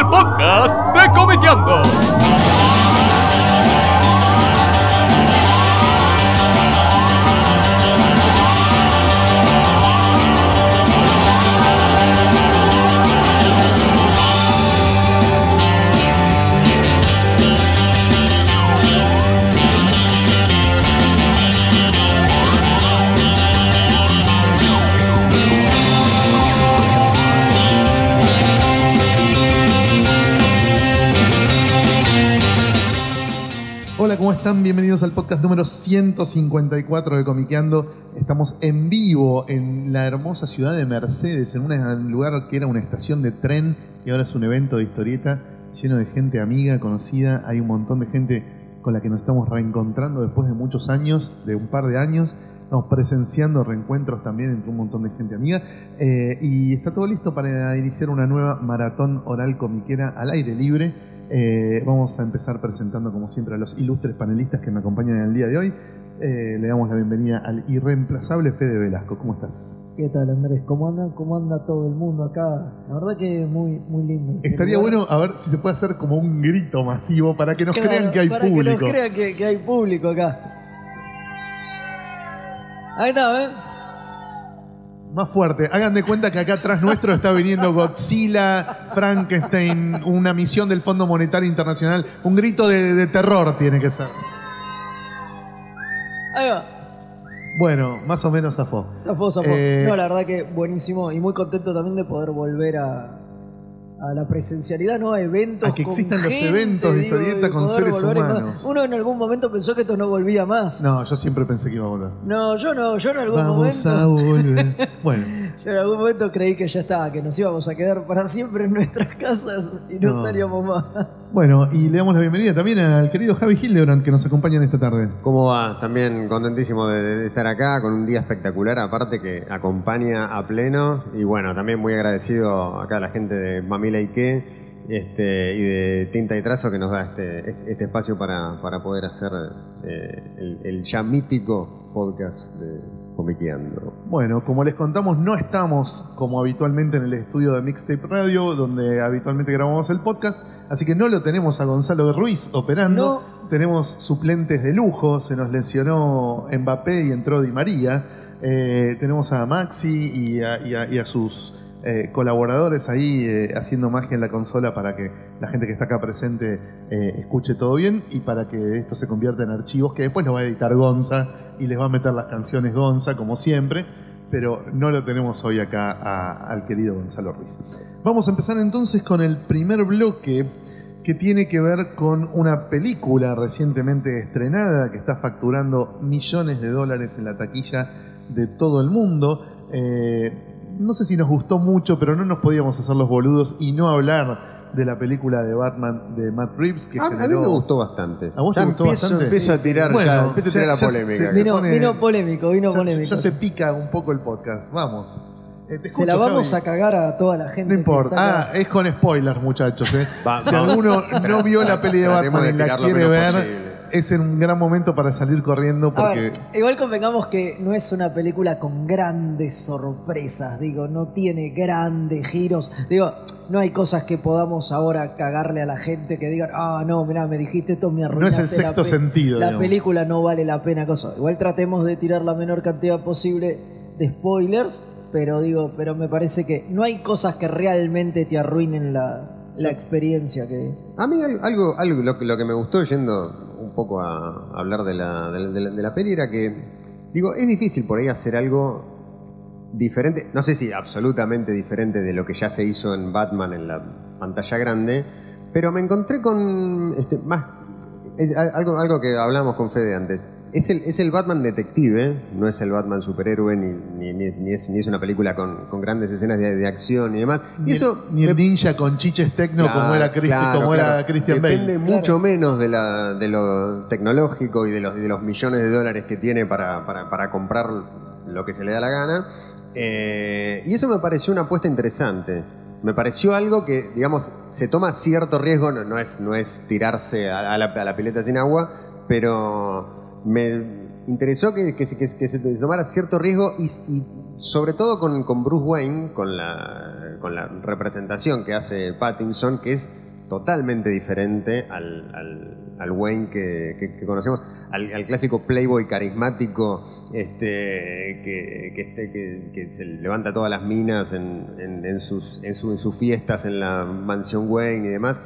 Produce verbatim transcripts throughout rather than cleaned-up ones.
podcast de Comiqueando. Hola, ¿cómo están? Bienvenidos al podcast número ciento cincuenta y cuatro de Comiqueando. Estamos en vivo en la hermosa ciudad de Mercedes, en un lugar que era una estación de tren y ahora es un evento de historieta lleno de gente amiga, conocida. Hay un montón de gente con la que nos estamos reencontrando después de muchos años, de un par de años. Estamos presenciando reencuentros también entre un montón de gente amiga. Eh, y está todo listo para iniciar una nueva maratón oral comiquera al aire libre. Eh, vamos a empezar presentando como siempre a los ilustres panelistas que me acompañan en el día de hoy. Eh, le damos la bienvenida al irreemplazable Fede Velasco. ¿Cómo estás? ¿Qué tal, Andrés? ¿Cómo anda, cómo anda todo el mundo acá? La verdad que muy, muy lindo. Estaría bueno a ver si se puede hacer como un grito masivo para que nos claro, crean que hay para público. Que nos crean que, que hay público acá. Ahí está, ¿ven? Más fuerte. Hagan de cuenta que acá atrás nuestro está viniendo Godzilla, Frankenstein, una misión del Fondo Monetario Internacional. Un grito de, de terror tiene que ser. Ahí va. Bueno, más o menos zafó. Zafó, zafó. Eh, no, la verdad que buenísimo y muy contento también de poder volver a, a la presencialidad, ¿no? A eventos. A que con existan los gente, eventos de digo, historieta y con poder seres volver a- humanos. Uno en algún momento pensó que esto no volvía más. No, yo siempre pensé que iba a volver. No, yo no, yo en algún Vamos momento. a volver. Bueno. Yo en algún momento creí que ya estaba, que nos íbamos a quedar para siempre en nuestras casas y no, No. salíamos más. Bueno, y le damos la bienvenida también al querido Javi Hildebrand que nos acompaña en esta tarde. ¿Cómo va? También contentísimo de, de estar acá con un día espectacular, aparte que acompaña a pleno. Y bueno, también muy agradecido acá a la gente de Mamila Ike este, y de Tinta y Trazo que nos da este, este espacio para, para poder hacer eh, el, el ya mítico podcast de Comiqueando. Bueno, como les contamos, no estamos como habitualmente en el estudio de Mixtape Radio, donde habitualmente grabamos el podcast, así que no lo tenemos a Gonzalo Ruiz operando. No. Tenemos suplentes de lujo, se nos lesionó Mbappé y entró Di María. Eh, tenemos a Maxi y a, y a- y a sus eh, colaboradores ahí eh, haciendo magia en la consola para que la gente que está acá presente eh, escuche todo bien y para que esto se convierta en archivos que después lo va a editar Gonza y les va a meter las canciones Gonza como siempre, pero no lo tenemos hoy acá a- al querido Gonzalo Ruiz. Vamos a empezar entonces con el primer bloque que tiene que ver con una película recientemente estrenada que está facturando millones de dólares en la taquilla de todo el mundo. Eh, no sé si nos gustó mucho, pero no nos podíamos hacer los boludos y no hablar de la película de Batman de Matt Reeves que A, a mí generó... me gustó bastante. ¿A vos Ya te gustó empiezo, bastante? empiezo a tirar, Bueno, ya, empiezo a tirar ya- la ya polémica. se- Vino, pone- vino polémico, vino Ya, polémico. ya se pica un poco el podcast. Vamos. Eh, te Se la escucho, vamos Javi. a cagar a toda la gente. No que importa. está Ah, acá. es con spoilers, muchachos. ¿eh? Va- si vamos. alguno no vio la peli de Tratemos Batman de y la tirar lo quiere menos ver, posible. es en un gran momento para salir corriendo A porque... ver, igual convengamos que no es una película con grandes sorpresas, digo, no tiene grandes giros, digo, no hay cosas que podamos ahora cagarle a la gente que digan, ah, no, mirá, me dijiste esto, me arruinaste No es el la sexto pe- sentido, La digamos. película no vale la pena, cosa. Igual tratemos de tirar la menor cantidad posible de spoilers, pero digo, pero me parece que no hay cosas que realmente te arruinen la, la experiencia que... A mí al- algo, algo lo, que- lo que me gustó yendo un poco a hablar de la, de, la, de la- de la peli era que, digo, es difícil por ahí hacer algo diferente, no sé si absolutamente diferente de lo que ya se hizo en Batman en la pantalla grande, pero me encontré con este, más, es algo, algo que hablamos con Fede antes. Es el, es el Batman detective, no es el Batman superhéroe, ni, ni, ni, ni es, ni es una película con, con grandes escenas de, de acción y demás. Ni, Y eso el, ni el me- ninja con chiches tecno Claro, como era, Christi- claro, como claro. era Christian Depende Bale. mucho menos de, la, de lo tecnológico y de los, de los millones de dólares que tiene para, para, para comprar lo que se le da la gana. Eh, y eso me pareció una apuesta interesante. Me pareció algo que, digamos, se toma cierto riesgo, no, no, es, no es tirarse a, a, la, a la pileta sin agua, pero me interesó que, que, que, que se tomara cierto riesgo y, y sobre todo con, con Bruce Wayne, con la, con la representación que hace Pattinson, que es totalmente diferente al, al, al Wayne que, que, que conocemos, al, al clásico playboy carismático este, que, que, este, que, que se levanta todas las minas en, en, en, sus, en, su, en sus fiestas en la mansión Wayne y demás.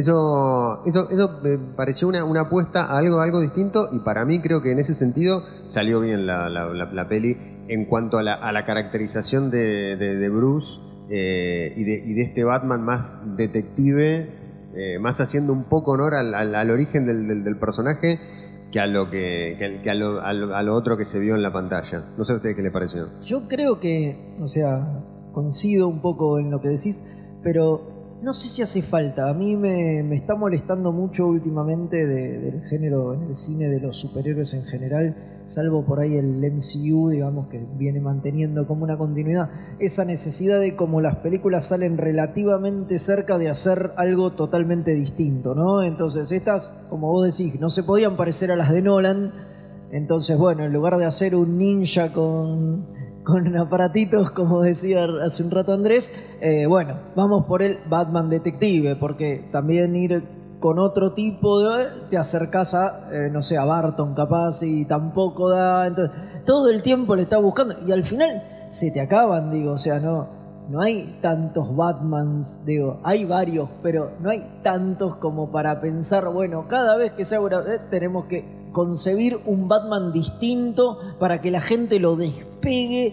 Eso, eso, eso me pareció una, una apuesta a algo, algo distinto, y para mí creo que en ese sentido salió bien la, la, la, la peli en cuanto a la, a la caracterización de, de, de Bruce eh, y, de, y de este Batman más detective. Eh, más haciendo un poco honor al, al, al origen del, del, del personaje que a lo que, que, que a, lo, a, lo, a lo otro que se vio en la pantalla. No sé a ustedes qué les pareció. Yo creo que, o sea, coincido un poco en lo que decís, pero no sé si hace falta. A mí me, me está molestando mucho últimamente de, del género en el cine de los superhéroes en general, salvo por ahí el M C U, digamos, que viene manteniendo como una continuidad, esa necesidad de como las películas salen relativamente cerca de hacer algo totalmente distinto, ¿no? Entonces estas, como vos decís, no se podían parecer a las de Nolan, entonces bueno, en lugar de hacer un ninja con, con aparatitos, como decía hace un rato Andrés, eh, bueno, vamos por el Batman detective, porque también ir con otro tipo de... te acercás a, eh, no sé, a Barton capaz y tampoco da... Entonces, todo el tiempo le está buscando y al final se te acaban, digo, o sea, no, no hay tantos Batmans, digo, hay varios, pero no hay tantos como para pensar, bueno, cada vez que sea una vez tenemos que concebir un Batman distinto para que la gente lo despegue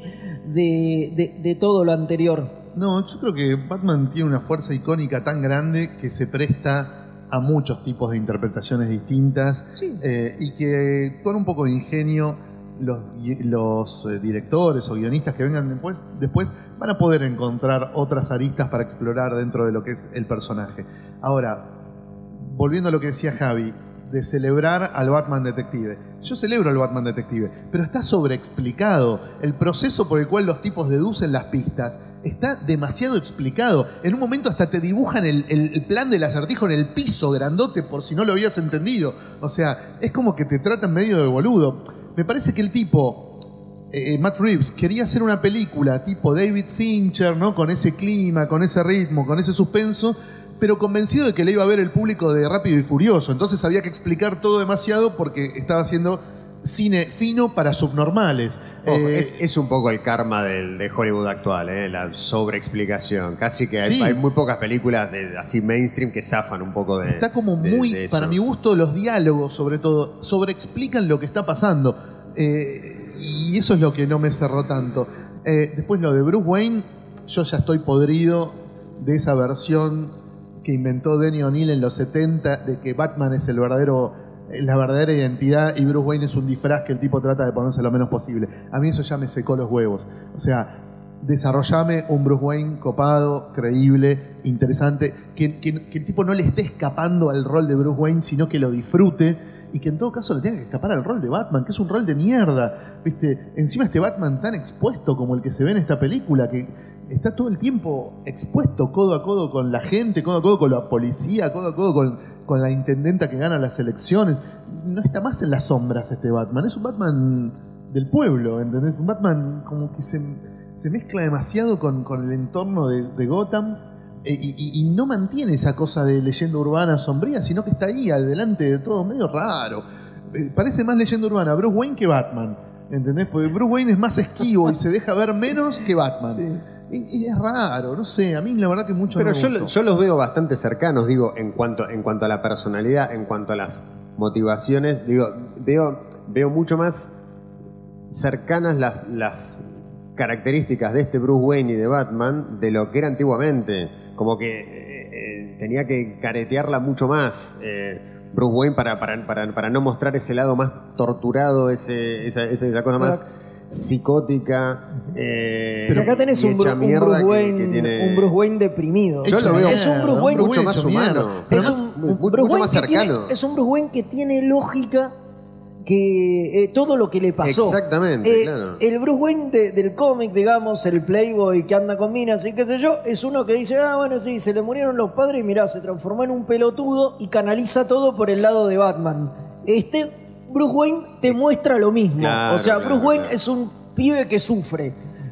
de, de, de todo lo anterior. No, yo creo que Batman tiene una fuerza icónica tan grande que se presta a muchos tipos de interpretaciones distintas, sí. eh, y que con un poco de ingenio los, los eh, directores o guionistas que vengan después, después van a poder encontrar otras aristas para explorar dentro de lo que es el personaje. Ahora, volviendo a lo que decía Javi, de celebrar al Batman detective. Yo celebro al Batman detective, pero está sobreexplicado. El proceso por el cual los tipos deducen las pistas está demasiado explicado. En un momento hasta te dibujan el, el, el plan del acertijo en el piso grandote por si no lo habías entendido. O sea, es como que te tratan medio de boludo. Me parece que el tipo, eh, Matt Reeves, quería hacer una película tipo David Fincher, ¿no? Con ese clima, con ese ritmo, con ese suspenso, pero convencido de que le iba a ver el público de Rápido y Furioso. Entonces había que explicar todo demasiado porque estaba haciendo cine fino para subnormales. Oh, eh, es, es un poco el karma del, de Hollywood actual, ¿eh? La sobreexplicación. Casi que hay, sí. hay muy pocas películas de, así mainstream que zafan un poco de Está como de, muy, de eso. para mi gusto, los diálogos sobre todo, sobreexplican lo que está pasando. Eh, y eso es lo que no me cerró tanto. Eh, después lo de Bruce Wayne, yo ya estoy podrido de esa versión que inventó Denny O'Neil en los setenta, de que Batman es el verdadero, la verdadera identidad y Bruce Wayne es un disfraz que el tipo trata de ponerse lo menos posible. A mí eso ya me secó los huevos. O sea, desarrollame un Bruce Wayne copado, creíble, interesante, que, que, que el tipo no le esté escapando al rol de Bruce Wayne, sino que lo disfrute y que en todo caso le tenga que escapar al rol de Batman, que es un rol de mierda. ¿Viste? Encima este Batman tan expuesto como el que se ve en esta película, que está todo el tiempo expuesto codo a codo con la gente, codo a codo con la policía, codo a codo con, con la intendenta que gana las elecciones. No está más en las sombras este Batman, es un Batman del pueblo, ¿entendés? Un Batman como que se, se mezcla demasiado con, con el entorno de, de Gotham, eh, y, y no mantiene esa cosa de leyenda urbana sombría, sino que está ahí, adelante de todo, medio raro. Eh, parece más leyenda urbana Bruce Wayne que Batman, ¿entendés? Porque Bruce Wayne es más esquivo y se deja ver menos que Batman. Sí. Es raro, no sé, a mí la verdad que mucho Pero no me yo, gustó. yo los veo bastante cercanos, digo, en cuanto, en cuanto a la personalidad, en cuanto a las motivaciones, digo, veo, veo mucho más cercanas las, las características de este Bruce Wayne y de Batman de lo que era antiguamente. Como que eh, eh, tenía que caretearla mucho más eh, Bruce Wayne para, para, para, para no mostrar ese lado más torturado, ese, esa, esa, esa cosa más psicótica. Eh, Pero acá tenés un, Bru un, Bruce Wayne, que, que tiene... un Bruce Wayne deprimido. Yo lo veo es un Bruce Wayne mucho más humano, pero es más, un, muy, Bruce mucho Wayne más cercano. Tiene, es un Bruce Wayne que tiene lógica, que eh, todo lo que le pasó. Exactamente, eh, claro. El Bruce Wayne de, del cómic, digamos, el playboy que anda con minas y qué sé yo, es uno que dice, ah, bueno, sí, se le murieron los padres y mirá, se transformó en un pelotudo y canaliza todo por el lado de Batman. Este Bruce Wayne te muestra lo mismo. Claro, o sea, Bruce claro, Wayne claro. es un pibe que sufre.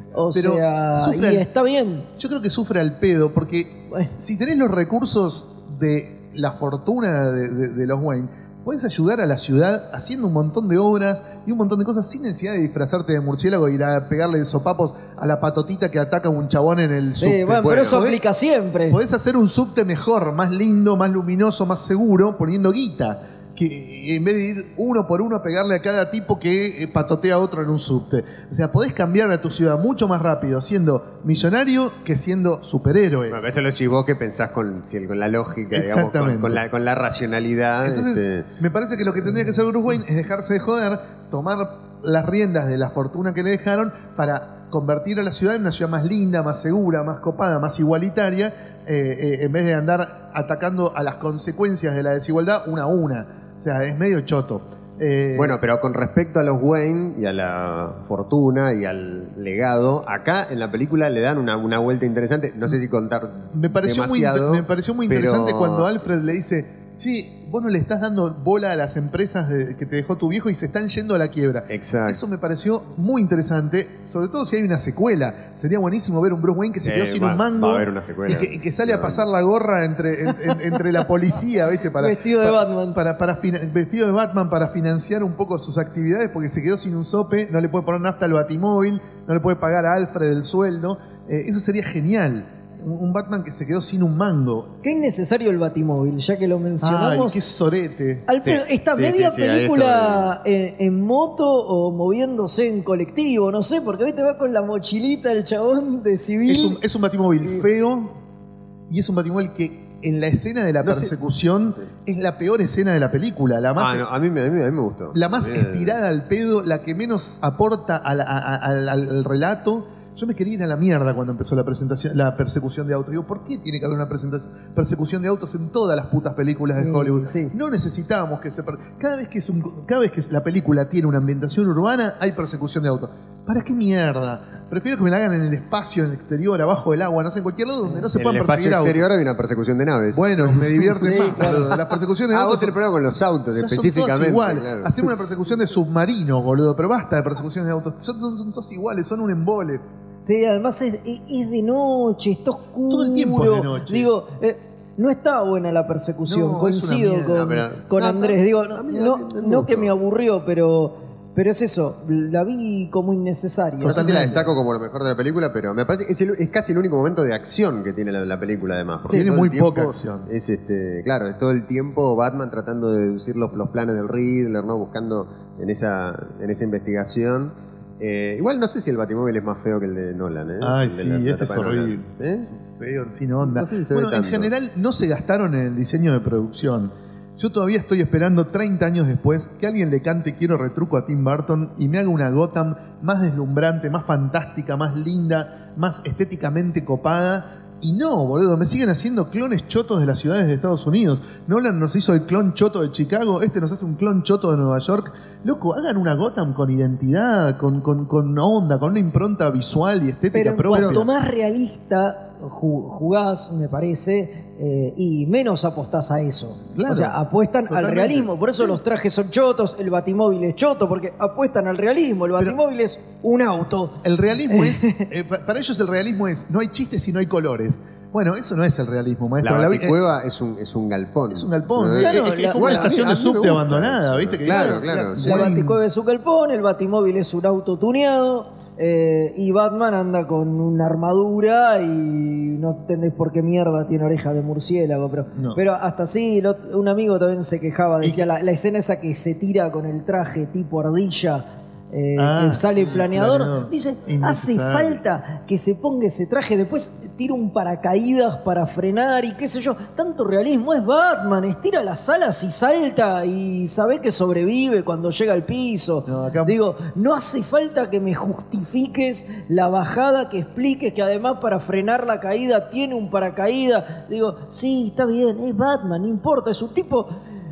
O Pero sea, sufre y al- está bien. Yo creo que sufre al pedo, porque Bueno. si tenés los recursos de la fortuna de, de- de los Wayne, podés ayudar a la ciudad haciendo un montón de obras y un montón de cosas sin necesidad de disfrazarte de murciélago y ir a pegarle sopapos a la patotita que ataca a un chabón en el Sí, subte. bueno, pero Bueno, eso podés- aplica siempre. Podés hacer un subte mejor, más lindo, más luminoso, más seguro, poniendo guita. Que en vez de ir uno por uno a pegarle a cada tipo que eh, patotea a otro en un subte. O sea, podés cambiar a tu ciudad mucho más rápido siendo millonario que siendo superhéroe. Bueno, eso lo decís vos que pensás con, si- con la lógica, digamos, con, Exactamente. con la, con la racionalidad. Entonces, este, me parece que lo que tendría que hacer Bruce Wayne es dejarse de joder, tomar las riendas de la fortuna que le dejaron para convertir a la ciudad en una ciudad más linda, más segura, más copada, más igualitaria, eh, eh, en vez de andar atacando a las consecuencias de la desigualdad una a una. O sea, es medio choto. Eh, Bueno, pero con respecto a los Wayne y a la fortuna y al legado, acá en la película le dan una, una vuelta interesante. No sé si contar me pareció, muy, demasiado. me pareció muy pero- interesante cuando Alfred le dice, sí, vos no le estás dando bola a las empresas de- que te dejó tu viejo y se están yendo a la quiebra. Exacto. Eso me pareció muy interesante, sobre todo si hay una secuela. Sería buenísimo ver un Bruce Wayne que se Eh, quedó sin va- un mango va a haber una secuela. y que, y que sale a pasar la gorra entre, en- en- entre la policía, ¿viste? Para, Vestido de para- Batman. Para, para fina- vestido de Batman para financiar un poco sus actividades porque se quedó sin un sope, no le puede poner nafta al batimóvil, no le puede pagar a Alfred el sueldo. Eh, eso sería genial. Un, un Batman que se quedó sin un mango. Qué innecesario el Batimóvil, ya que lo Ay, mencionamos. qué sorete. Al Sí, pe- esta sí, media sí, sí, ahí película en, en moto o moviéndose en colectivo, no sé, porque viste va con la mochilita el chabón de civil. Es un, es un batimóvil Sí. feo y es un batimóvil que en la escena de la No sé. persecución es la peor escena de la película. La más, Ah, no, a, mí, me- a, mí, a mí me gustó. la más A mí- estirada al pedo, la que menos aporta al, a- a- al- al- al relato. Yo me quería ir a la mierda cuando empezó la presentación, la persecución de autos. Digo, ¿por qué tiene que haber una presentación- persecución de autos en todas las putas películas de Mm, Hollywood? sí. No necesitábamos que se per- cada vez que es un- cada vez que la película tiene una ambientación urbana hay persecución de autos. ¿Para qué mierda? Prefiero que me la hagan en el espacio, en el exterior, abajo del agua, no sé, en cualquier lado donde no se en puedan el espacio perseguir autos. exterior había una persecución de naves. Bueno, me divierte Sí, más. claro. boludo. Las persecuciones de Ah, autos vos tenés problema con los autos, o sea, son específicamente. todas igual. claro. Hacemos una persecución de submarinos, boludo, pero basta de persecuciones de autos. Son, son, son todos iguales, son un embole. Sí, además es, es- es de noche, está oscuro. Todo el tiempo es de noche. Digo, eh, no está buena la persecución, No, coincido es una con, mierda. Pero- con no, Andrés. no, Digo, a no, mí- a no, mí me no que gustó. me aburrió, pero, pero es eso, la vi como innecesaria. No sé si la Totalmente. destaco como lo mejor de la película, pero me parece que es, el- es casi el único momento de acción que tiene la, la película, además. porque Tiene todo muy el tiempo poca acción. Es este, claro, es todo el tiempo Batman tratando de deducir los, los planes del Riddler, ¿no? Buscando en esa, en esa investigación. Eh, igual no sé si el Batimóvil es más feo que el de Nolan, ¿eh? Ay, El de sí, la- la este es etapa de Nolan. horrible. ¿Eh? Feo, sin onda. No sé si se ve Bueno, en tanto. general no se gastaron en el diseño de producción. Yo todavía estoy esperando treinta años después que alguien le cante Quiero retruco a Tim Burton y me haga una Gotham más deslumbrante, más fantástica, más linda, más estéticamente copada. Y no, boludo, me siguen haciendo clones chotos de las ciudades de Estados Unidos. Nolan nos hizo el clon choto de Chicago, este nos hace un clon choto de Nueva York. Loco, hagan una Gotham con identidad, con, con, con onda, con una impronta visual y estética Pero en propia. cuanto más realista ju- jugás, me parece, eh, y menos apostás a eso. Claro, o sea, apuestan totalmente. al realismo. Por eso los trajes son chotos, el batimóvil es choto, porque apuestan al realismo. El Pero- batimóvil es un auto. El realismo es, eh, pa- para ellos el realismo es, no hay chistes y no hay colores. Bueno, eso no es el realismo, maestro. La La vi- Baticueva es, un, es un galpón. es un galpón, ¿no? es, Claro, es- es la- como una bueno, estación a de mí- a mí me subte gusta abandonada, eso. ¿viste? Que Claro, dice, claro. La, sí. la Wayne- Baticueva es un galpón, el batimóvil es un auto tuneado. eh, y Batman anda con una armadura y no entendés por qué mierda tiene oreja de murciélago, pero, No. pero hasta sí, lo- un amigo también se quejaba, decía Y- la, la escena esa que se tira con el traje tipo ardilla, eh, Ah, que sale sí, planeador, planeador. dice, hace Innecesario. falta que se ponga ese traje, después tira un paracaídas para frenar y qué sé yo, tanto realismo, es Batman, estira las alas y salta y sabe que sobrevive cuando llega al piso. No, acá- Digo, no hace falta que me justifiques la bajada, que expliques que además para frenar la caída tiene un paracaídas. Digo, sí, está bien, es Batman, no importa, es un tipo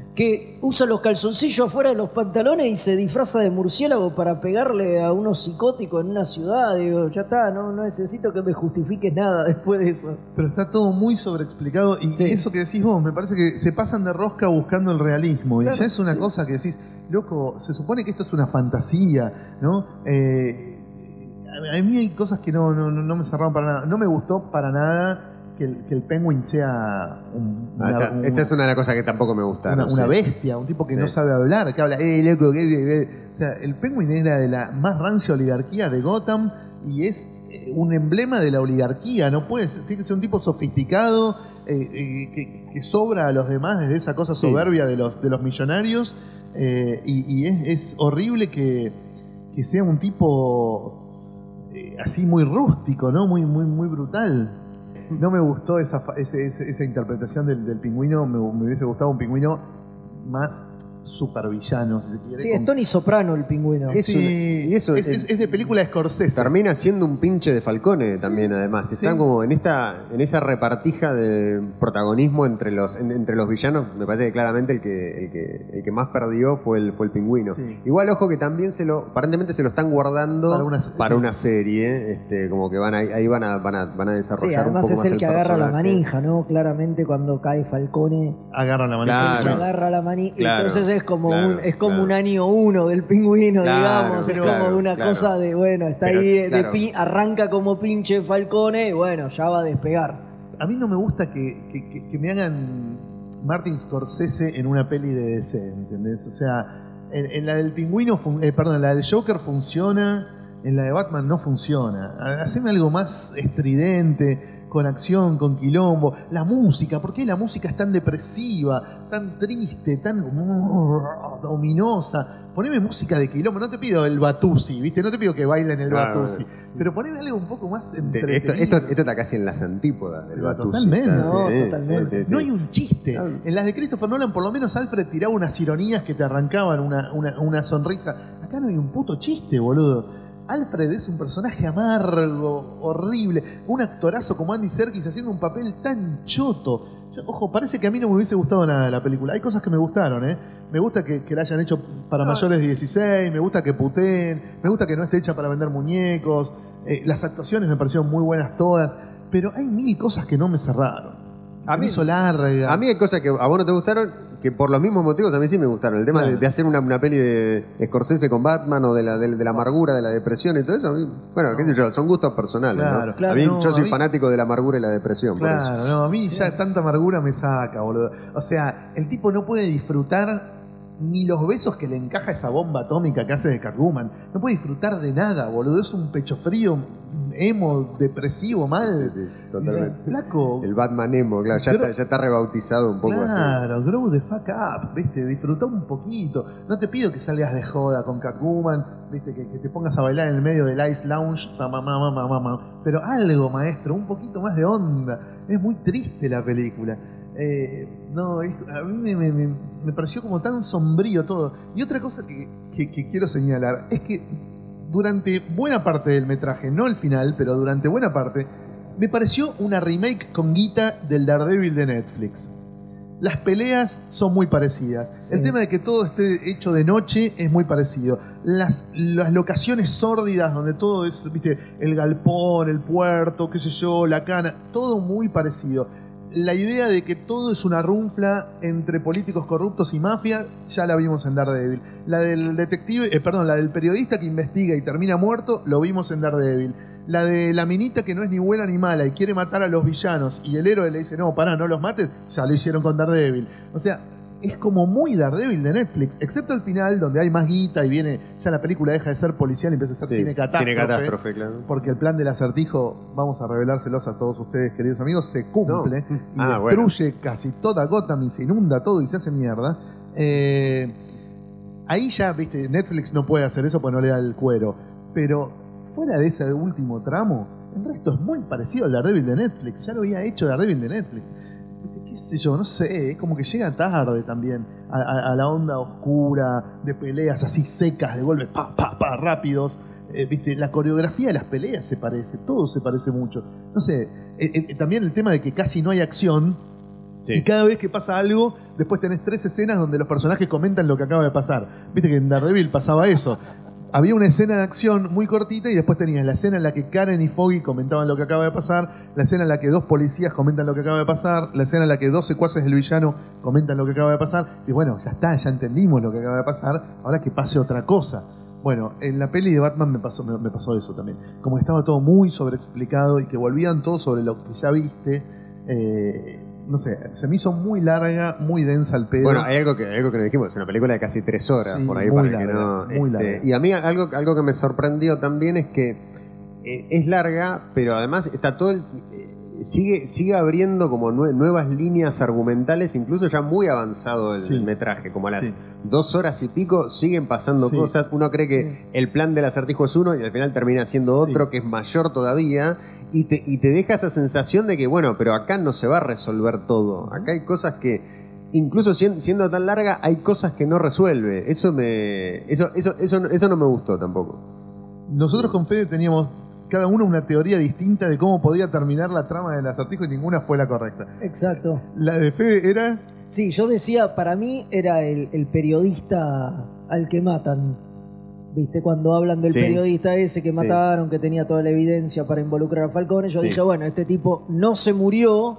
que usa los calzoncillos afuera de los pantalones y se disfraza de murciélago para pegarle a unos psicóticos en una ciudad. Digo, ya está, no, no necesito que me justifiques nada después de eso. Pero está todo muy sobreexplicado y Sí. eso que decís vos, me parece que se pasan de rosca buscando el realismo. Claro, y ya es una sí. cosa que decís, loco, se supone que esto es una fantasía, ¿no? Eh, a mí hay cosas que no, no, no me cerraron para nada. No me gustó para nada que el, que el Penguin sea un, Ah, esa, una, esa es una de las cosas que tampoco me gustaron. una, una sí. bestia, un tipo que Sí. no sabe hablar, que habla, eh, loco, que, que, que". O sea, el Penguin era de la más rancia oligarquía de Gotham y es eh, un emblema de la oligarquía. No puede ser, tiene que ser un tipo sofisticado eh, eh, que, que sobra a los demás desde esa cosa Sí. soberbia de los, de los millonarios. eh, y y es, es horrible que, que sea un tipo eh, así muy rústico, ¿no? Muy, muy, muy brutal. No me gustó esa, fa- ese- ese- esa interpretación del, del pingüino. Me, me hubiese gustado un pingüino más supervillano, si se quiere. Sí, con- es Tony Soprano el pingüino. Es Sí, un- y eso, es, eh, es- es de película de Scorsese. Termina siendo un pinche de Falcone también, además. Están sí. como en esta, en esa repartija de protagonismo entre los, en- entre los villanos. Me parece que claramente el que, el que, el que más perdió fue el, fue el pingüino. Sí. Igual, ojo que también se lo, aparentemente se lo están guardando Para una- para una serie. Este, como que van a, ahí van a, van a, van a desarrollar Sí, un además poco es más el que agarra la personaje. manija, ¿no? Claramente cuando cae Falcone, Agarra la mano. Claro. el que agarra la manija. Claro, Entonces es como claro, un, es como claro. un año uno del pingüino, Claro, digamos. Es claro, como una claro. cosa de, bueno, está Pero, ahí de claro. pi- arranca como pinche Falcone y bueno, ya va a despegar. A mí no me gusta que, que- que- que me hagan Martin Scorsese en una peli de D C, ¿entendés? O sea, en, en la del pingüino, fun- eh, perdón, en la del Joker funciona, en la de Batman no funciona. Haceme algo más estridente, con acción, con quilombo. La música, ¿por qué la música es tan depresiva, tan triste, tan uh, ominosa? Poneme música de quilombo, no te pido el Batusi, ¿viste? No te pido que bailen el Claro, Batusi, pero poneme algo un poco más Te- entretenido. Esto, esto, esto está casi en las antípodas del Pero Batusi. totalmente. Está- No, sí, totalmente. sí, sí, No sí. hay un chiste. Claro. En las de Christopher Nolan, por lo menos Alfred tiraba unas ironías que te arrancaban una, una, una sonrisa. Acá no hay un puto chiste, boludo. Alfred es un personaje amargo, horrible. Un actorazo como Andy Serkis haciendo un papel tan choto. Yo- ojo, parece que a mí no me hubiese gustado nada de la película. Hay cosas que me gustaron, ¿eh? Me gusta que, que la hayan hecho para mayores de dieciséis, me gusta que puteen, me gusta que no esté hecha para vender muñecos. Eh, las actuaciones me parecieron muy buenas todas, pero hay mil cosas que no me cerraron. A A mí- mí hizo larga. A mí hay cosas que a vos no te gustaron, que por los mismos motivos también sí me gustaron. El tema Claro. de, de hacer una, una peli de Scorsese con Batman o de la, de, de la amargura, de la depresión y todo eso. A mí, bueno, qué sé yo, son gustos personales. Claro, ¿no? claro, a mí, no, yo soy a mí- fanático de la amargura y la depresión. Por eso. Claro, no, a mí ya tanta amargura me saca, boludo. O sea, el tipo no puede disfrutar ni los besos que le encaja esa bomba atómica que hace de Catwoman. No puede disfrutar de nada, boludo. Es un pecho frío, emo, depresivo, mal. Sí, sí, totalmente. Flaco. El Batman emo, claro, ya, Pero- está, ya está rebautizado un poco así. Claro, grow the fuck up, ¿viste? Disfrutá un poquito. No te pido que salgas de joda con Catwoman, ¿viste? Que, que te pongas a bailar en el medio del Ice Lounge, ma, ma, ma, ma, ma, ma. Pero algo, maestro, un poquito más de onda. Es muy triste la película. Eh, no, es- a mí me, me- me- me pareció como tan sombrío todo. Y otra cosa que, que- que quiero señalar es que durante buena parte del metraje, no el final, pero durante buena parte, me pareció una remake con guita del Daredevil de Netflix. Las peleas son muy parecidas. Sí. El tema de que todo esté hecho de noche es muy parecido. Las, las locaciones sórdidas donde todo es, viste, el galpón, el puerto, qué sé yo, la cana, todo muy parecido. La idea de que todo es una runfla entre políticos corruptos y mafia, ya la vimos en Daredevil. La del detective, eh, perdón, la del periodista que investiga y termina muerto, lo vimos en Daredevil. La de la minita que no es ni buena ni mala y quiere matar a los villanos y el héroe le dice, no, pará, no los mates, ya lo hicieron con Daredevil. O sea, es como muy Daredevil de Netflix, excepto el final donde hay más guita y viene, ya la película deja de ser policial y empieza a ser Sí, cine catástrofe. cine catástrofe, claro. Porque el plan del acertijo, vamos a revelárselos a todos ustedes, queridos amigos, se cumple No. y Ah, destruye casi toda Gotham y se inunda todo y se hace mierda. Eh, ahí ya, viste, Netflix no puede hacer eso porque no le da el cuero. Pero fuera de ese último tramo, el resto es muy parecido al Daredevil de Netflix. Ya lo había hecho Daredevil de Netflix. Viste, qué sé yo, no sé, es como que llega tarde también a, a- a la onda oscura de peleas así secas, de golpes, pa, pa, pa, rápidos. Eh, viste, la coreografía de las peleas se parece, todo se parece mucho. No sé, eh, eh, también el tema de que casi no hay acción. Sí. Y cada vez que pasa algo, después tenés tres escenas donde los personajes comentan lo que acaba de pasar. Viste que en Daredevil pasaba eso. Había una escena de acción muy cortita y después tenías la escena en la que Karen y Foggy comentaban lo que acaba de pasar, la escena en la que dos policías comentan lo que acaba de pasar, la escena en la que dos secuaces del villano comentan lo que acaba de pasar. Y bueno, ya está, ya entendimos lo que acaba de pasar, ahora que pase otra cosa. Bueno, en la peli de Batman me pasó, me, me pasó eso también. Como que estaba todo muy sobreexplicado y que volvían todo sobre lo que ya viste. Eh, no sé, se me hizo muy larga, muy densa el pedo. Bueno, hay algo que, algo que nos dijimos, es una película de casi tres horas, Sí, por ahí muy para larga, que no. muy este, larga. y a mí algo, algo que me sorprendió también es que eh, es larga, pero además está todo el. eh, Sigue, sigue abriendo como nue- nuevas líneas argumentales, incluso ya muy avanzado el, Sí. el metraje, como a las Sí. dos horas y pico siguen pasando Sí. cosas. Uno cree que el plan del acertijo es uno y al final termina siendo otro Sí. que es mayor todavía y te, y te deja esa sensación de que, bueno, pero acá no se va a resolver todo. Acá hay cosas que, incluso siendo, siendo tan larga, hay cosas que no resuelve. Eso me, eso, eso, eso, no- eso no me gustó tampoco. Nosotros con Fede teníamos cada uno una teoría distinta de cómo podía terminar la trama del acertijo y ninguna fue la correcta. Exacto. La de Fede era... Sí, yo decía, para mí era el, el periodista al que matan. ¿Viste? Cuando hablan del Sí. periodista ese que Sí. mataron, que tenía toda la evidencia para involucrar a Falcone, yo Sí. dije, bueno, este tipo no se murió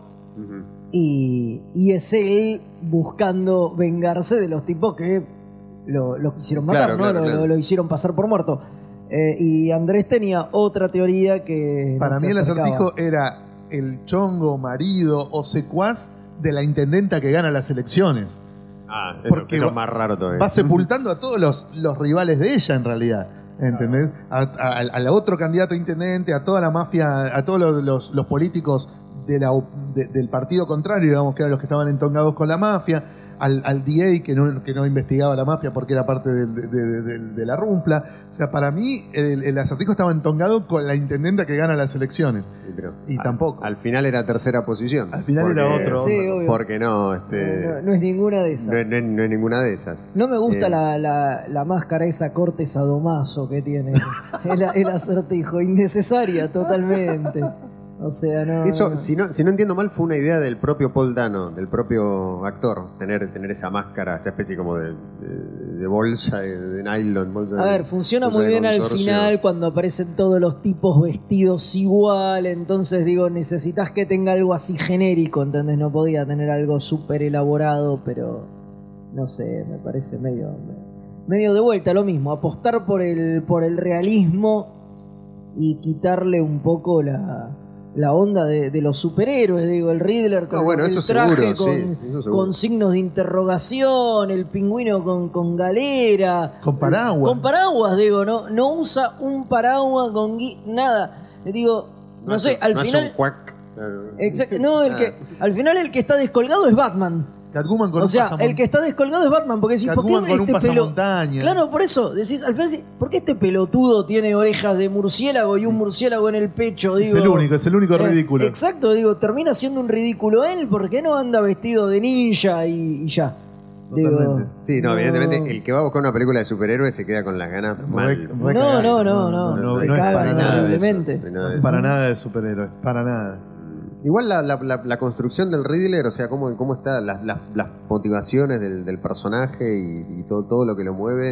y, y es él buscando vengarse de los tipos que lo, lo quisieron matar, Claro, ¿no? claro, lo, claro. lo- lo hicieron pasar por muerto. Eh, y Andrés tenía otra teoría que... Para nos mí el acercaba. acertijo era el chongo, marido o secuaz de la intendenta que gana las elecciones. Ah, eso, Porque eso va- es más raro todavía. Va sepultando a todos los, los rivales de ella en realidad. ¿Entendés? A- a- Al a otro candidato a intendente, a toda la mafia, a todos los, los- los políticos de la, de- del partido contrario, digamos que eran los que estaban entongados con la mafia, al, al D A que no, que no investigaba la mafia porque era parte de, de- de- de- de la runfla. O sea, para mí el, el acertijo estaba entongado con la intendenta que gana las elecciones. Sí, pero Y al- tampoco. Al final era tercera posición. Al final era otro. Sí, obvio. Porque no, este, No, no- no es ninguna de esas. no, es- no es- no es ninguna de esas. No me gusta Eh, la, la, la máscara esa corte sadomaso que tiene el, el acertijo, innecesaria totalmente. O sea, no. Eso, no. si no, si no entiendo mal, fue una idea del propio Paul Dano, del propio actor, tener, tener esa máscara, esa especie como de, de- de bolsa de, de nylon. Bolsa A de- ver, funciona bolsa muy de bien al consorcio. final cuando aparecen todos los tipos vestidos igual. Entonces, digo, necesitas que tenga algo así genérico, ¿entendés? No podía tener algo súper elaborado, pero no sé, me parece medio. medio de vuelta lo mismo. Apostar por el, por el realismo y quitarle un poco la. La onda de, de los superhéroes, digo, el Riddler con No, bueno, el eso traje seguro, con, sí, eso seguro. con signos de interrogación, el pingüino con, con galera. Con paraguas. Con paraguas, digo, no, no usa un paraguas con gui- nada. Le digo, no, hace- sé, al no hace final. un cuac. Claro. Exacto, no, el que, al final el que está descolgado es Batman. Catwoman con O un sea, pasamon- el que está descolgado es Batman, porque decís, ¿por qué Catwoman con un este pelo? pasamontaña. Claro, por eso, decís, al final, decís, ¿por qué este pelotudo tiene orejas de murciélago y un murciélago en el pecho? Es Digo, el único, es el único eh, ridículo. Exacto, digo, termina siendo un ridículo él, ¿por qué no anda vestido de ninja y, y ya? Digo, Totalmente. Sí, no, evidentemente el que va a buscar una película de superhéroes se queda con las ganas mal. Re- No, re no, cagado. no, no, no, no, no me es cagan para nada de eso. horriblemente. No hay nada de eso. Para nada de superhéroes, para nada. Igual la, la, la, la construcción del Riddler, o sea, cómo, cómo está, las, las, las motivaciones del, del personaje y, y todo, todo lo que lo mueve,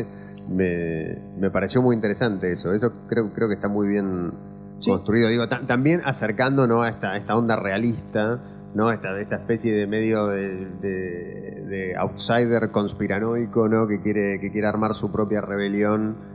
me, me pareció muy interesante eso. Eso creo, creo que está muy bien Sí. construido. Digo, ta- también acercándonos a esta, esta onda realista, ¿no? Esta, esta especie de medio de, de, de outsider conspiranoico, ¿no? Que quiere, que quiere armar su propia rebelión.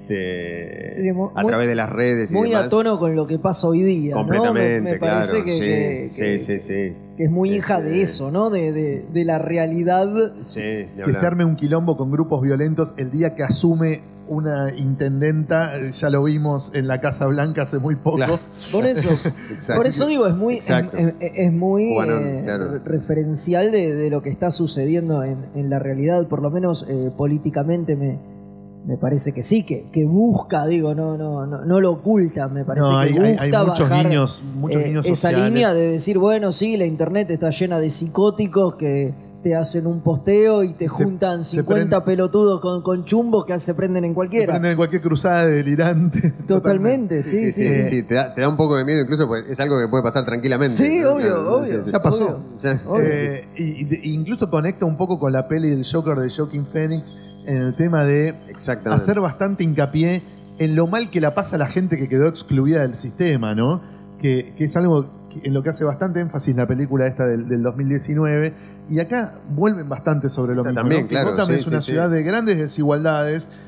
Este, Sí, mu- a muy- través de las redes y Muy demás. a tono con lo que pasa hoy día. ¿no? Completamente, Me, me parece claro. que, sí, que- sí, que- sí, sí. que es muy hija Este- de eso, ¿no? De, de, de la realidad. Sí, ni Que hablar. se arme un quilombo con grupos violentos el día que asume una intendenta, eh, ya lo vimos en la Casa Blanca hace muy poco. Claro. Por eso, Exacto. por eso digo, es muy, es, Exacto. es- es muy Juanón, eh, claro. re- referencial de, de lo que está sucediendo en, en la realidad, por lo menos eh, políticamente me, me parece que sí, que, que busca, digo, no, no, no, no lo oculta, me parece No, que hay, hay- busca hay muchos bajar, niños, muchos eh, niños esa sociales. línea de decir, bueno, sí, la internet está llena de psicóticos que te hacen un posteo y te Se- juntan se cincuenta prende- pelotudos con, con chumbos que se prenden en Se cualquiera. prenden en cualquier cruzada delirante. Totalmente, sí, sí, sí. sí, Te, da, te da un poco de miedo incluso porque es algo que puede pasar tranquilamente. Sí, ¿no? obvio, Claro, obvio. sí, Ya pasó. Obvio. Ya- Obvio. Eh, y, y de- incluso conecta un poco con la peli del Joker de Joaquin Phoenix en el tema de Exactamente. hacer bastante hincapié en lo mal que la pasa a la gente que quedó excluida del sistema, ¿no? Que, que es algo que- en lo que hace bastante énfasis la película esta del, del dos mil diecinueve. Y acá vuelven bastante sobre lo Está mismo. también, ¿no? Que claro, Gotham sí, es una sí, ciudad sí. de grandes desigualdades,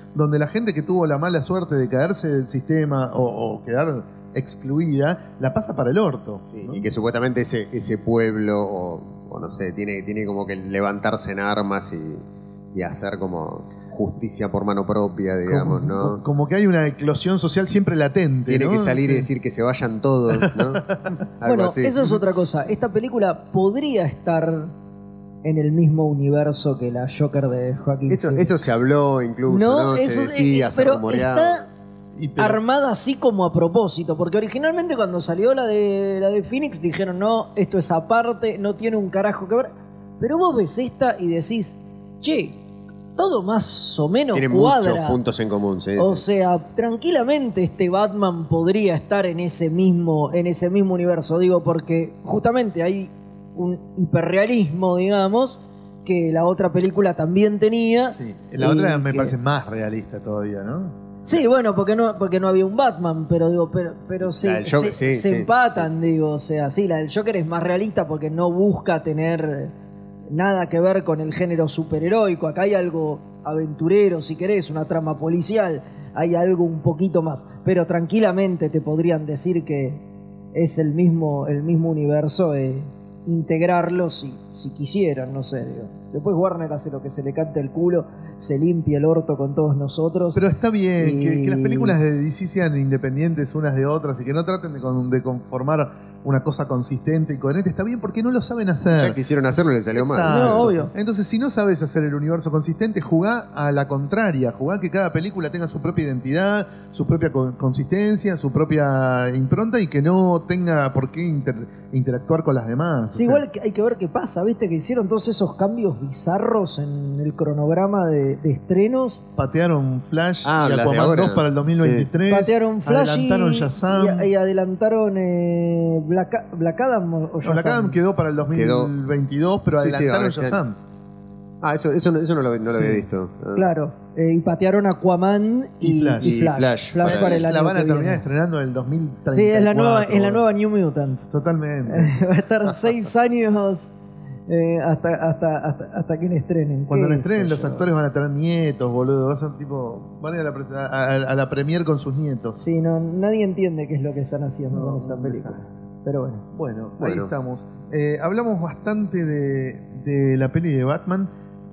donde la gente que tuvo la mala suerte de caerse del sistema o, o quedar excluida, la pasa para el orto. Sí, ¿no? y que supuestamente ese, ese pueblo, o, o no sé, tiene, tiene como que levantarse en armas y, y hacer como justicia por mano propia, digamos, como, ¿no? Como que hay una eclosión social siempre latente. Tiene ¿no? que salir Sí. y decir que se vayan todos, ¿no? Algo Bueno, así. eso es otra cosa. Esta película podría estar en el mismo universo que la Joker de Joaquin Eso, Phoenix. eso se habló incluso, ¿no? No, Se eso, decía, eh, se pero rumoreaba. está Y pero- armada así como a propósito, porque originalmente cuando salió la de la de Phoenix dijeron no, esto es aparte, no tiene un carajo que ver. Pero vos ves esta y decís, che, todo más o menos Tiene cuadra. muchos puntos en común, sí. O sea, tranquilamente este Batman podría estar en ese mismo, en ese mismo universo, digo, porque justamente hay un hiperrealismo, digamos, que la otra película también tenía. Sí. La y otra me que- parece más realista todavía, ¿no? Sí, bueno, porque no, porque no había un Batman, pero digo, pero, pero La se, del Joker, se- sí, se sí. empatan, digo, o sea, sí, la del Joker es más realista porque no busca tener nada que ver con el género superheroico. Acá hay algo aventurero, si querés, una trama policial, hay algo un poquito más. Pero tranquilamente te podrían decir que es el mismo, el mismo universo, eh, integrarlo si, si quisieran, no sé, digo. Después Warner hace lo que se le cante el culo, se limpia el orto con todos nosotros. Pero está bien Y- que, que las películas de D C sean independientes unas de otras y que no traten de, con- de conformar una cosa consistente y coherente. Está bien porque no lo saben hacer. Ya quisieron hacerlo y le salió mal. Exacto. No, obvio. Entonces, si no sabes hacer el universo consistente, jugá a la contraria. Jugá que cada película tenga su propia identidad, su propia co- consistencia, su propia impronta y que no tenga por qué inter- interactuar con las demás. Sí, O sea, igual que hay que ver qué pasa, viste que hicieron todos esos cambios bizarros en el cronograma de, de estrenos. patearon Flash Ah, y las de Aquaman ahora. dos para el dos mil veintitrés. Patearon Flash y, adelantaron Shazam. y, y adelantaron eh, Black, Black Adam o o No, Black Shazam. Adam quedó para el dos mil veintidós, pero Sí, sí, adelantaron ahora ya- Shazam. Ah, eso, eso, no- eso no lo, no lo Sí. había visto. Ah. Claro, eh, y patearon Aquaman y, Y Flash. y Y Flash. Flash, Flash para para el la año van a que terminar viene. estrenando en el dos mil treinta y cuatro. Sí, es la nueva, es la nueva New Mutants. Totalmente. Va a estar seis años eh, hasta, hasta, hasta, hasta que le estrenen. Cuando qué la estrenen, sé los yo. actores van a tener nietos, boludo. Va a ser tipo. Van a ir a la, pre- a, a- a la premier con sus nietos. Sí, no, nadie entiende qué es lo que están haciendo No, con esa un película. desastre. Pero bueno. Bueno, ahí Bueno. estamos. Eh, hablamos bastante de, de la peli de Batman.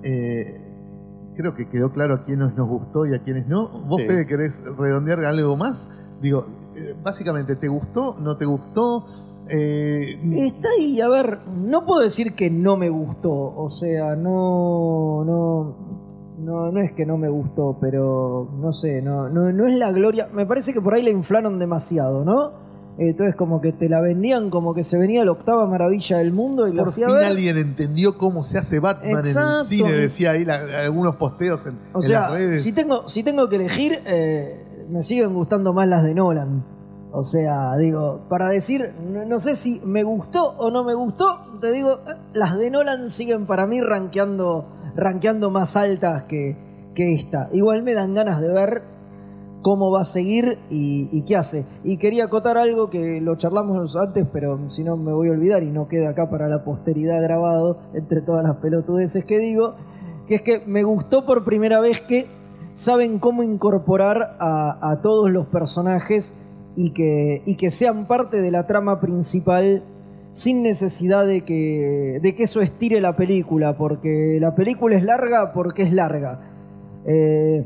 Eh, creo que quedó claro a quienes nos gustó y a quienes no. ¿Vos, Sí. Fede, querés redondear algo más? Digo, eh, básicamente, ¿te gustó? ¿No te gustó? Eh, Está ahí, a ver, no puedo decir que no me gustó, o sea, no, no, no, no es que no me gustó, pero no sé, no, no, no es la gloria, me parece que por ahí la inflaron demasiado, ¿no? Entonces como que te la vendían como que se venía la octava maravilla del mundo y la por fui fin a ver. alguien entendió cómo se hace Batman en Exacto. el cine, decía ahí la- algunos posteos en, O en sea, las redes. si tengo, si tengo que elegir, eh, me siguen gustando más las de Nolan. O sea, digo, para decir, no, no sé si me gustó o no me gustó, te digo, eh, las de Nolan siguen para mí rankeando, rankeando más altas que, que esta. Igual me dan ganas de ver cómo va a seguir y, y qué hace. Y quería acotar algo que lo charlamos antes, pero si no me voy a olvidar y no queda acá para la posteridad grabado entre todas las pelotudeces que digo, que es que me gustó por primera vez que saben cómo incorporar a, a todos los personajes y que, y que sean parte de la trama principal sin necesidad de que, de que eso estire la película, porque la película es larga porque es larga. Eh,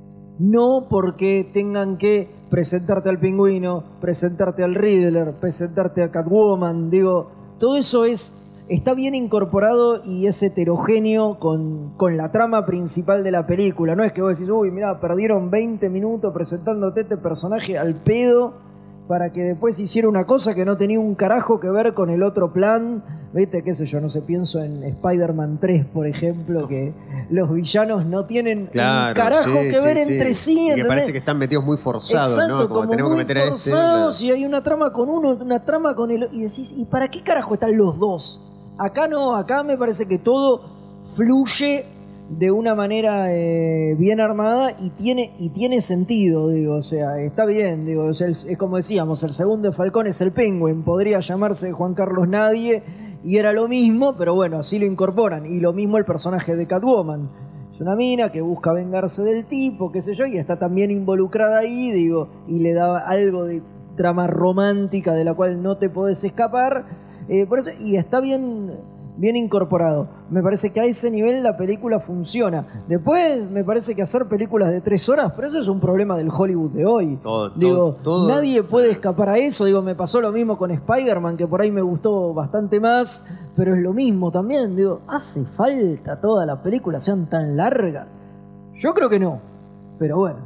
no porque tengan que presentarte al Pingüino, presentarte al Riddler, presentarte a Catwoman, digo, todo eso es está bien incorporado y es heterogéneo con, con la trama principal de la película. No es que vos decís, uy, mirá, perdieron veinte minutos presentándote este personaje al pedo para que después hiciera una cosa que no tenía un carajo que ver con el otro plan. ¿Viste? ¿Qué sé yo? No sé, pienso en Spider-Man tres, por ejemplo, que los villanos no tienen Claro, un carajo sí, que sí, ver sí. entre sí. Y que ¿entendés? parece que están metidos muy forzados, Exacto, ¿no? Como, tenemos que muy meter a este. forzados, claro. y hay una trama con uno, una trama con el... Y decís, ¿y para qué carajo están los dos? Acá no, acá me parece que todo fluye de una manera eh, bien armada y tiene y tiene sentido, digo, o sea, está bien, digo, o sea, es, es como decíamos, el segundo de Falcón es el Penguin, podría llamarse Juan Carlos Nadie y era lo mismo, pero bueno, así lo incorporan, y lo mismo el personaje de Catwoman. Es una mina que busca vengarse del tipo, qué sé yo, y está también involucrada ahí, digo, y le da algo de trama romántica de la cual no te podés escapar. Eh, por eso, y está bien, bien incorporado. Me parece que a ese nivel la película funciona. Después me parece que hacer películas de tres horas, pero eso es un problema del Hollywood de hoy. Todo, Digo, todo, todo. nadie puede escapar a eso. Digo, me pasó lo mismo con Spider-Man, que por ahí me gustó bastante más, pero es lo mismo también. Digo, ¿hace falta todas las películas sean tan largas? Yo creo que no, pero bueno,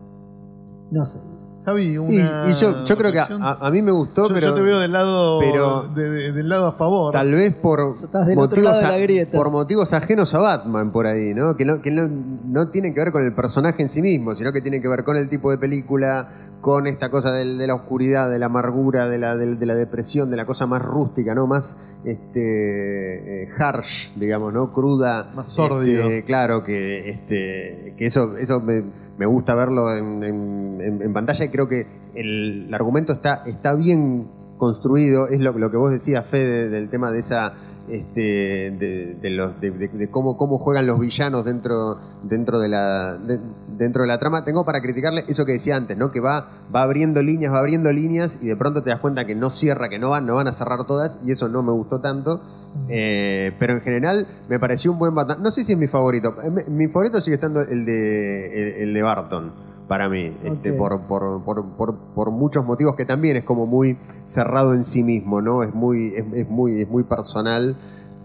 no sé. Javi, Y, una y yo, yo creo que a, reflexión. a- a mí me gustó, yo, pero yo te veo del lado, pero- de- de- del lado a favor. tal vez por Estás del otro motivos, lado de la a- grieta. por motivos ajenos a Batman por ahí, ¿no? Que, no, que no, no tienen que ver con el personaje en sí mismo, sino que tienen que ver con el tipo de película, con esta cosa del- de la oscuridad, de la amargura, de la, del- de la depresión, de la cosa más rústica, ¿no? Más este, eh, harsh, digamos, ¿no? Cruda. Más sórdido. Este, claro, que, este, que eso, eso me, me gusta verlo en, en- en- en pantalla y creo que el, el argumento está, está bien construido. Es lo, lo que vos decías, Fede, del tema de esa... Este, de, de los, de, de- de cómo, cómo juegan los villanos dentro, dentro, de la, de- dentro de la trama. Tengo para criticarle eso que decía antes, ¿no? Que va, va abriendo líneas, va abriendo líneas y de pronto te das cuenta que no cierra, que no van, no van a cerrar todas y eso no me gustó tanto. Eh, pero en general me pareció un buen Batman. No sé si es mi favorito. Eh, Mi, mi favorito sigue estando el de, el, el de Barton. Para mí, este, Ok. por, por, por, por, por muchos motivos que también es como muy cerrado en sí mismo, ¿no? Es muy, es, es muy, es muy personal,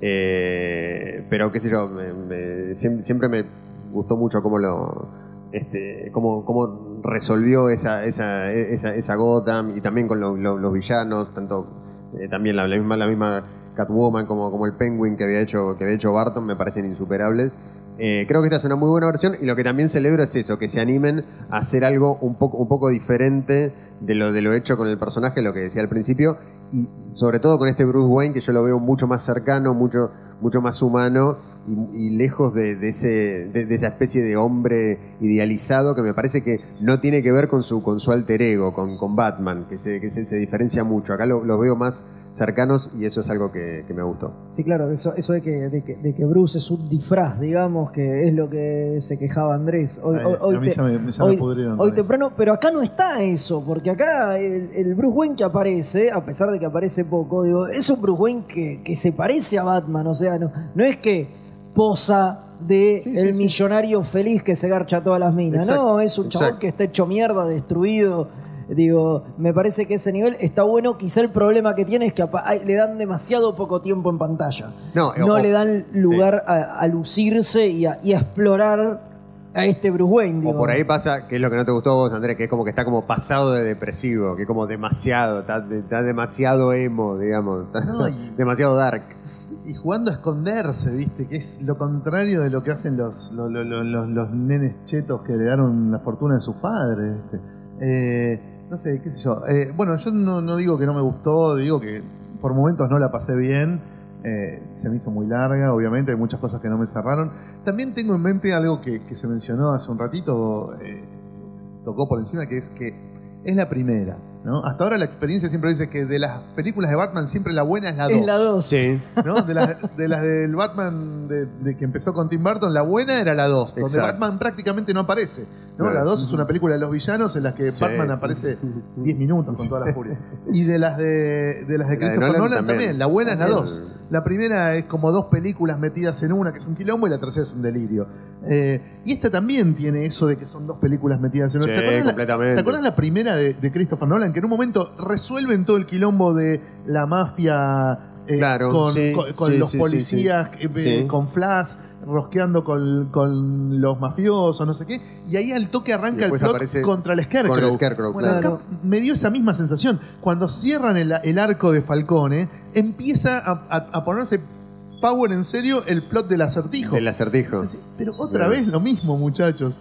eh, pero qué sé yo, me- me- siempre, siempre me gustó mucho cómo lo, este, cómo, cómo resolvió esa, esa, esa, esa Gotham y también con lo- lo- los villanos, tanto eh, también la, la misma, la misma Catwoman como, como el Penguin que había hecho, que había hecho Barton me parecen insuperables. Eh, creo que esta es una muy buena versión y lo que también celebro es eso, que se animen a hacer algo un poco, un poco diferente de lo, de lo hecho con el personaje, lo que decía al principio, y sobre todo con este Bruce Wayne que yo lo veo mucho más cercano, mucho, mucho más humano y, y lejos de, de, ese, de, de esa especie de hombre idealizado que me parece que no tiene que ver con su, con su alter ego, con, con Batman, que, se, que se, se diferencia mucho. Acá lo, lo veo más cercanos y eso es algo que, que me gustó. Sí, claro, eso, eso de, que, de, que, de que Bruce es un disfraz, digamos, que es lo que se quejaba Andrés. Hoy, Ay, hoy, hoy a mí te- ya me, ya me hoy- pudrieron hoy con eso. temprano, pero acá no está eso, porque acá el, el Bruce Wayne que aparece, a pesar de que aparece poco, digo, es un Bruce Wayne que, que se parece a Batman, o sea, no, no es que posa de Sí, sí, el sí. millonario feliz que se garcha todas las minas, Exacto, no, es un chabón exacto. que está hecho mierda, destruido. Digo, me parece que ese nivel está bueno. Quizá el problema que tiene es que apa- ay, le dan demasiado poco tiempo en pantalla. No, No o- le dan lugar a, a lucirse y a, y a explorar a este Bruce Wayne. O digo. por ahí pasa, que es lo que no te gustó a vos, Andrés, que es como que está como pasado de depresivo, que es como demasiado, está, está demasiado emo, digamos, está No, y- demasiado dark. Y jugando a esconderse, ¿viste? Que es lo contrario de lo que hacen los, los, los, los- los nenes chetos que heredaron la fortuna de sus padres, ¿viste? Eh, no sé, qué sé yo. Eh, bueno, yo no, no digo que no me gustó, digo que por momentos no la pasé bien. Eh, se me hizo muy larga, obviamente, hay muchas cosas que no me cerraron. También tengo en mente algo que, que se mencionó hace un ratito, eh, tocó por encima, que es que es la primera, ¿no? Hasta ahora la experiencia siempre dice que de las películas de Batman siempre la buena es la dos. Es la dos. Sí, ¿No? De las, de las del Batman de, de que empezó con Tim Burton, la buena era la dos, donde Exacto. Batman prácticamente no aparece. ¿no? Claro. La dos es una película de los villanos en la que Sí. Batman aparece diez minutos con toda la furia. Y de las de, de las de La de Christopher Nolan Nolan, también. también. la buena es la También. dos. La primera es como dos películas metidas en una, que es un quilombo, y la tercera es un delirio. Eh, y esta también tiene eso de que son dos películas metidas en una. Sí, ¿Te acuerdas la- completamente. ¿Te acuerdas la primera de, de Christopher Nolan? Que en un momento resuelven todo el quilombo de la mafia eh, Claro, con, sí, con- con sí, los sí, policías, sí, sí. eh, Sí. con Flash, rosqueando con, con los mafiosos, no sé qué. Y ahí al toque Y arranca el después plot aparece contra el Scarecrow. con el Scarecrow, Bueno, claro. acá me dio esa misma sensación. Cuando cierran el, el arco de Falcone, empieza a, a- a ponerse power en serio el plot del acertijo. del acertijo. Pero otra Bien. vez lo mismo, muchachos.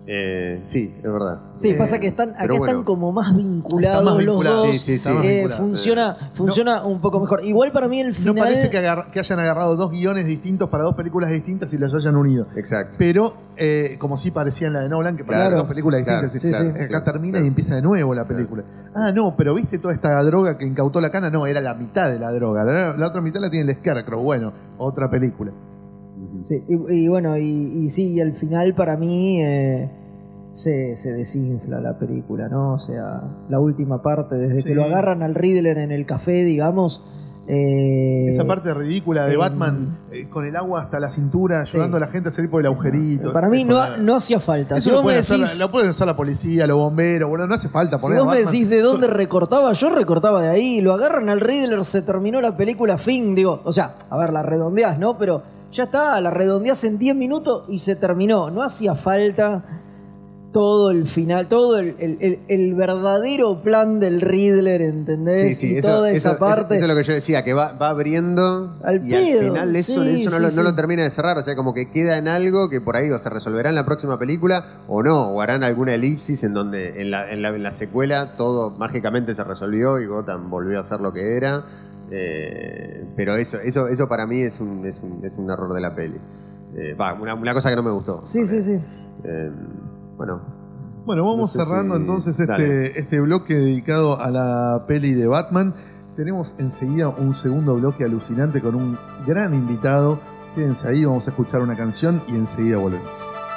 Eh, sí, es verdad. Sí, Eh, pasa que están, acá pero bueno. están como más vinculados Están más los vinculados. dos. Sí, sí, sí. Están más Eh, vinculados. funciona funciona un poco mejor. Igual para mí el No final... parece que, agarra- que hayan agarrado dos guiones distintos para dos películas distintas y los hayan unido. Exacto. Pero, eh, como sí parecía en la de Nolan, que parecían Claro. dos películas Claro, distintas. sí, Claro, sí. Acá Claro, termina claro. y empieza de nuevo la película. Ah, no, pero ¿viste toda esta droga que incautó la cana? No, era la mitad de la droga. La, la otra mitad la tiene el Scarecrow. Bueno, otra película. Ujú. Sí, y, y bueno, y, y sí, y al final para mí eh, se, se desinfla la película, ¿no? O sea, la última parte, desde Sí. que lo agarran al Riddler en el café, digamos. Eh, Esa parte ridícula de eh, Batman eh, con el agua hasta la cintura, Sí. ayudando a la gente a salir por el agujerito. Para mí Eso no, nada. no hacía falta. Eso Si lo vos me pueden, hacer, decís, lo pueden hacer la policía, los bomberos, bueno, no hace falta si poner a vos me Batman. decís de dónde recortaba, yo recortaba de ahí. Lo agarran al Riddler, se terminó la película, fin. Digo, o sea, a ver, la redondeás, ¿no? Pero ya está, la redondeás en diez minutos y se terminó. No hacía falta todo el final, todo el, el- el- el verdadero plan del Riddler, ¿entendés? Sí, sí, y eso, toda eso- esa parte. eso- eso es lo que yo decía, que va, va abriendo Al y pedo, al final eso, sí, eso no, sí, lo, no sí. lo termina de cerrar, o sea, como que queda en algo que por ahí o se resolverá en la próxima película o no, o harán alguna elipsis en donde en la, en la, en la secuela todo mágicamente se resolvió y Gotham volvió a ser lo que era. Eh, pero eso, eso, eso para mí es un, es un, es un error de la peli. Eh, va, una, una cosa que no me gustó. Sí, sí, sí. Eh, bueno. Bueno, vamos No sé cerrando si- entonces Dale. este, este bloque dedicado a la peli de Batman. Tenemos enseguida un segundo bloque alucinante con un gran invitado. Quédense ahí, vamos a escuchar una canción y enseguida volvemos.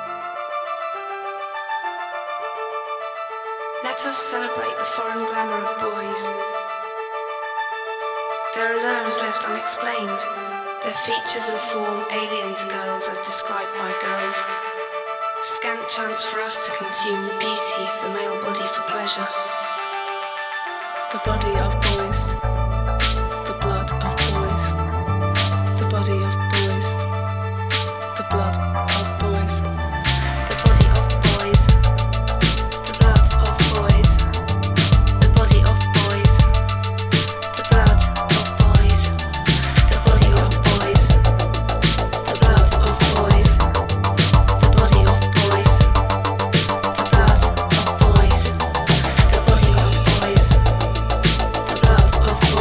Let us celebrate the foreign glamour of boys. Their allure is left unexplained, their features and form alien to girls as described by girls. Scant chance for us to consume the beauty of the male body for pleasure. The body of boys. The blood of boys. The body of boys. The blood of boys. The body of boys. The blood of boys. The body of boys. The blood of boys. The body of boys. The blood of boys. The body of boys. The blood of boys. The body of boys. The blood of boys.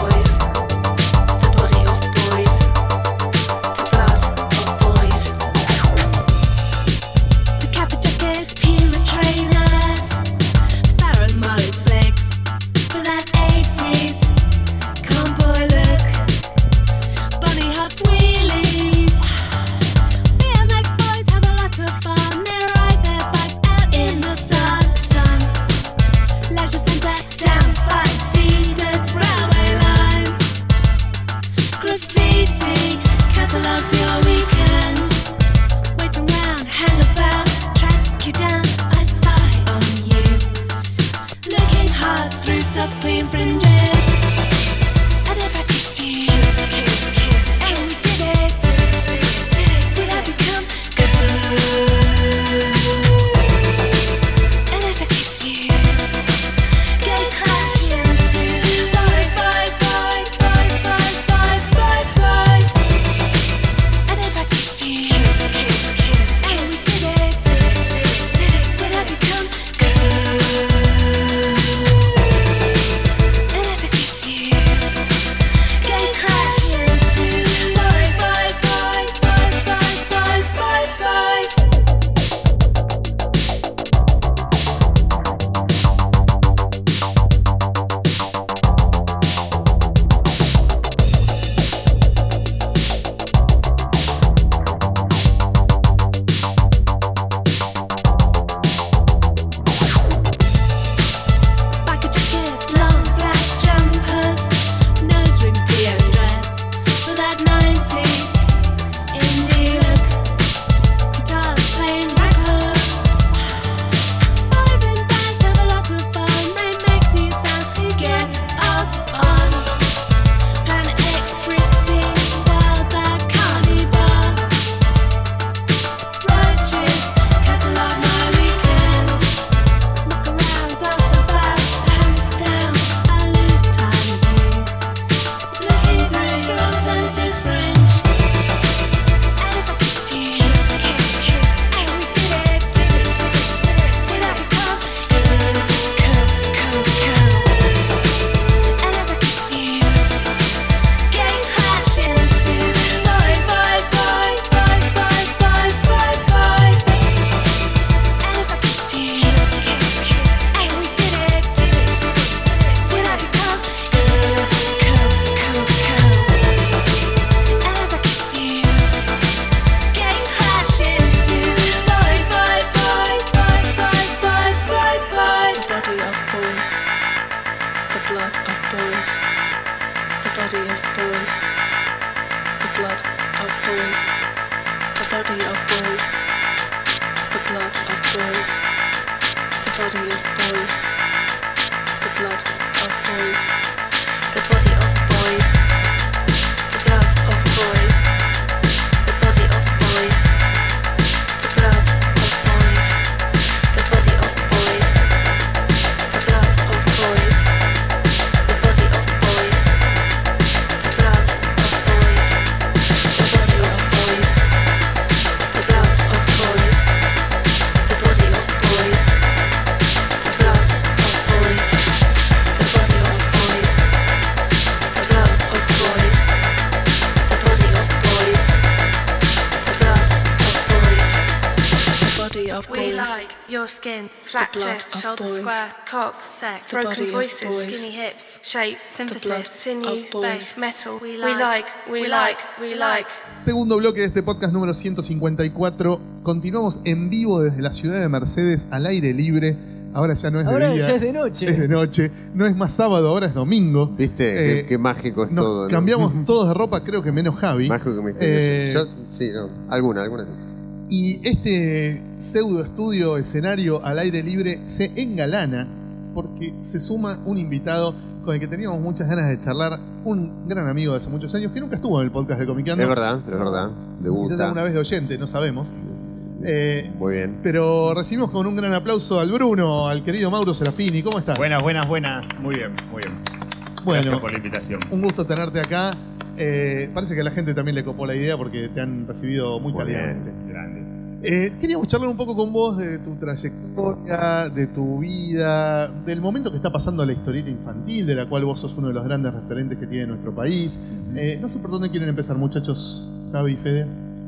boys, the body of boys, the blood of boys, the body of boys, the blood of boys, the body of boys, the blood of boys, the body of boys, the blood of boys, the body of boys, the blood of boys, the body of boys, the blood of boys, the body of boys, the blood of boys, the body of boys, the blood of boys, the body of boys, the blood of boys, the body of boys. We like your skin, flat The blood chest, of shoulder boys. square, Cock, sex, broken body of voices, boys. skinny hips, shape, Symphysis, the blood, sinew, of boys. bass, metal. We We like, like, we we like, like, we we like. Segundo bloque de este podcast número ciento cincuenta y cuatro. Continuamos en vivo desde la ciudad de Mercedes al aire libre. Ahora ya no es Ahora de día. ya es de noche. Es de noche. No es más sábado, ahora es domingo. ¿Viste? Eh, qué, qué mágico es Nos todo, ¿no? cambiamos todos de ropa, creo que menos Javi. Mágico que misterioso. Eh, Yo, sí, no. Alguna, alguna. sí. Y este pseudo estudio, escenario al aire libre, se engalana porque se suma un invitado con el que teníamos muchas ganas de charlar, un gran amigo de hace muchos años que nunca estuvo en el podcast de Comiqueando. Es verdad, es verdad. Me Quizás gusta. alguna vez de oyente, no sabemos. Eh, Muy bien. pero recibimos con un gran aplauso al Bruno, al querido Mauro Serafini. ¿Cómo estás? Buenas, buenas, buenas. Muy bien, muy bien. Bueno, Gracias por la invitación. un gusto tenerte acá. Eh, parece que a la gente también le copó la idea porque te han recibido muy Muy cálidamente. Grande. Eh, queríamos charlar un poco con vos de tu trayectoria, de tu vida, del momento que está pasando la historieta infantil, de la cual vos sos uno de los grandes referentes que tiene nuestro país. Eh, no sé por dónde quieren empezar, muchachos. Javi y Fede.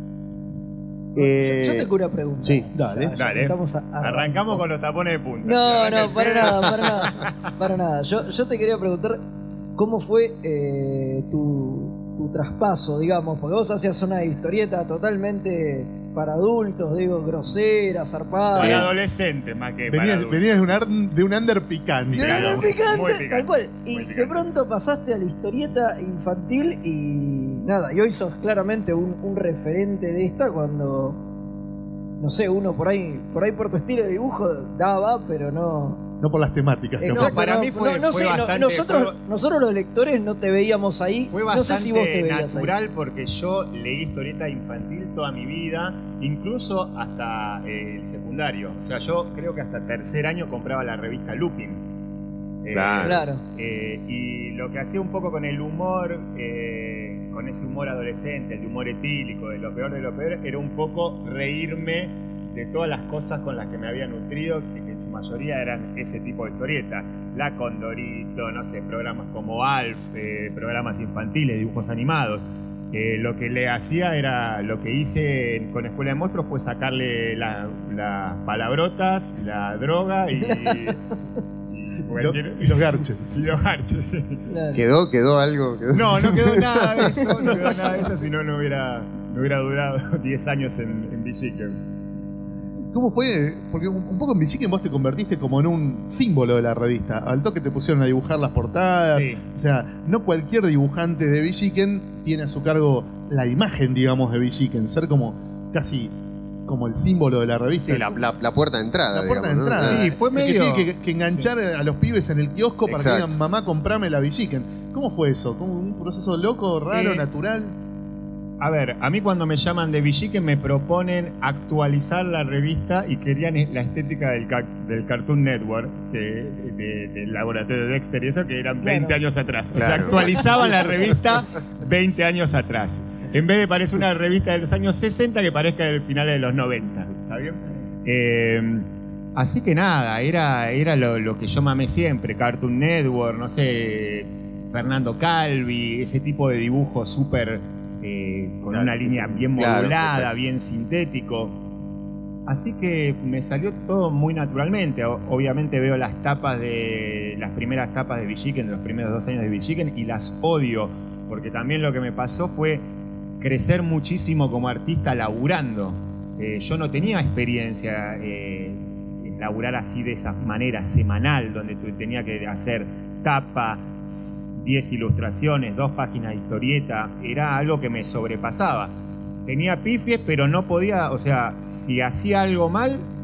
Eh, Yo, yo tengo una pregunta. sí. Dale. Ya- ya Dale. estamos a- a- Arrancamos con los tapones de punta. No, Si arranca no, el para Fede- nada, para nada. Para nada. Yo, yo te quería preguntar cómo fue eh, tu, tu traspaso, digamos, porque vos hacías una historieta totalmente para adultos, digo, grosera, zarpada. Para adolescentes más que para Venías, adultos. venías de, un ar- de un under picante. Pero Claro, era muy picante, picante, tal cual. muy Y de picante. pronto pasaste a la historieta infantil y nada, y hoy sos claramente un, un referente de esta cuando, no sé, uno por ahí, por ahí por tu estilo de dibujo daba, pero no. No por las temáticas. capaz. Exacto, para no, mí fue- no, no fue sé, no- bastante- nosotros, fue- nosotros los lectores no te veíamos ahí. Fue no bastante sé si vos te veías natural porque yo leí historieta infantil toda mi vida, incluso hasta eh, el secundario. O sea, yo creo que hasta tercer año compraba la revista Lupin. Eh, Claro. ahí. Claro. eh, y lo que hacía un poco con el humor, eh, con ese humor adolescente, el humor etílico, de lo peor de lo peor, era un poco reírme de todas las cosas con las que me había nutrido, que, que en su mayoría eran ese tipo de historietas. La Condorito, no sé, programas como Alf, eh, programas infantiles, dibujos animados. Eh, lo que le hacía era, lo que hice con Escuela de Monstruos fue sacarle la- las palabrotas, la droga y... y, Y, lo- cualquier- y los garches. y los garches, sí. Claro. ¿Quedó, quedó algo? ¿Quedó? No, no quedó nada de eso, no quedó nada de eso, si no, no hubiera, no hubiera durado diez años en, en Villiquen. ¿Cómo fue? Porque un, un poco en Villiquen vos te convertiste como en un símbolo de la revista. Al toque te pusieron a dibujar las portadas. Sí. O sea, no cualquier dibujante de Villiquen tiene a su cargo la imagen, digamos, de Villiquen. Ser como casi como el símbolo de la revista. Sí, la, la- la puerta de entrada. La puerta de digamos, ¿no? entrada. Sí, fue El que medio- tiene que, que enganchar a los pibes en el kiosco para Exacto. que digan, mamá, comprame la Villiquen. ¿Cómo fue eso? ¿Como un proceso loco, raro, Eh, natural? A ver, a mí cuando me llaman de Villiquen me proponen actualizar la revista y querían la estética del, ca- del Cartoon Network, de- de- del laboratorio de Dexter y eso, que eran Claro. veinte años atrás. O sea, Claro. actualizaban la revista veinte años atrás. En vez de parecer una revista de los años sesenta, que parezca del final de los noventa. ¿Está bien? Eh, así que nada, era, era lo, lo que yo mamé siempre, Cartoon Network, no sé, Fernando Calvi, ese tipo de dibujo súper... eh, con Claro, una línea sí. bien Claro, modulada, exacto. bien sintético. Así que me salió todo muy naturalmente. O- Obviamente veo las tapas de las primeras tapas de Villiquen, de los primeros dos años de Villiquen, y las odio, porque también lo que me pasó fue crecer muchísimo como artista laburando. Eh, yo no tenía experiencia eh, en laburar así de esa manera semanal, donde tu- tenía que hacer tapa, diez ilustraciones, dos páginas de historieta. Era algo que me sobrepasaba. Tenía pifies, pero no podía, o sea, si hacía algo mal,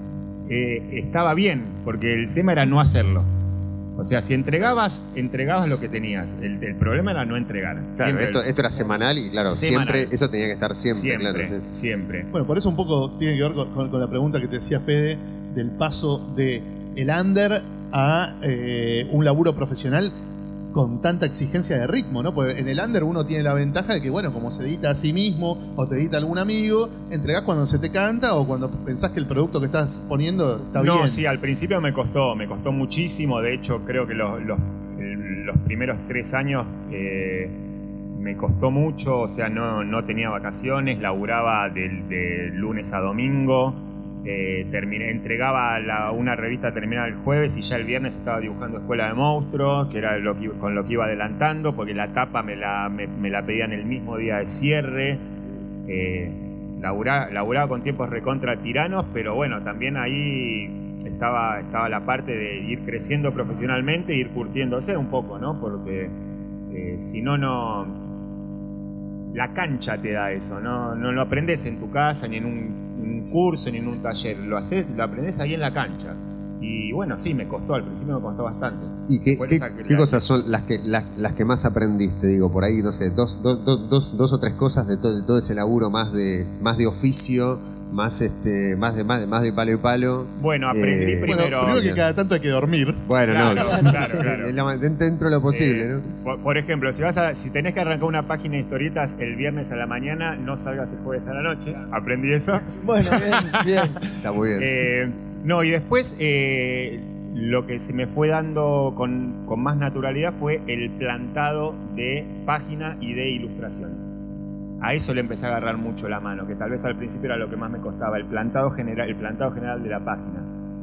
eh, estaba bien, porque el tema era no hacerlo. O sea, si entregabas, entregabas lo que tenías. El, el problema era no entregar. Claro, esto, esto era semanal y claro, semanal. siempre eso tenía que estar siempre, Siempre, claro. siempre. Bueno, por eso un poco tiene que ver con, con- con la pregunta que te decía Fede del paso de el under a eh, un laburo profesional con tanta exigencia de ritmo, ¿no? Porque en el under uno tiene la ventaja de que, bueno, como se edita a sí mismo o te edita algún amigo, entregás cuando se te canta o cuando pensás que el producto que estás poniendo está No, bien. sí, al principio me costó, me costó muchísimo. De hecho, creo que los, los, el- los primeros tres años eh, me costó mucho. O sea, no, no tenía vacaciones, laburaba del- de lunes a domingo. Eh, terminé, entregaba la- una revista terminada el jueves y ya el viernes estaba dibujando Escuela de Monstruos, que era lo que, con lo que iba adelantando, porque la tapa me la, me, me la pedían el mismo día de cierre. Eh, laburaba, laburaba con tiempos recontra tiranos, pero bueno, también ahí estaba, estaba la parte de ir creciendo profesionalmente e ir curtiéndose un poco, ¿no? Porque eh, si no, no... La cancha te da eso, ¿no? No lo aprendes en tu casa, ni en un, en un curso, ni en un taller. Lo haces, lo aprendes ahí en la cancha. Y bueno, sí, me costó, al principio me costó bastante. ¿Y qué, Por qué- esa que qué la- cosas son las que las, las que más aprendiste? Digo, por ahí, no sé, dos, dos, dos, dos, dos o tres cosas de, to- de todo ese laburo más de más de oficio, más este más de más de, más de palo y palo. Bueno, aprendí Eh, Bueno, primero... primero que cada tanto hay que dormir. Bueno, Claro, no, claro, claro. de la- de- dentro de lo posible, Eh, ¿no? por, por ejemplo, si vas a, si tenés que arrancar una página de historietas el viernes a la mañana, no salgas el jueves a la noche. Aprendí eso. Bueno, bien, bien. Está muy bien. Eh, no, y después eh, lo que se me fue dando con, con más naturalidad fue el plantado de página y de ilustraciones. A eso le empecé a agarrar mucho la mano, que tal vez al principio era lo que más me costaba, el plantado general, el plantado general de la página.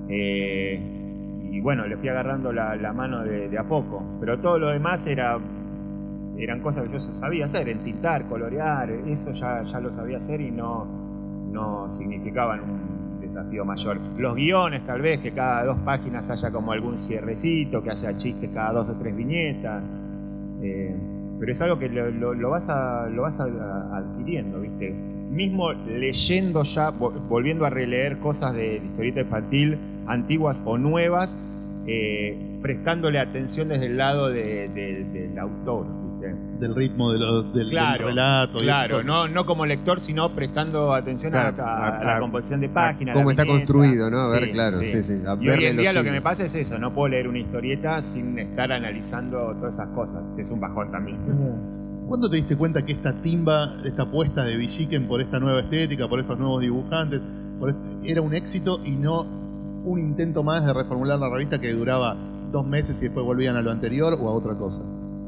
Eh, y bueno, le fui agarrando la, la mano de, de a poco, pero todo lo demás era eran cosas que yo sabía hacer, entintar, colorear, eso ya, ya lo sabía hacer y no, no significaban un desafío mayor. Los guiones tal vez, que cada dos páginas haya como algún cierrecito, que haya chistes cada dos o tres viñetas, eh, pero es algo que lo, lo- lo vas, a, lo vas a- a- adquiriendo, ¿viste? Mismo leyendo ya, vo- volviendo a releer cosas de historieta infantil, antiguas o nuevas, eh, prestándole atención desde el lado de- de- del autor, ¿viste? Del ritmo de lo- del, Claro, del relato. y claro, esas cosas. no, no como lector, sino prestando atención a- Claro, a, a a- la a- composición de a páginas. cómo la está viñeta. construido, ¿no? A ver, Sí, claro, sí. sí, sí, a Y hoy verle en lo día lo suyo. que me pasa es eso, no puedo leer una historieta sin estar analizando todas esas cosas, que es un bajón también. ¿Cuándo te diste cuenta que esta timba, esta apuesta de Villiquen por esta nueva estética, por estos nuevos dibujantes, por este- era un éxito y no un intento más de reformular la revista que duraba dos meses y después volvían a lo anterior o a otra cosa?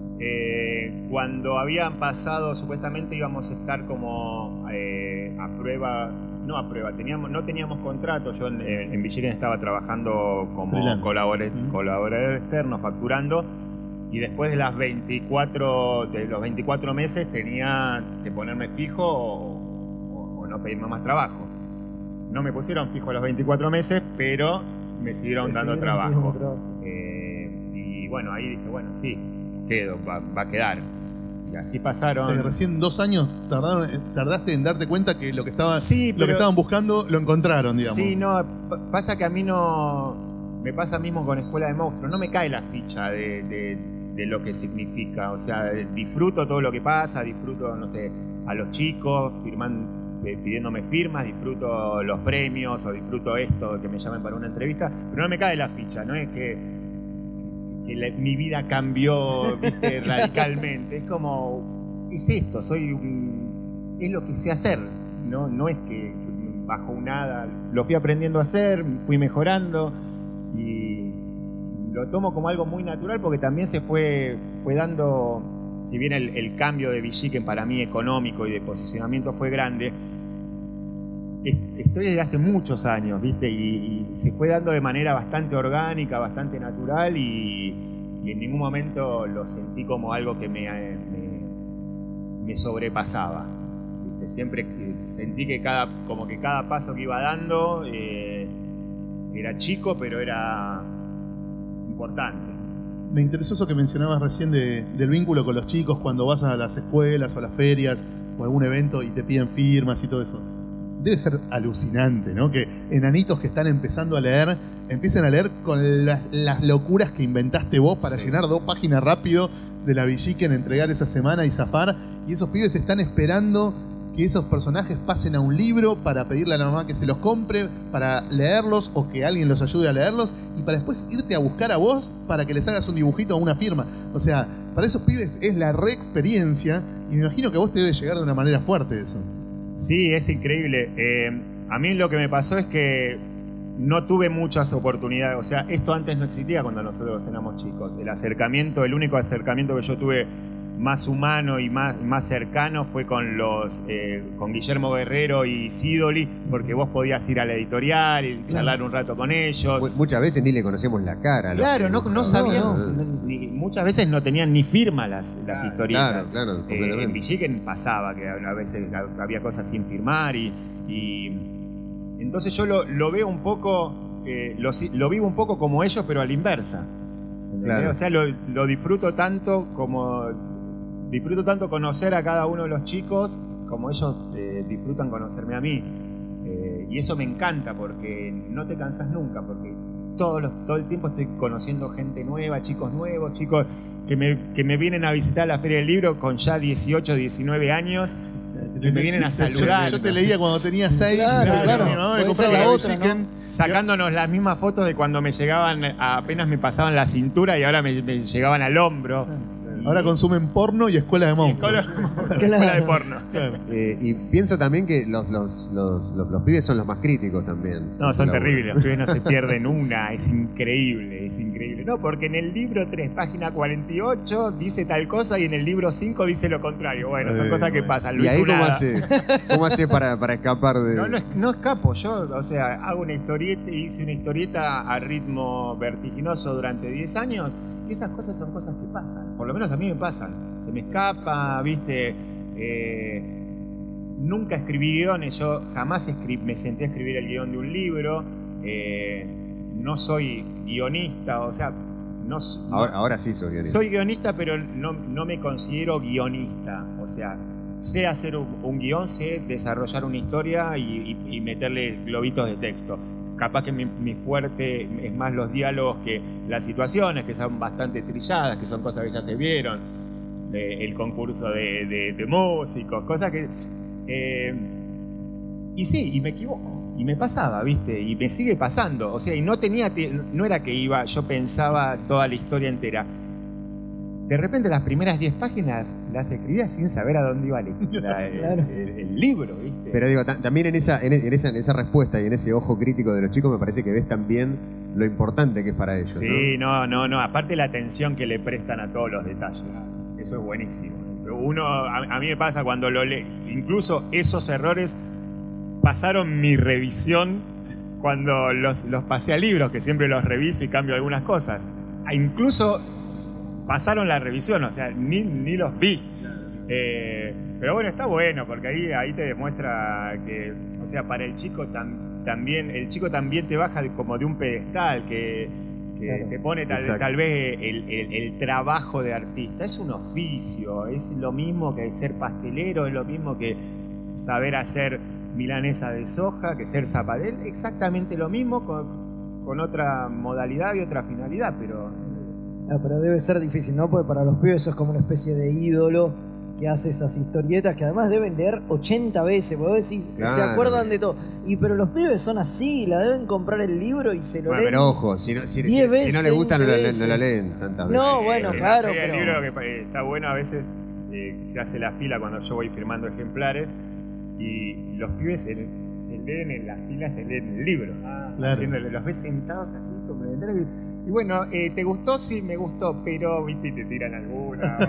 Eh, cuando habían pasado, supuestamente íbamos a estar como eh, a prueba, no a prueba, teníamos, no teníamos contrato, yo en, en Villiquen estaba trabajando como Freelance. colabore- Mm. colaborador externo, facturando, y después de las veinticuatro, de los veinticuatro meses tenía que ponerme fijo o, o- o no pedirme más trabajo. No me pusieron fijo a los veinticuatro meses, pero me siguieron Sí, dando sí, trabajo. mismo trabajo. Eh, y bueno, ahí dije, bueno, sí, quedo, va, va a quedar. Y así O pasaron. sea, que recién dos años tardaron, tardaste en darte cuenta que lo que, estaba, Sí, lo pero- que estaban buscando lo encontraron, digamos. Sí, no, pa- pasa que a mí no. Me pasa mismo con Escuela de Monstruos, no me cae la ficha de, de- de lo que significa. O sea, disfruto todo lo que pasa, disfruto, no sé, a los chicos firman, eh, pidiéndome firmas, disfruto los premios o disfruto esto, que me llamen para una entrevista, pero no me cae la ficha, no es que, que la- mi vida cambió, ¿viste? radicalmente. Es como, es esto, soy un- es lo que sé hacer, no, no es que bajo un hada, lo fui aprendiendo a hacer, fui mejorando y lo tomo como algo muy natural porque también se fue, fue dando, si bien el, el cambio de Villiquen para mí económico y de posicionamiento fue grande, es- estoy desde hace muchos años, ¿viste? Y, y se fue dando de manera bastante orgánica, bastante natural y, y en ningún momento lo sentí como algo que me, me, me sobrepasaba. ¿Viste? Siempre que sentí que cada, como que cada paso que iba dando eh, era chico, pero era importante. Me interesó eso que mencionabas recién de- del vínculo con los chicos cuando vas a las escuelas o a las ferias o a algún evento y te piden firmas y todo eso. debe ser alucinante, ¿no? Que enanitos que están empezando a leer, empiecen a leer con las, las locuras que inventaste vos para Sí. llenar dos páginas rápido de la Villiquen, entregar esa semana y zafar, y esos pibes están esperando que esos personajes pasen a un libro para pedirle a la mamá que se los compre, para leerlos o que alguien los ayude a leerlos y para después irte a buscar a vos para que les hagas un dibujito o una firma. O sea, para esos pibes es la re experiencia y me imagino que a vos te debe llegar de una manera fuerte eso. Sí, es increíble. Eh, a mí lo que me pasó es que no tuve muchas oportunidades. O sea, esto antes no existía cuando nosotros éramos chicos. El acercamiento, el único acercamiento que yo tuve más humano y más, más cercano fue con los eh, con Guillermo Guerrero y Sidoli, porque vos podías ir a la editorial y charlar un rato con ellos. Mu- Muchas veces ni le conocíamos la cara. a los Claro, no, no dibujantes. sabían, Ah. ni- muchas veces no tenían ni firma las, las Claro, historietas. claro, claro, Eh, completamente. en Villiquen pasaba que a veces había cosas sin firmar y, y entonces yo lo, lo veo un poco, eh, lo, si- lo vivo un poco como ellos, pero a la inversa. ¿Entendés? Claro. O sea, lo, lo disfruto tanto como disfruto tanto conocer a cada uno de los chicos como ellos eh, disfrutan conocerme a mí. Eh, y eso me encanta porque no te cansas nunca, porque todos los, todo el tiempo estoy conociendo gente nueva, chicos nuevos, chicos que me, que me vienen a visitar a la Feria del Libro con ya dieciocho, diecinueve años, que me vienen a saludar. Yo, yo te leía cuando tenía seis, Claro, claro. mi mamá me Puede compraba ser la la otra, Villiquen. Sacándonos las mismas fotos de cuando me llegaban, apenas me pasaban la cintura y ahora me, me llegaban al hombro. Ahora consumen porno y escuela de monstruos. Escuela, escuela de porno. Eh, y pienso también que los, los, los, los, los pibes son los más críticos también. No, son La- terribles, los pibes no se pierden una, es increíble, es increíble. No, porque en el libro tres, página cuarenta y ocho, dice tal cosa y en el libro cinco dice lo contrario. Bueno, son Eh, cosas que bueno. pasan. ¿Y Luis ahí cómo Unada. hace, cómo hace para, para escapar de...? No, no, es- no escapo, yo, o sea, hago una historieta, hice una historieta a ritmo vertiginoso durante diez años y esas cosas son cosas que pasan, por lo menos a mí me pasan. Se me escapa, viste, eh, nunca escribí guiones, yo jamás escri- me senté a escribir el guión de un libro, eh, no soy guionista, o sea, no, s- no- Ahora, ahora sí sos guionista. soy guionista, pero no, no me considero guionista. O sea, sé hacer un, un guión, sé desarrollar una historia y, y- y meterle globitos de texto. Capaz que mi, mi fuerte es más los diálogos que las situaciones, que son bastante trilladas, que son cosas que ya se vieron. Eh, el concurso de, de- de músicos, cosas que... eh, y sí, y me equivoco. Y me pasaba, ¿viste? Y me sigue pasando. O sea, y no tenía... tie- No era que iba, yo pensaba toda la historia entera. De repente las primeras diez páginas las escribía sin saber a dónde iba la- la- el, Claro. el- el libro, ¿viste? Pero digo, ta- también en esa, en, en esa, en esa respuesta y en ese ojo crítico de los chicos me parece que ves también lo importante que es para ellos. Sí, no, no, no. Aparte la atención que le prestan a todos los detalles. Eso es buenísimo. Uno, a, a mí me pasa cuando lo lee, incluso esos errores pasaron mi revisión cuando los, los pasé a libros, que siempre los reviso y cambio algunas cosas. Ah, incluso pasaron la revisión, o sea, ni, ni los vi. Eh, pero bueno, está bueno, porque ahí, ahí te demuestra que, o sea, para el chico tam- también, el chico también te baja de- como de un pedestal, que, que Claro. te pone tal, Exacto. tal vez el, el- el trabajo de artista. Es un oficio, es lo mismo que ser pastelero, es lo mismo que saber hacer milanesa de soja, que ser zapatero, exactamente lo mismo con, con otra modalidad y otra finalidad, pero... No, pero debe ser difícil, ¿no? Porque para los pibes eso es como una especie de ídolo que hace esas historietas que además deben leer ochenta veces, porque vos decís, se Claro. acuerdan de todo. Y pero los pibes son así, la deben comprar el libro y se lo Bueno, leen. pero ojo, si no, si, si- diez si veces, no le gusta no la, veinte no la leen tantas veces. No, bueno, Eh, claro, la feria del pero- libro que eh, está bueno a veces, eh, se hace la fila cuando yo voy firmando ejemplares y los pibes se, se leen en la fila, se leen el libro. Claro. Haciéndole, los ves sentados así, complementarios. Y bueno, eh, ¿te gustó? Sí, me gustó, pero viste, y te tiran alguna.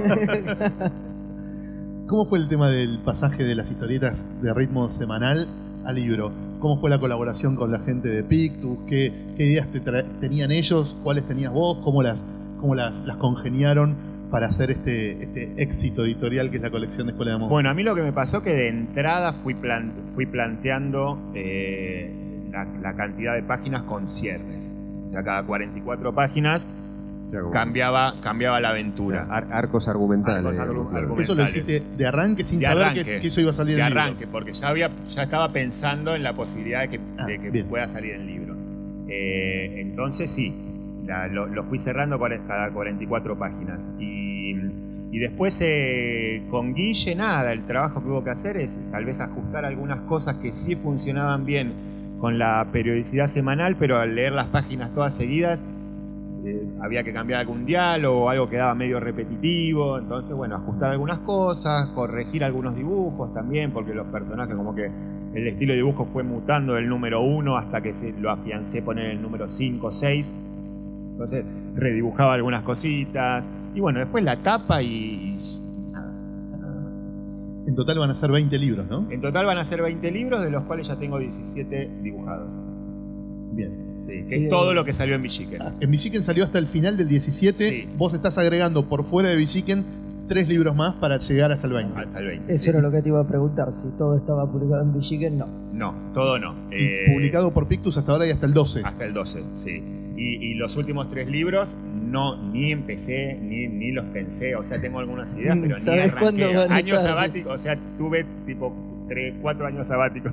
¿Cómo fue el tema del pasaje de las historietas de ritmo semanal al libro? ¿Cómo fue la colaboración con la gente de Pictus? ¿Qué, qué ideas te tra- tenían ellos? ¿Cuáles tenías vos? ¿Cómo las, cómo las, las congeniaron para hacer este, este éxito editorial que es la colección de Escuela de Monstruos? Bueno, a mí lo que me pasó que de entrada fui, plan- fui planteando eh, la, la cantidad de páginas con cierres. O sea, cada cuarenta y cuatro páginas sea, como cambiaba, cambiaba la aventura. ar- arcos argumentales. Arcos argu- digamos, claro. argumentales. Eso lo hiciste de arranque sin De saber arranque. Que, que eso iba a salir De en el libro. arranque, porque ya, había, ya estaba pensando en la posibilidad de que, Ah, de que bien. pueda salir el libro. Eh, entonces sí, la- lo, lo fui cerrando cuare- cada cuarenta y cuatro páginas. Y, y después eh, con Guille, nada, el trabajo que hubo que hacer es tal vez ajustar algunas cosas que sí funcionaban bien con la periodicidad semanal, pero al leer las páginas todas seguidas eh, había que cambiar algún diálogo o algo quedaba medio repetitivo. Entonces, bueno, ajustar algunas cosas, corregir algunos dibujos también, porque los personajes como que el estilo de dibujo fue mutando del número uno hasta que se lo afiancé poner el número cinco o seis. Entonces redibujaba algunas cositas. Y bueno, después la tapa y, y nada, nada más. En total van a ser veinte libros, ¿no? En total van a ser veinte libros, de los cuales ya tengo diecisiete dibujados. Bien. Sí, que Sí, es todo eh, lo que salió en Villiquen. En Villiquen salió hasta el final del diecisiete. Sí. Vos estás agregando por fuera de Villiquen tres libros más para llegar hasta el veinte. Hasta el veinte. Eso sí. era lo que te iba a preguntar, si todo estaba publicado en Villiquen, no. No, todo no. Y Eh, publicado por Pictus hasta ahora y hasta el doce. Hasta el doce, sí. Y, y los últimos tres libros no ni empecé, ni, ni los pensé. O sea, tengo algunas ideas, Mm, pero ni ¿sabes arranqué. cuándo van a Años estar? sabáticos, o sea, tuve tipo tres, cuatro años sabáticos.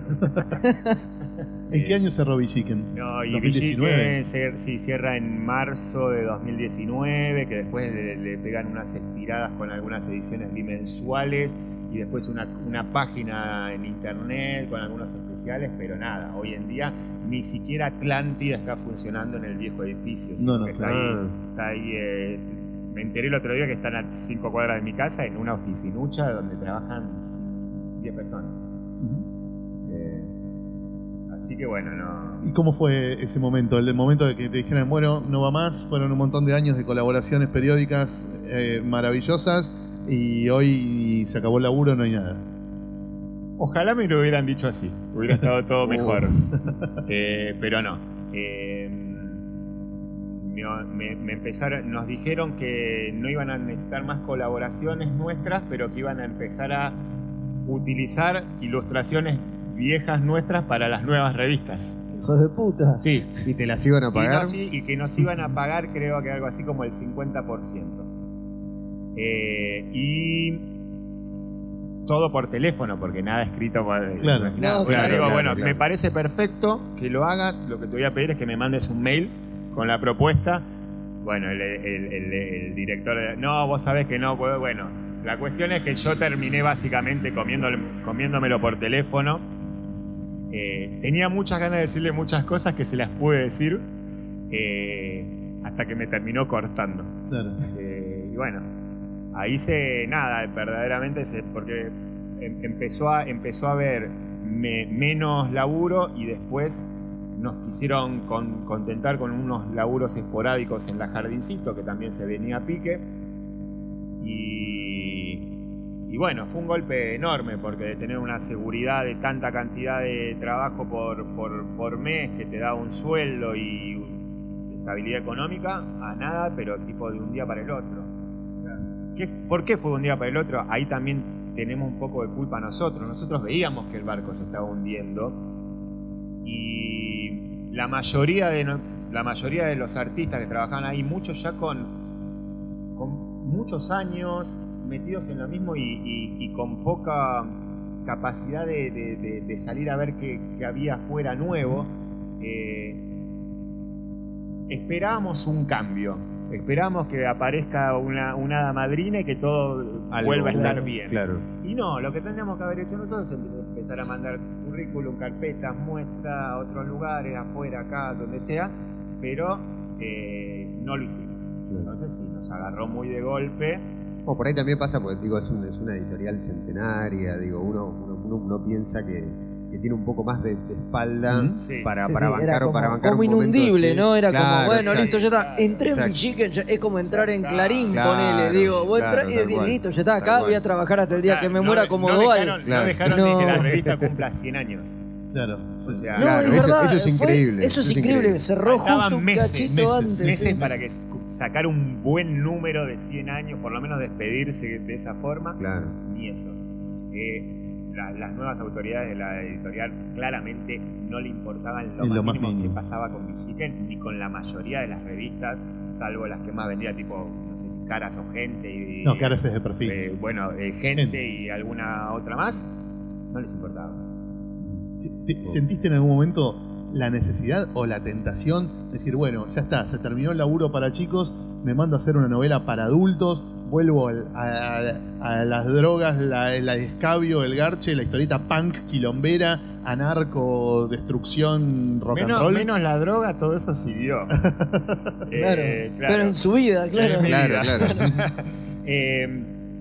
¿En qué año cerró Villiquen? No, y ¿dos mil diecinueve? Villiquen se- sí, cierra en marzo de dos mil diecinueve, que después le, le pegan unas estiradas con algunas ediciones bimensuales y después una, una página en internet con algunos especiales, pero nada, hoy en día ni siquiera Atlántida está funcionando en el viejo edificio, sino No, no, que está claro. ahí, está ahí eh, me enteré el otro día que están a cinco cuadras de mi casa en una oficinucha donde trabajan diez personas. Eh, así que bueno, no... ¿Y cómo fue ese momento? El momento de que te dijeran, bueno, no va más, fueron un montón de años de colaboraciones periódicas eh, maravillosas y hoy se acabó el laburo, no hay nada. Ojalá me lo hubieran dicho así, hubiera estado todo mejor. Eh, pero no. Eh, me, me empezaron, nos dijeron que no iban a necesitar más colaboraciones nuestras, pero que iban a empezar a utilizar ilustraciones viejas nuestras para las nuevas revistas. Hijos de puta. Sí. ¿Y te las iban a Y, pagar? nos i- y que nos iban a pagar, creo que algo así como el cincuenta por ciento. Eh, y todo por teléfono, porque nada escrito por... Claro. nada. No, Bueno, claro, digo, claro, bueno, claro. me parece perfecto que lo haga. Lo que te voy a pedir es que me mandes un mail con la propuesta. Bueno, el, el- el- el director... de- no, vos sabés que no puedo... Bueno, la cuestión es que yo terminé básicamente comiéndole- comiéndomelo por teléfono. Eh, tenía muchas ganas de decirle muchas cosas que se las pude decir eh, hasta que me terminó cortando. Claro. Eh, y bueno, ahí se nada, verdaderamente se, porque em- empezó a empezó a haber me- menos laburo y después nos quisieron con- contentar con unos laburos esporádicos en la Jardincito, que también se venía a pique. Y, y bueno, fue un golpe enorme, porque de tener una seguridad de tanta cantidad de trabajo por, por, por mes que te da un sueldo y estabilidad económica, a nada, pero tipo de un día para el otro. ¿Qué, ¿Por qué fue de un día para el otro? Ahí también tenemos un poco de culpa nosotros. Nosotros veíamos que el barco se estaba hundiendo y la mayoría de, no- la mayoría de los artistas que trabajaban ahí, muchos ya con, con muchos años metidos en lo mismo y, y- y con poca capacidad de, de- de- de salir a ver qué, qué había afuera nuevo, eh, esperábamos un cambio. Esperamos que aparezca una, una hada madrina y que todo Algo, vuelva a estar claro, bien. Claro. Y no, lo que tendríamos que haber hecho nosotros es empezar a mandar currículum, carpetas, muestras a otros lugares, afuera, acá, donde sea, pero eh, no lo hicimos. Entonces sí, nos agarró muy de golpe. O por ahí también pasa, porque digo, es, un- es una editorial centenaria, digo, uno, uno, uno- uno piensa que, que tiene un poco más de, de espalda Ujú. Sí. para, Sí, para sí, bancar era o para como, bancar como un momento inundible, así. ¿no? Era Claro, como, bueno, exacto. listo, ya está. Entré en Exacto. Villiquen, ya- es como entrar en Claro, Clarín, claro, ponele. Digo, vos claro, entrás y tal decís, cual, listo, ya está, tal acá cual. voy a trabajar hasta el día O sea, que me no- muera como no Dual. dejaron, Claro. no dejaron No. ni que la revista cumpla cien años. Claro. O sea, No, Claro, es eso- verdad, eso es fue- increíble, Eso es eso es increíble, increíble. cerró faltaban justo un meses, cachito meses, antes. meses sí. para que sacar un buen número de cien años, por lo menos despedirse de esa forma. Claro. Ni eso. Eh, la, las nuevas autoridades de la editorial claramente no le importaban lo, En más, lo más mínimo mínimo. que pasaba con Villiquen ni con la mayoría de las revistas, salvo las que más vendía, tipo, no sé si Caras o Gente. Y, No, Caras es de perfil. eh, bueno, eh, Gente Gente. y alguna otra más, no les importaba. ¿Te- ¿Sentiste en algún momento la necesidad o la tentación de decir, bueno, ya está, se terminó el laburo para chicos, me mando a hacer una novela para adultos, vuelvo al- a, a- a las drogas, la, el escabio, el garche, la historieta punk, quilombera, anarco, destrucción, rock and Menos, roll? menos la droga, todo eso siguió. Claro. Eh, Pero en su vida, claro. En mi Claro, vida. claro. Eh,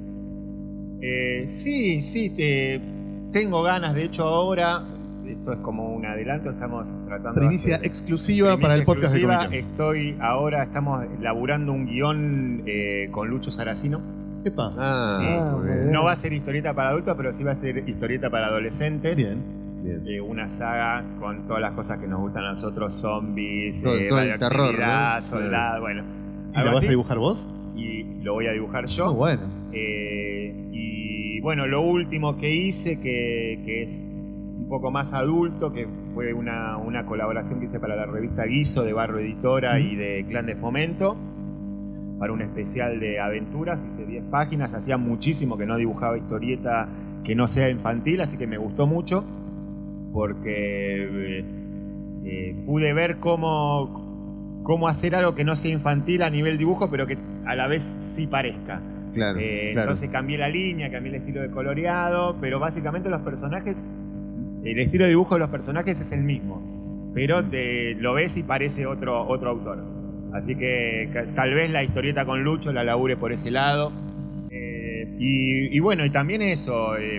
eh, sí, sí, te, tengo ganas. De hecho, ahora, esto es como un adelanto, estamos tratando Primicia de hacer- exclusiva primicia para el podcast exclusiva. de Comic Estoy ahora, estamos laburando un guión eh, con Lucho Saracino. Epa, Ah, Sí. muy bien. No va a ser historieta para adultos, pero sí va a ser historieta para adolescentes. bien. Bien. Eh, una saga con todas las cosas que nos gustan a nosotros, zombies, Todo- eh, todo el terror, radioactividad, ¿no? soldados, bueno. ¿Y algo la vas así. a dibujar vos? Y lo voy a dibujar yo. Muy bueno. Eh, y bueno, lo último que hice, que, que es un poco más adulto, que fue una, una colaboración que hice para la revista Guiso de Barro Editora y de Clan de Fomento, para un especial de aventuras. Hice diez páginas, hacía muchísimo que no dibujaba historieta que no sea infantil, así que me gustó mucho, porque eh, eh, pude ver cómo, cómo hacer algo que no sea infantil a nivel dibujo, pero que a la vez sí parezca. Claro, Eh, claro. Entonces cambié la línea, cambié el estilo de coloreado, pero básicamente los personajes, el estilo de dibujo de los personajes es el mismo, pero te, lo ves y parece otro, otro autor. Así que ca- tal vez la historieta con Lucho la labure por ese lado. Eh, y, y bueno, y también eso, eh,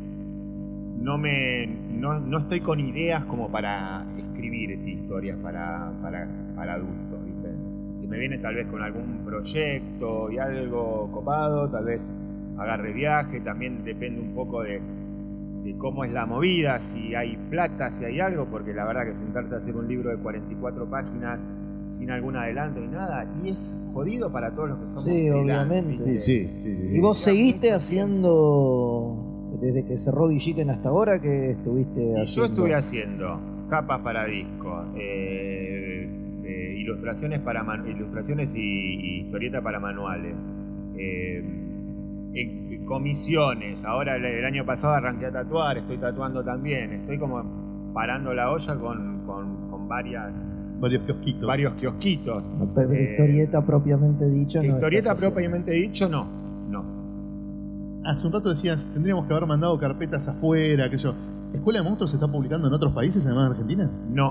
no me no, no estoy con ideas como para escribir historias para, para, para adultos, ¿viste? Si me viene tal vez con algún proyecto y algo copado, tal vez agarre viaje, también depende un poco de, de cómo es la movida, si hay plata, si hay algo, porque la verdad que sentarte a hacer un libro de cuarenta y cuatro páginas sin algún adelanto ni nada, y es jodido para todos los que somos Sí, freelance, obviamente. ¿viste? Sí, sí, sí, sí. ¿Y vos Ya, seguiste mucho haciendo, desde que cerró Villiquen hasta ahora, que estuviste Y yo haciendo? estuve haciendo capas para disco, eh, eh, ilustraciones para man- ilustraciones y, y historieta para manuales, eh, en- en comisiones. Ahora el, el año pasado arranqué a tatuar, estoy tatuando también. Estoy como parando la olla con, con, con varias Varios kiosquitos. varios kiosquitos. Pero Eh, historieta propiamente dicho, no. Historieta estás haciendo. propiamente dicho, no, no. Hace un rato decías, tendríamos que haber mandado carpetas afuera, aquello. ¿Escuela de Monstruos se está publicando en otros países, además de Argentina? No.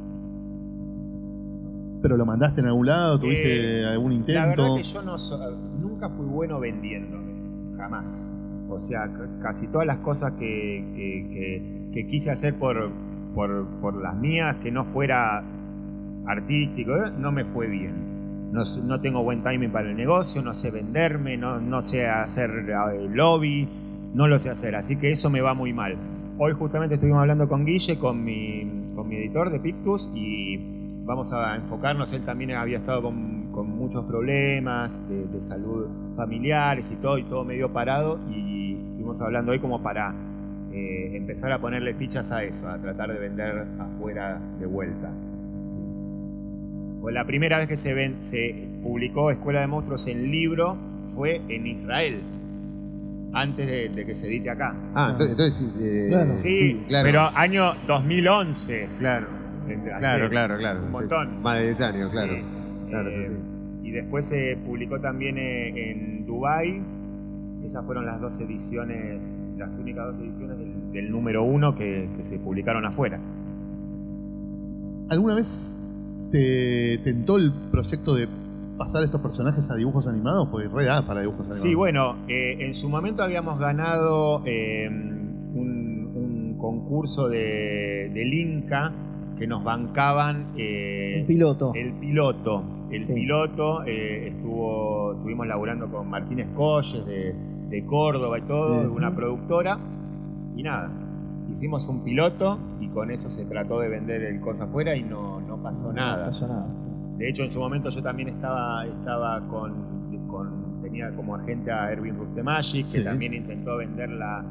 ¿Pero lo mandaste en algún lado? ¿Tuviste Eh, algún intento? La verdad que yo no so- nunca fui bueno vendiéndome, jamás. O sea, c- casi todas las cosas que, que- que- que quise hacer por, por, por las mías, que no fuera artístico, ¿eh? No me fue bien. No, s- no tengo buen timing para el negocio, no sé venderme, no, no sé hacer eh, lobby, no lo sé hacer, así que eso me va muy mal. Hoy justamente estuvimos hablando con Guille, con mi, con mi editor de Pictus, y vamos a enfocarnos. Él también había estado con, con muchos problemas de, de salud familiares y todo, y todo medio parado, y estuvimos hablando hoy como para eh, empezar a ponerle fichas a eso, a tratar de vender afuera de vuelta. Pues la primera vez que se, ven, se publicó Escuela de Monstruos en libro fue en Israel, antes de, de que se edite acá. Ah, entonces, entonces, eh, Claro. Sí, sí, claro. pero año dos mil once. Claro, Hace claro, claro, claro. un Sí. montón. Más de diez años, Sí. claro. Claro, Eh, sí, sí. Y después se publicó también eh, en Dubái. Esas fueron las dos ediciones, las únicas dos ediciones del, del número uno que, que se publicaron afuera. ¿Alguna vez te tentó el proyecto de pasar estos personajes a dibujos animados? Porque re da para dibujos animados. Sí, bueno, eh, en su momento habíamos ganado eh, un, un concurso de, del Inca que nos bancaban eh, Un piloto. el piloto. El Sí. piloto eh, estuvo, estuvimos laburando con Martínez Colles de, de Córdoba y todo, de Ujú. una productora, y nada, hicimos un piloto y con eso se trató de vender el cosa afuera y no, no pasó nada. No pasó nada. De hecho, en su momento yo también estaba, estaba con, con- tenía como agente a Erwin Rustemagic, que Sí. también intentó vender la,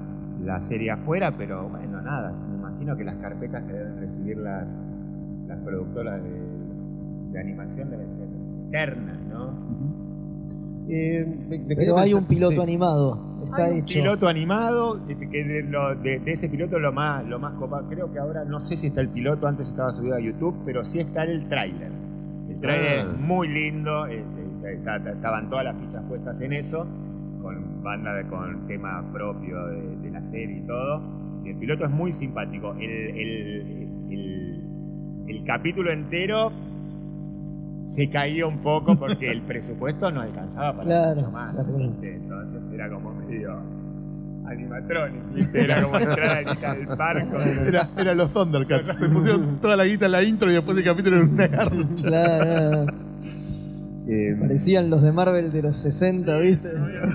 la serie afuera, pero bueno, nada, me imagino que las carpetas que deben recibir las, las productoras de, de animación deben ser eternas, ¿no? Eh, me- me quedé Pero hay un pensando- piloto sí. animado. Está Hay un hecho. piloto animado, que que de, lo- de- de ese piloto lo más, lo más copado, creo que ahora no sé si está el piloto, antes estaba subido a YouTube, pero sí está el tráiler. El tráiler Ah. es muy lindo, es- es- está- está- estaban todas las fichas puestas en eso, con banda, de- con tema propio de, de la serie y todo. Y el piloto es muy simpático. El, el, el, el capítulo entero se caía un poco porque el presupuesto no alcanzaba para Claro, mucho más. claro. ¿viste? Entonces era como medio animatronic, ¿viste? Era como entrar a la guita del parco. Era, era los Thundercats. Se pusieron toda la guita en la intro y después el capítulo en una garcha. Claro. Eh, Parecían los de Marvel de los sesenta, ¿viste?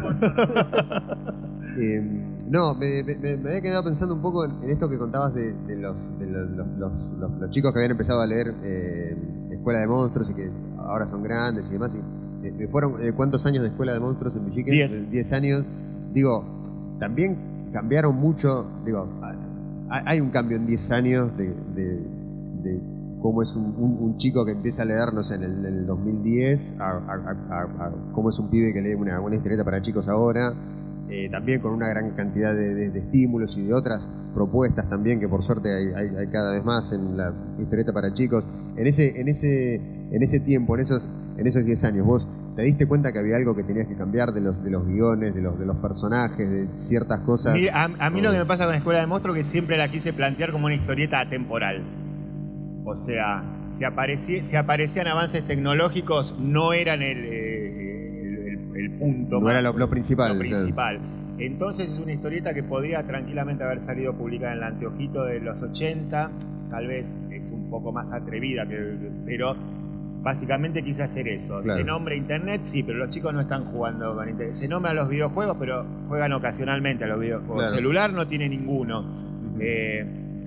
Eh, no, me, me- me había quedado pensando un poco en, en esto que contabas de, de los, de los, los- los- los- los chicos que habían empezado a leer eh, Escuela de Monstruos y que ahora son grandes y demás. Y, eh, eh, fueron eh, ¿cuántos años de Escuela de Monstruos en Villiquen? Diez. Eh, Diez años. Digo, también cambiaron mucho. Digo, hay hay un cambio en diez años de, de- de cómo es un, un- un chico que empieza a leer, no sé, en el, en el dos mil diez, a, a- a- a- a cómo es un pibe que lee una, una historieta para chicos ahora. Eh, también con una gran cantidad de, de- de estímulos y de otras propuestas también que por suerte hay, hay- hay cada vez más en la historieta para chicos. En ese, en ese, en ese tiempo, en esos, en esos diez años, vos te diste cuenta que había algo que tenías que cambiar de los, de los guiones, de los, de los personajes, de ciertas cosas. Mi- a, a mí lo que me pasa con Escuela de Monstruos es que siempre la quise plantear como una historieta atemporal. O sea, si, apareci- si aparecían avances tecnológicos, no eran el, eh, el, el- el punto No más- era lo, lo principal. lo claro. principal. Entonces es una historieta que podría tranquilamente haber salido publicada en el Anteojito de los ochenta. Tal vez es un poco más atrevida, que- pero básicamente quise hacer eso. Claro. Se nombra Internet, sí, pero los chicos no están jugando con Internet. Se nombra a los videojuegos, pero juegan ocasionalmente a los videojuegos. Claro. Celular no tiene ninguno. Eh,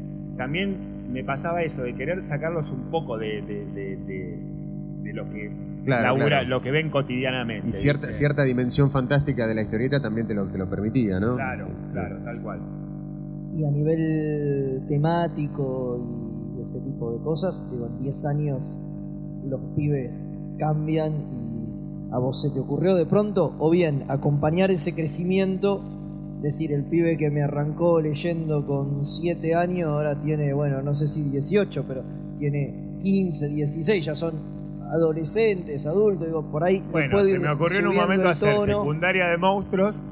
también me pasaba eso, de querer sacarlos un poco de, de- de- de- de lo que Claro, labura- claro. lo que ven cotidianamente. Y cierta, ¿viste? cierta dimensión fantástica de la historieta también te lo, te lo permitía, ¿no? Claro, claro, tal cual. Y a nivel temático y ese tipo de cosas, digo, en diez años los pibes cambian y a vos se te ocurrió de pronto, o bien acompañar ese crecimiento, decir, el pibe que me arrancó leyendo con siete años ahora tiene, bueno, no sé si dieciocho, pero tiene quince, dieciséis, ya son adolescentes, adultos, digo, por ahí. Bueno, puedo se ir me ocurrió en un subiendo momento el hacer tono. secundaria de monstruos.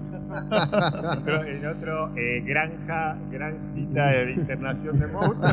en otro, en otro, eh, granja, granjita de internación de monstruos.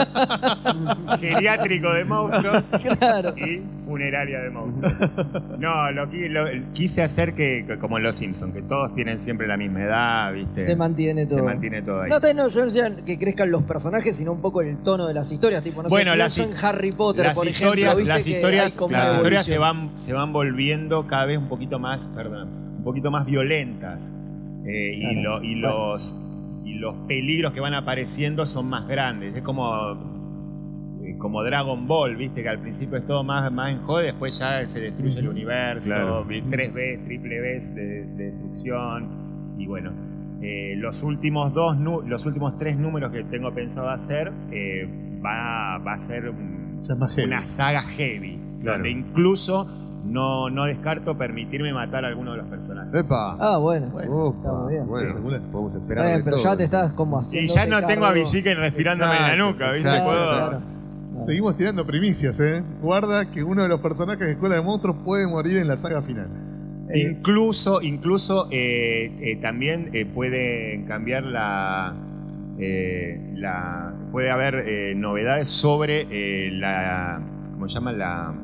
Geriátrico de monstruos. Claro. Y funeraria de monstruos. No, lo, qui- lo- quise hacer que, que como en los Simpsons, que todos tienen siempre la misma edad, ¿viste? Se mantiene todo. Se mantiene todo ahí. No, te- no, yo no decía que crezcan los personajes, sino un poco el tono de las historias. Tipo, no Bueno, sé, las pienso hi- en Harry Potter, las por historias, ejemplo. ¿viste las que historias, hay como las una historias se evolución? van, se van volviendo cada vez un poquito más, perdón, un poquito más violentas. Eh, y, Claro. lo- y los y los peligros que van apareciendo son más grandes. Es como eh, como Dragon Ball, viste, que al principio es todo más, más en joda, después ya se destruye el universo, Claro. vi- tres B, triple B de, de destrucción. Y bueno, eh, los últimos dos nu- los últimos tres números que tengo pensado hacer eh, va, va a ser un- Ya es más heavy. una saga heavy, Claro. donde incluso no, no descarto permitirme matar a alguno de los personajes. ¡Epa! Ah, bueno. Upa, está muy bien. bueno, Sí. podemos Está esperar bien, de pero todo. ya te estás como Y haciendo. ya no tengo a Villiquen respirándome en la Exacto, nuca, ¿viste? exacto, Puedo- Claro. Seguimos tirando primicias, ¿eh? Guarda que uno de los personajes de Escuela de Monstruos puede morir en la saga final. E Incluso, incluso eh, eh, también eh, puede cambiar la, eh, la puede haber eh, novedades sobre eh, la, ¿cómo se llama? La,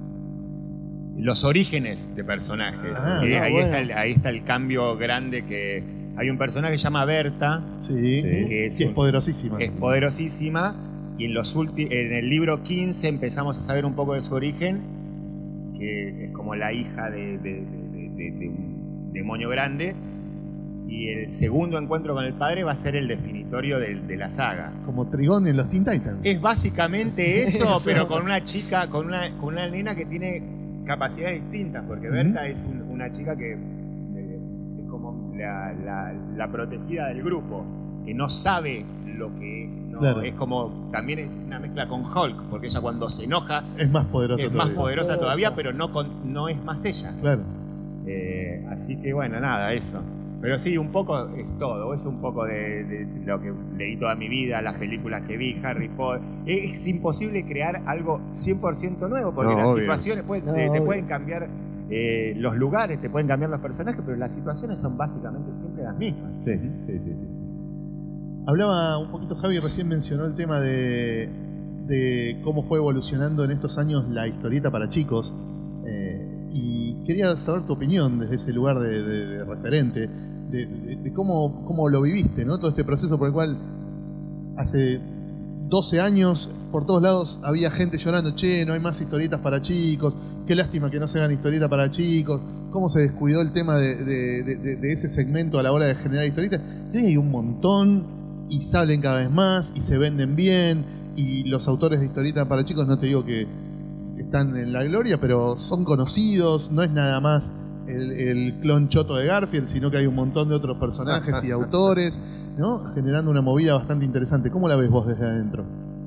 los orígenes de personajes. Ah, Eh, no, ahí, bueno. está el, ahí está el cambio grande que hay un personaje que se llama Berta, Sí, que es sí, es un- poderosísima. es poderosísima, y en los ulti- en el libro quince empezamos a saber un poco de su origen, que es como la hija de, de- de- de- de un demonio grande, y el segundo encuentro con el padre va a ser el definitorio de, de la saga. Como Trigón en los Teen Titans. Es básicamente eso, Eso. pero con una chica, con una, con una nena que tiene capacidades distintas, porque Berta es un- una chica que eh, es como la, la- la protegida del grupo. que no sabe lo que es. ¿no? Claro. Es como, también es una mezcla con Hulk, porque ella cuando se enoja Es más poderosa es todavía. más poderosa Poderosa. todavía, pero no, con, no es más ella. Claro. Eh, así que bueno, nada, eso. Pero sí, un poco es todo. Es un poco de, de lo que leí toda mi vida, las películas que vi, Harry Potter. Es imposible crear algo cien por ciento nuevo, porque No, las obvio. situaciones pueden- No, te, te obvio. pueden cambiar eh, los lugares, te pueden cambiar los personajes, pero las situaciones son básicamente siempre las mismas. Sí, sí, sí, sí. Hablaba un poquito, Javi recién mencionó el tema de, de cómo fue evolucionando en estos años la historieta para chicos. Eh, y quería saber tu opinión desde ese lugar de, de- de referente, de, de- de cómo, cómo lo viviste, ¿no? Todo este proceso por el cual hace doce años por todos lados había gente llorando, che, no hay más historietas para chicos, qué lástima que no se hagan historietas para chicos, cómo se descuidó el tema de, de- de- de ese segmento a la hora de generar historietas. Y hoy hay un montón y salen cada vez más y se venden bien y los autores de historietas para chicos, no te digo que están en la gloria, pero son conocidos, no es nada más el, el clon choto de Garfield, sino que hay un montón de otros personajes y autores, ¿no? Generando una movida bastante interesante. ¿Cómo la ves vos desde adentro?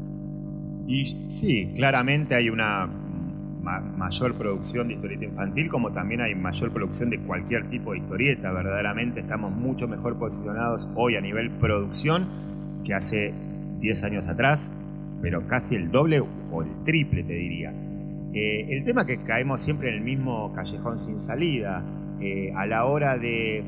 Y sí, claramente hay una ma- mayor producción de historieta infantil, como también hay mayor producción de cualquier tipo de historieta. Verdaderamente estamos mucho mejor posicionados hoy a nivel producción que hace diez años atrás, pero casi el doble o el triple, te diría. Eh, el tema es que caemos siempre en el mismo callejón sin salida. Eh, a la hora de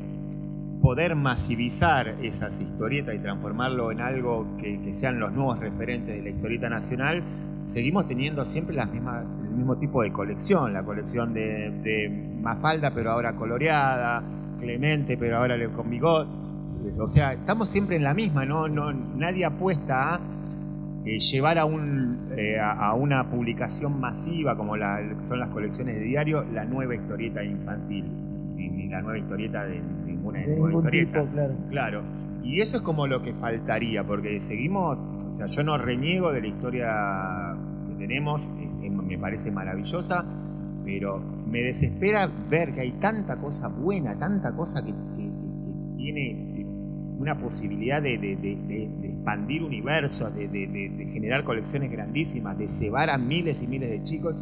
poder masivizar esas historietas y transformarlo en algo que, que sean los nuevos referentes de la historieta nacional, seguimos teniendo siempre las mismas, el mismo tipo de colección, la colección de, de Mafalda pero ahora coloreada, Clemente pero ahora con bigote. O sea, estamos siempre en la misma, no, no, nadie apuesta a eh, llevar a, un, eh, a, a una publicación masiva como la, son las colecciones de diario la nueva historieta infantil, ni, ni la nueva historieta de ninguna De nueva ningún historieta. tipo, claro. Claro, y eso es como lo que faltaría, porque seguimos, o sea, yo no reniego de la historia que tenemos, es- es- me parece maravillosa, pero me desespera ver que hay tanta cosa buena, tanta cosa que, que- que- que tiene una posibilidad de, de- de- de- de expandir universos, de, de- de- de generar colecciones grandísimas, de cebar a miles y miles de chicos,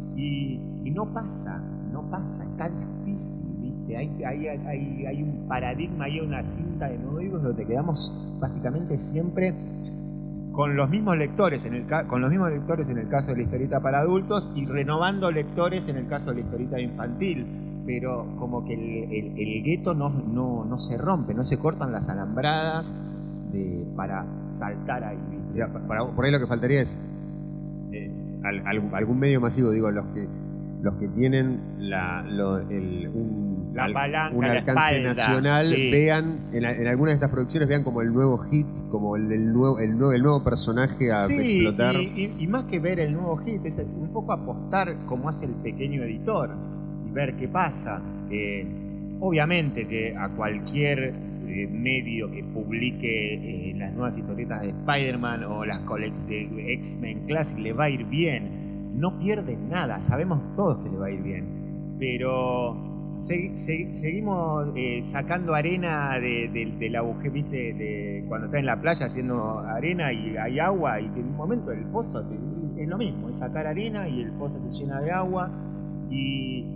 y, y no pasa, no pasa, es tan difícil, ¿viste? Hay, hay, hay, hay un paradigma, hay una cinta de nuevos donde quedamos básicamente siempre con los mismos lectores, en el ca- con los mismos lectores en el caso de la historieta para adultos y renovando lectores en el caso de la historieta infantil, pero como que el, el- el gueto no, no, no se rompe, no se cortan las alambradas de, para saltar ahí, ¿viste? O sea, para- por ahí lo que faltaría es eh, al- algún, algún medio masivo, digo, los que los que tienen la, lo- el, un, La al- palanca, un la alcance espalda, nacional, sí. vean en, la- en algunas de estas producciones vean como el nuevo hit, como el, el nuevo el nuevo el nuevo personaje a Sí, explotar. y, y- y más que ver el nuevo hit, es un poco apostar como hace el pequeño editor y ver qué pasa. Eh, obviamente que a cualquier eh, medio que publique eh, las nuevas historietas de Spider-Man o las colec- de X-Men Classic le va a ir bien. No pierden nada, sabemos todos que le va a ir bien. Pero se- se- seguimos eh, sacando arena de- de- del agujero, ¿viste? De, cuando estás en la playa haciendo arena y hay agua y que en un momento el pozo te- es lo mismo, es sacar arena y el pozo se llena de agua y,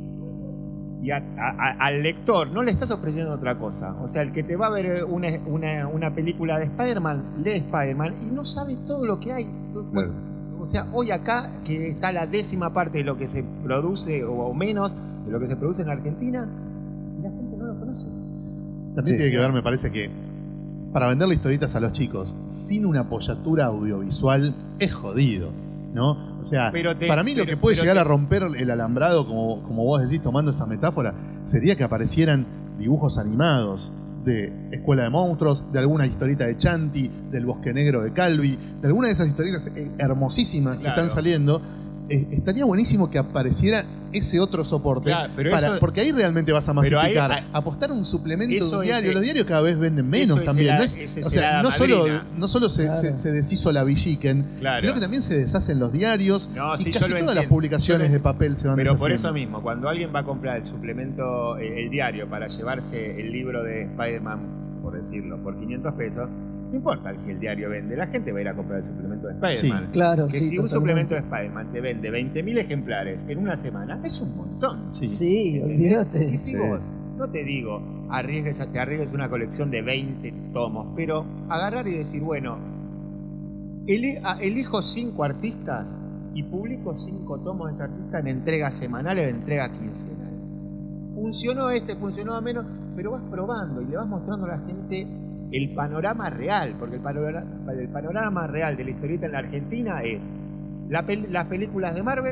y a- a- a- al lector no le estás ofreciendo otra cosa. O sea, el que te va a ver una, una- una película de Spider-Man, lee Spider-Man y no sabe todo lo que hay. Claro. O sea, hoy acá, que está la décima parte de lo que se produce, o, o menos, de lo que se produce en Argentina, la gente no lo conoce. También Sí, tiene que ver, me parece que para venderle historietas a los chicos sin una apoyatura audiovisual es jodido, ¿no? O sea, Pero te- para mí lo pero- que puede pero llegar te- a romper el alambrado, como, como vos decís, tomando esa metáfora, sería que aparecieran dibujos animados de Escuela de Monstruos, de alguna historieta de Chanti, del Bosque Negro de Calvi, de alguna de esas historietas eh, hermosísimas que Claro. están saliendo. Eh, estaría buenísimo que apareciera ese otro soporte, Claro, pero para- eso- porque ahí realmente vas a Pero ahí- masificar. ahí- Apostar a un suplemento Eso de es diario. el- Los diarios cada vez venden menos eso es también. el- no es- ese es o el sea, hada no solo, madrina. no solo se, Claro. se- se deshizo la Villiquen, Claro. sino que también se deshacen los diarios No, y sí, yo casi lo todas las entiendo. publicaciones Yo lo- de papel se van Pero por deshaciendo. eso mismo, cuando alguien va a comprar el suplemento, eh, el diario, para llevarse el libro de Spider-Man, por decirlo, por quinientos pesos, No importa si el diario vende, la gente va a ir a comprar el suplemento de Spider-Man. Sí, claro. Que sí, si un totalmente. suplemento de Spider-Man te vende veinte mil ejemplares en una semana, es un montón. Sí. Sí, olvídate. Y si Sí. vos, no te digo, arriesgues, te arriesgues una colección de veinte tomos, pero agarrar y decir, bueno, eli- a- elijo cinco artistas y publico cinco tomos de este artista en entrega semanal o en entrega quincenal. Funcionó este, funcionó menos, pero vas probando y le vas mostrando a la gente el panorama real, porque el panorama, el panorama real de la historieta en la Argentina es la pel- las películas de Marvel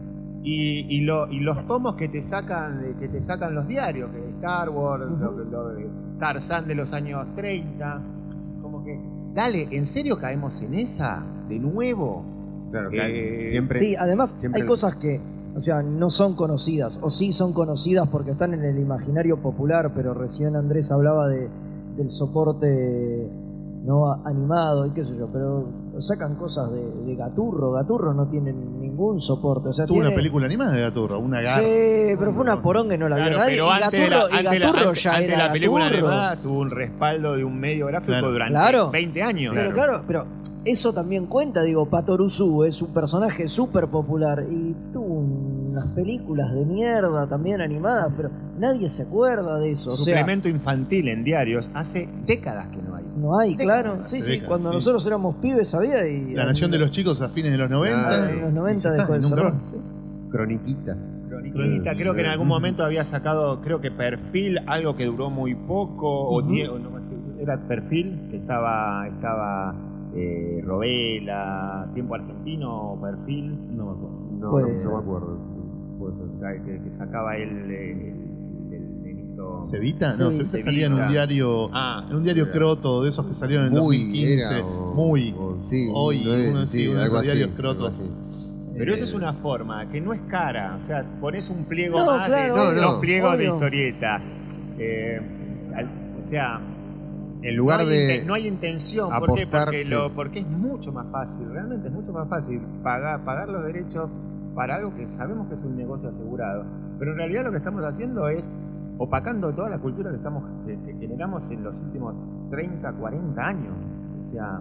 y, y, lo- y los tomos que te sacan de- que te sacan los diarios, que Star Wars, Ujú. lo- lo de Tarzán de los años treinta, como que, dale, ¿en serio caemos en esa de nuevo? Claro, que hay- Eh, siempre. Sí, además siempre- hay cosas que, o sea, no son conocidas, o sí son conocidas porque están en el imaginario popular, pero recién Andrés hablaba de, del soporte no A- animado y qué sé yo, pero sacan cosas de, de Gaturro. Gaturro no tienen ningún soporte, o sea, Tuvo tiene... una película animada de Gaturro, una garra. Sí, pero fue una poronga y no la vio Claro, nadie. pero Y antes de la, Gaturro, y antes de la- Gaturro antes- ya antes de era la película Gaturro. animada tuvo un respaldo de un medio gráfico Claro. durante Claro. veinte años. Pero claro, pero eso también cuenta, digo, Patoruzú es un personaje súper popular y tuvo unas películas de mierda también animadas, pero nadie se acuerda de eso. O sea, Suplemento infantil en diarios hace décadas que no hay. no hay, décadas, claro. Sí, sí, décadas, cuando sí. nosotros éramos pibes había y... La Nación de los Chicos a fines de los noventa. Ah, En y- los y noventa ya dejó está, de y nunca cerrar. más. Sí. Croniquita. Croniquita, creo que en algún momento había sacado, creo que Perfil, algo que duró muy poco, o Ujú. Diego, no me acuerdo, era Perfil, que estaba, estaba eh, Robela, Tiempo Argentino, Perfil, no me acuerdo. No, Puede no, ser. no me acuerdo. Puede O ser. sea, que, que sacaba él el, el, el nenito. ¿Cevita? No, Sí, ese salía en Cevita. un diario. Ah, En un diario Era. croto de esos que salieron en el dos mil Muy, quince. era. O, muy. o- sí, Hoy, no es- uno, sí, uno de algo esos así, diarios algo crotos. así. pero Eh, eso es una forma que no es cara, o sea, pones un pliego No, más claro, de obvio, los pliegos de obvio. historieta. Eh, al- o sea, En lugar no hay, de. inte- no hay intención, ¿por qué? apostar, Porque, sí. lo, porque es mucho más fácil, realmente es mucho más fácil pagar, pagar los derechos para algo que sabemos que es un negocio asegurado, pero en realidad lo que estamos haciendo es opacando toda la cultura que estamos que, que generamos en los últimos treinta, cuarenta años. O sea,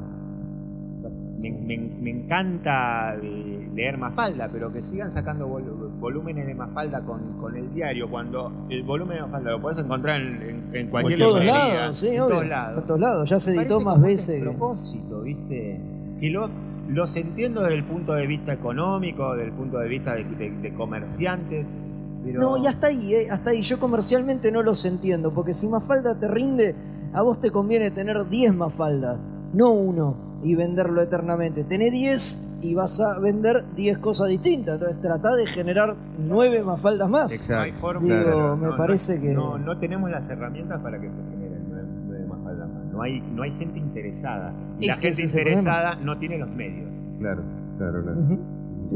me, me- me encanta eh, leer Mafalda, pero que sigan sacando vol- volúmenes de Mafalda con, con el diario, cuando el volumen de Mafalda lo podés encontrar en, en- en cualquier En todos librería, lados, sí, en obvio. todos lados. En todos lados. Ya se Me editó parece más como un veces. propósito, ¿viste? Que lo, los entiendo desde el punto de vista económico, desde el punto de vista de, de- de comerciantes, pero... No, y hasta ahí, eh, hasta ahí. Yo comercialmente no los entiendo, porque si Mafalda te rinde, a vos te conviene tener diez Mafaldas, no uno, y venderlo eternamente. Tenés diez y vas a vender diez cosas distintas. Entonces tratá de generar nueve Mafaldas más. No hay Exacto. forma, Digo, claro, me no, parece no, que- No, no tenemos las herramientas para que se generen nueve, nueve Mafaldas más. No hay, no hay gente interesada. Y Es la que gente ese es el interesada no tiene los medios. Claro, claro, claro. Ujú. Sí.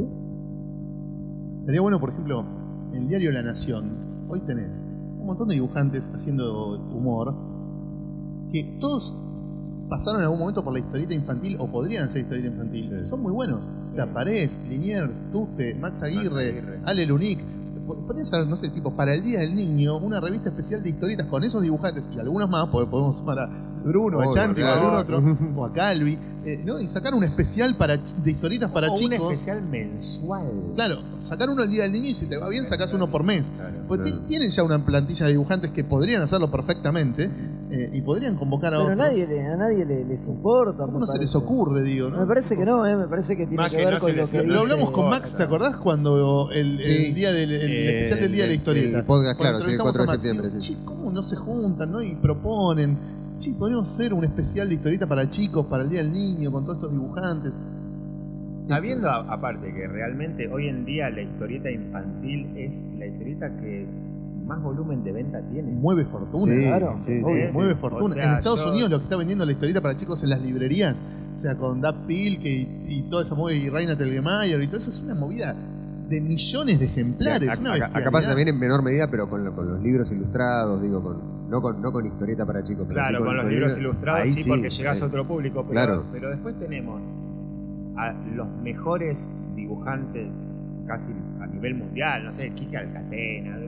Sería bueno, por ejemplo, en el diario La Nación, hoy tenés un montón de dibujantes haciendo humor que todos pasaron en algún momento por la historieta infantil o podrían hacer historieta infantil. Sí. Son muy buenos. O sea, Sí. Parés, Liniers, Tuste, Max Aguirre, Aguirre. Ale Lunic. Podrían ser, no sé, tipo, para el Día del Niño, una revista especial de historietas con esos dibujantes y algunos más, porque podemos sumar a Bruno, a Obvio, Chanti, o a claro. algún otro, o a Calvi, eh, ¿no? Y sacar un especial para, ch- de historietas para o un chicos. especial mensual. Claro, sacar uno el Día del Niño y si te va bien sacás uno por mes. Claro. Pues Claro. ti- tienen ya una plantilla de dibujantes que podrían hacerlo perfectamente eh, y podrían convocar a Pero a otros. nadie, le- a nadie le- les importa. ¿Cómo me no se les parece. ocurre, digo? ¿no? Me parece que no, eh, me parece que tiene Más que que ver no con se lo les- que lo Lo dice- hablamos con Max, ¿te acordás cuando el, el Sí. día del el Eh, especial del día de la el- historieta? el podcast, Cuando claro, sí, el entrevistamos cuatro de a Max, septiembre, digo, sí. "Che, ¿cómo no se juntan, no? Y proponen. Sí, podríamos hacer un especial de historieta para chicos, para el Día del Niño, con todos estos dibujantes. Sabiendo a- aparte que realmente hoy en día la historieta infantil es la historieta que más volumen de venta tiene. Mueve fortuna. Sí, claro, sí, obvio. sí. Mueve O fortuna. sea, en Estados yo- Unidos lo que está vendiendo la historieta para chicos en las librerías, o sea, con Dap Pil que, y toda esa movida y Reina Telgemeier y todo eso, es una movida de millones de ejemplares. Acá, una acá- acá bestialidad. pasa también en menor medida, pero con, lo- con los libros ilustrados, digo, con, no, con, no con historieta para chicos. pero Claro, sí con los libros ilustrados ahí sí, porque llegas a ahí. otro público, pero, Claro. pero después tenemos a los mejores dibujantes casi a nivel mundial, no sé, Kike Alcatena,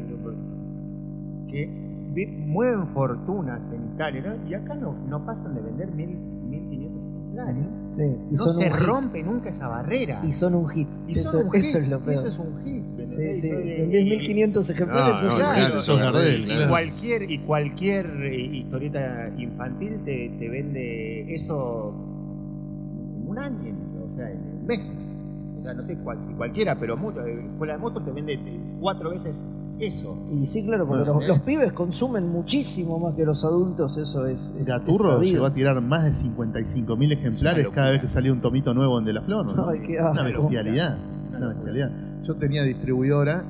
que vi- mueven fortunas en Italia, ¿no? Y acá no, no pasan de vender mil, mil quinientos ejemplares. Sí, y No son se un hit. rompe nunca esa barrera. Y son un hit. Y eso, son un hit, eso es lo y peor. eso es un hit. Sí, ¿entendés? sí. Y- Vendés mil quinientos ejemplares. No, eso no, es un claro, hit. eso es Gardel, y claro. cualquier, y cualquier eh, historieta infantil te, te vende eso en un año, o sea, en meses. O sea, no sé cuál, si cualquiera, pero mucho. Escuela de Motos te vende eh, cuatro veces eso. Y sí, claro, porque Bueno, los, ¿eh? los pibes consumen muchísimo más que los adultos, eso es. es Gaturro es sabido. llegó a tirar más de cincuenta y cinco mil ejemplares locura. cada vez que salía un tomito nuevo en De la Flor, ¿no? Ay, qué Una asco. bestialidad. Una Una locura. bestialidad. Yo tenía distribuidora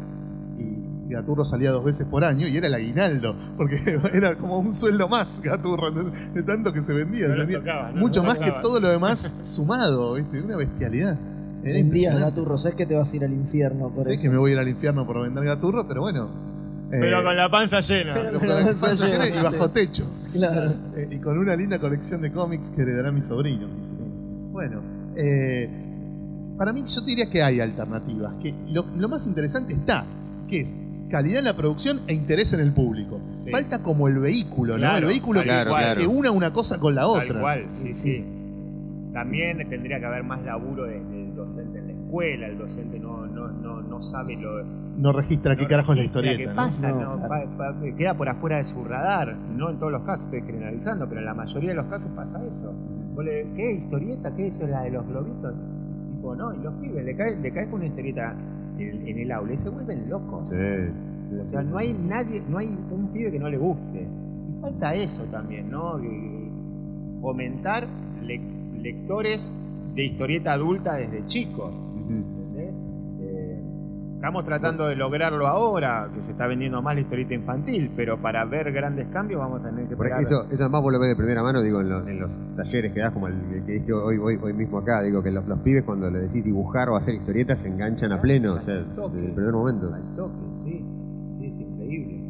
y Gaturro salía dos veces por año y era el aguinaldo, porque era como un sueldo más Gaturro, entonces, de tanto que se vendía. No se lo vendía tocaba, ¿no? mucho No más que tocaba. todo lo demás sumado, ¿viste? Una bestialidad. Era Un día, impresionante. Gaturro, sabes que te vas a ir al infierno por Sé eso. que me voy a ir al infierno por vender Gaturro, pero bueno. Pero eh, con la panza llena. pero Pero con la con esa panza llena y llena, bajo sí. techo. Claro. Eh, y con una linda colección de cómics que heredará mi sobrino. Bueno, eh, para mí yo te diría que hay alternativas. Que lo, lo más interesante está, que es calidad en la producción e interés en el público. Sí. Falta como el vehículo, ¿no? Claro, El vehículo tal que, cual. que una una cosa con la Tal otra. cual, sí, Sí. sí. También tendría que haber más laburo desde el docente en la escuela. El docente no, no, no, no sabe lo No registra qué no carajo es la registra historieta. qué ¿no? pasa, No, ¿no? claro. Pa- pa- queda por afuera de su radar. No en todos los casos, estoy generalizando, pero en la mayoría de los casos pasa eso. Vos le- ¿Qué historieta? ¿Qué es la de los globitos? Tipo, no, y los pibes le caes le caes con una historieta en, en el aula y se vuelven locos. O sea, no hay nadie, no hay un pibe que no le guste. Y falta eso también, ¿no? Que- Fomentar le- lectores de historieta adulta desde chicos. ¿Entendés? Eh, estamos tratando de lograrlo ahora, que se está vendiendo más la historieta infantil, pero para ver grandes cambios vamos a tener que Por esperar. eso, eso además vos lo ves de primera mano, digo, en los, en los talleres que das, como el, el que diste hoy, hoy, hoy mismo acá, digo que los, los pibes cuando le decís dibujar o hacer historietas se enganchan a pleno, o sea, Al toque. desde el primer momento. Al toque, sí, sí, es increíble.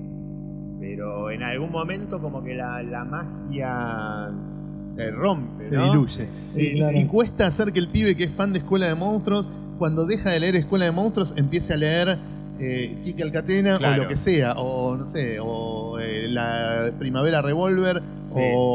Pero en algún momento como que la, la magia se rompe, Se ¿no? diluye. Sí, y, claro. y cuesta hacer que el pibe que es fan de Escuela de Monstruos, cuando deja de leer Escuela de Monstruos, empiece a leer eh, Kiki Alcatena Claro. o lo que sea, o no sé, o eh, la Primavera Revolver, Sí.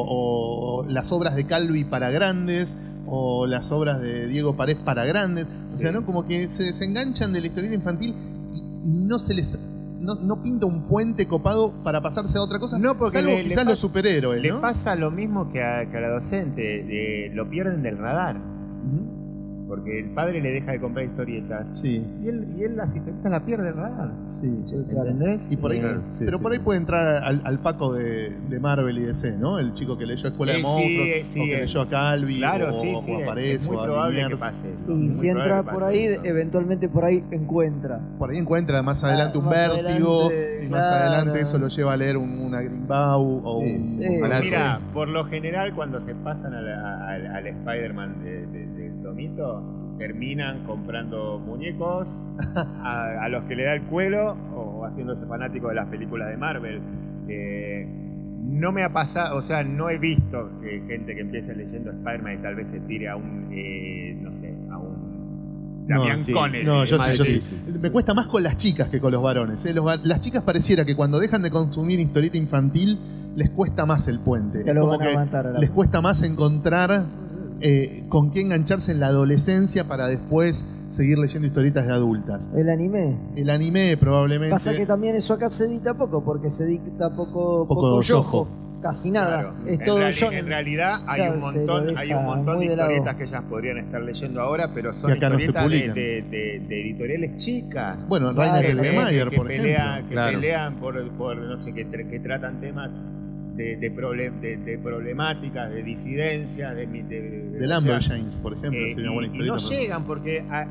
o, o las obras de Calvi para grandes, o las obras de Diego Parés para grandes. O sea, Sí. ¿no? Como que se desenganchan de la historieta infantil y no se les... No, no pinta un puente copado para pasarse a otra cosa, No, porque salvo le- le quizás pasa- los superhéroes, Le ¿no? pasa lo mismo que a, que a la docente, de- lo pierden del radar. Ujú. Porque el padre le deja de comprar historietas Sí, y él, y él las historietas la pierde del radar. sí. ¿Entendés? Y por ahí, Eh, sí, pero sí, por ahí sí. puede entrar al, al Paco de, de Marvel y D C, ¿no? El chico que leyó Escuela de Eh, sí, Monstruos, eh, sí, o que eh. leyó a Calvi, Claro, o, sí, sí, o a es, Parés, es muy o a probable que Liniers. pase eso. Y muy si probable entra que por pase ahí, eso. eventualmente por ahí encuentra. Por ahí encuentra más adelante Ah, un más Vértigo, adelante, y más claro. adelante eso lo lleva a leer un, una Greenbaum o Sí, un, sí. un Palazzo. Mira, por lo general cuando se pasan al, al, al Spider-Man de, de, del Tomito, terminan comprando muñecos a, a los que le da el cuero o haciéndose fanáticos de las películas de Marvel. Eh, no me ha pasado, o sea, no he visto que gente que empiece leyendo Spider-Man y tal vez se tire a un, eh, no sé, a un Damián sí. Connelly. No, yo más sí, yo sí. difícil. Me cuesta más con las chicas que con los varones. ¿eh? Los va- las chicas pareciera que cuando dejan de consumir historieta infantil les cuesta más el puente. Te Es lo como van a que matar a la les cuesta más encontrar eh, con qué engancharse en la adolescencia para después seguir leyendo historietas de adultas. El anime. El anime probablemente... Pasa que también eso acá se edita poco, porque se edita poco, Poco poco yojo. yojo. Casi nada. Claro. Es en, todo reali- shonen. en realidad hay Ya un se lo montón, deja hay un montón de muy de lado. historietas que ellas podrían estar leyendo ahora, pero son Que acá no se historietas de, publican. de- de- de editoriales chicas. Bueno, Claro, Rainer que- Telgemeier, que por pelea- ejemplo. que Claro. pelean por, por, no sé, que, tra- que tratan temas de, de, problem- de, de problemáticas, de disidencias, de, de, de, De o Lumberjanes, por ejemplo, eh, sería una buena y, y historieta. no pero- llegan porque a,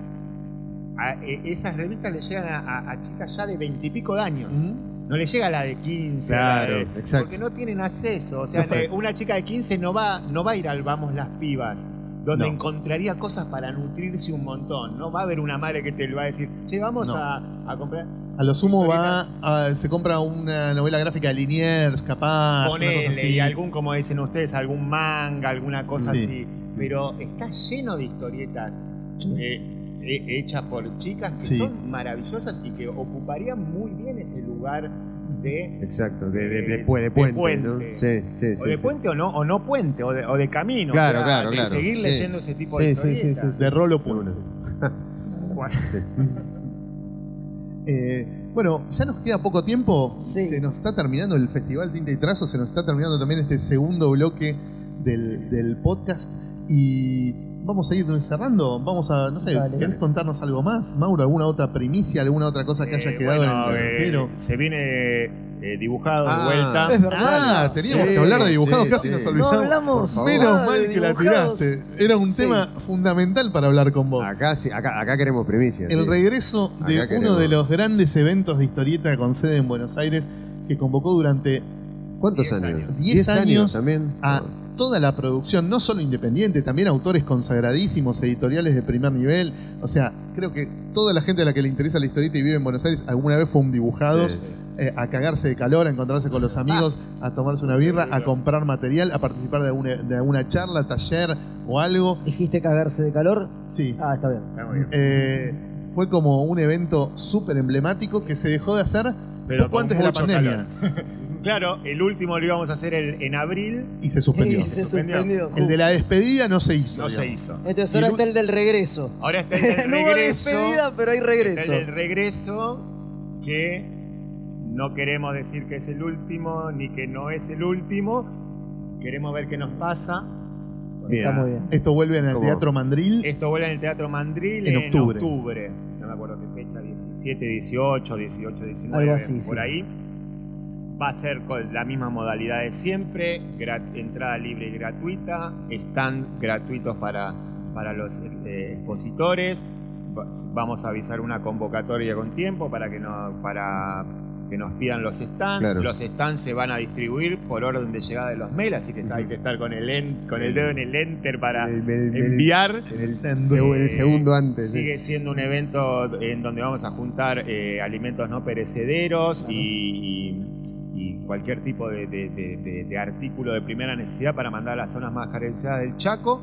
a- e- esas revistas le llegan a, a- a chicas ya de veintipico de años. ¿Mm? No le llega a la de quince, Claro, la de- exacto. porque no tienen acceso. O sea, No sé. eh, una chica de quince no va, no va a ir al Vamos las Pibas, donde No. encontraría cosas para nutrirse un montón. No va a haber una madre que te lo va a decir, che, vamos No. a, a comprar. A lo sumo va, Historieta. a- se compra una novela gráfica de Liniers, capaz, una cosa Ponele, así. y algún, como dicen ustedes, algún manga, alguna cosa Sí. así. Pero está lleno de historietas eh, eh, hechas por chicas que Sí. son maravillosas y que ocuparían muy bien ese lugar de... Exacto, de, de, de, de- de puente, de ¿no? puente. Sí, sí, o sí, de sí. puente o no, o no puente, o de, o de camino. Claro, o sea, claro, de claro. seguir Sí. leyendo ese tipo Sí, de sí, sí, historietas. sí, De rolo De punto. una. Bueno, Eh, bueno, ya nos queda poco tiempo. Sí. Se nos está terminando el Festival Tinta y Trazo. Se nos está terminando también este segundo bloque del, del podcast. Y vamos a ir cerrando. Vamos a, no sé, Dale. ¿querés contarnos algo más, Mauro? ¿Alguna otra primicia? ¿Alguna otra cosa que haya eh, quedado bueno, en el eh, tintero? se viene eh, dibujado Ah, de vuelta. Es verdad. Ah, teníamos Sí, que hablar de dibujados, sí, casi sí. nos No olvidamos. hablamos. Por favor. Menos nada mal de que la dibujados. tiraste. Era un Sí. tema fundamental para hablar con vos. Acá, sí, acá, acá queremos primicias. El sí. regreso de Acá uno queremos. de los grandes eventos de historieta con sede en Buenos Aires que convocó durante ¿Cuántos diez años? años. diez años también. a toda la producción, no solo independiente, también autores consagradísimos, editoriales de primer nivel. O sea, creo que toda la gente a la que le interesa la historieta y vive en Buenos Aires alguna vez fue un dibujados, Sí. eh, a cagarse de calor, a encontrarse con los amigos, a tomarse una birra, a comprar material, a participar de alguna, de alguna charla, taller o algo. ¿Dijiste cagarse de calor? Sí. Ah, está bien. Está muy bien. Eh, fue como un evento súper emblemático que se dejó de hacer Pero poco con antes de la mucho pandemia. calor. Claro, el último lo íbamos a hacer el- en abril, Y se suspendió. Sí, se suspendió. suspendió. El de la despedida no se hizo. no se digamos. hizo. Entonces Y ahora el está el del regreso. Ahora está el del No hubo regreso. despedida, pero hay Está regreso. el del regreso que no queremos decir que es el último ni que no es el último. Queremos ver qué nos pasa. Bien. Está muy bien. Esto vuelve en el ¿Cómo? Teatro Mandril. Esto vuela en el Teatro Mandril En en, octubre. octubre. No me acuerdo qué fecha, diecisiete, dieciocho, dieciocho, diecinueve, Algo así, por sí. ahí. Va a ser con la misma modalidad de siempre, gra- entrada libre y gratuita, stand gratuitos para, para los eh, expositores. Va- Vamos a avisar una convocatoria con tiempo para que, no, para que nos pidan los stands. Claro. Los stands se van a distribuir por orden de llegada de los mails, así que hay que estar con el, en- con el dedo en el enter para El- el- el- enviar. En el, Sendo. seg- el segundo antes. sí. Sigue siendo un evento en donde vamos a juntar eh, alimentos no perecederos y, y- y cualquier tipo de, de- de- de- de artículo de primera necesidad para mandar a las zonas más carenciadas del Chaco.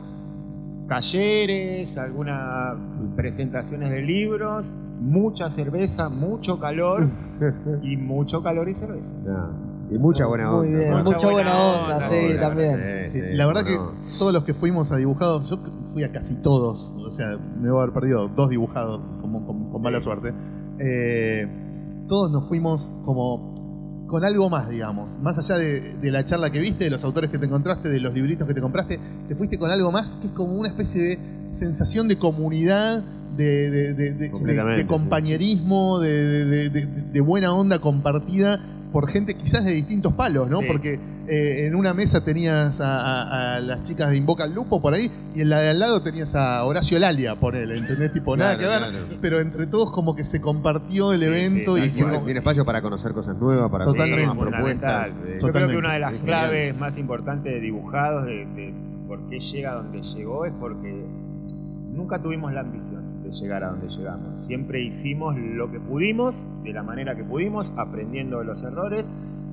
Talleres, algunas presentaciones de libros, mucha cerveza, mucho calor y mucho calor y cerveza. No. Y mucha buena Muy onda. bien, ¿no? Mucha mucha buena buena onda, onda, sí, sí, la también. Sí, Sí, sí, la verdad cómo que no. todos los que fuimos a dibujados, yo fui a casi todos, o sea, me debo haber perdido dos dibujados como, con, con Sí. mala suerte. Eh, todos nos fuimos como con algo más, digamos. Más allá de, de la charla que viste, de los autores que te encontraste, de los libritos que te compraste, te fuiste con algo más que es como una especie de sensación de comunidad, de, de- de- de- Completamente, de- de compañerismo, de, de- de- de buena onda compartida por gente quizás de distintos palos, ¿no? Sí. Porque eh, en una mesa tenías a, a- a las chicas de Invoca al Lupo por ahí, y en la de al lado tenías a Horacio Lalia, ponele, ¿entendés? Tipo, nada que Claro, ver, claro. pero entre todos como que se compartió el Sí, evento sí, y tal se... cual. Tiene espacio para conocer cosas nuevas, para Totalmente. conocer nuevas propuestas. Fundamental. eh, Yo creo Totalmente. que una de las Es claves más importantes de dibujados, de, de por qué llega a donde llegó, es porque nunca tuvimos la ambición de llegar a donde llegamos. Siempre hicimos lo que pudimos, de la manera que pudimos, aprendiendo de los errores,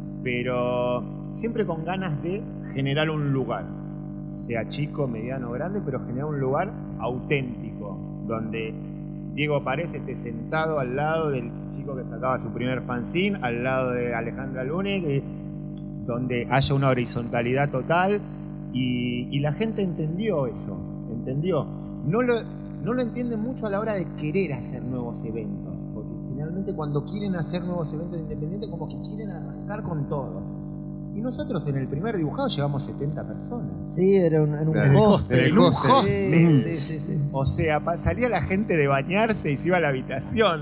pero siempre con ganas de generar un lugar, sea chico, mediano, grande, pero generar un lugar auténtico, donde Diego Párez esté sentado al lado del chico que sacaba su primer fanzine, al lado de Alejandra Lune, que- donde haya una horizontalidad total, y, y la gente entendió eso, entendió. No lo, no lo entienden mucho a la hora de querer hacer nuevos eventos, porque generalmente cuando quieren hacer nuevos eventos independientes como que quieren arrancar con todo. Y nosotros en el primer dibujado llevamos setenta personas. Sí, era un, en un Claro. hostel. En el un hostel. hostel. Sí, sí, sí, sí. O sea, pa- salía la gente de bañarse y se iba a la habitación.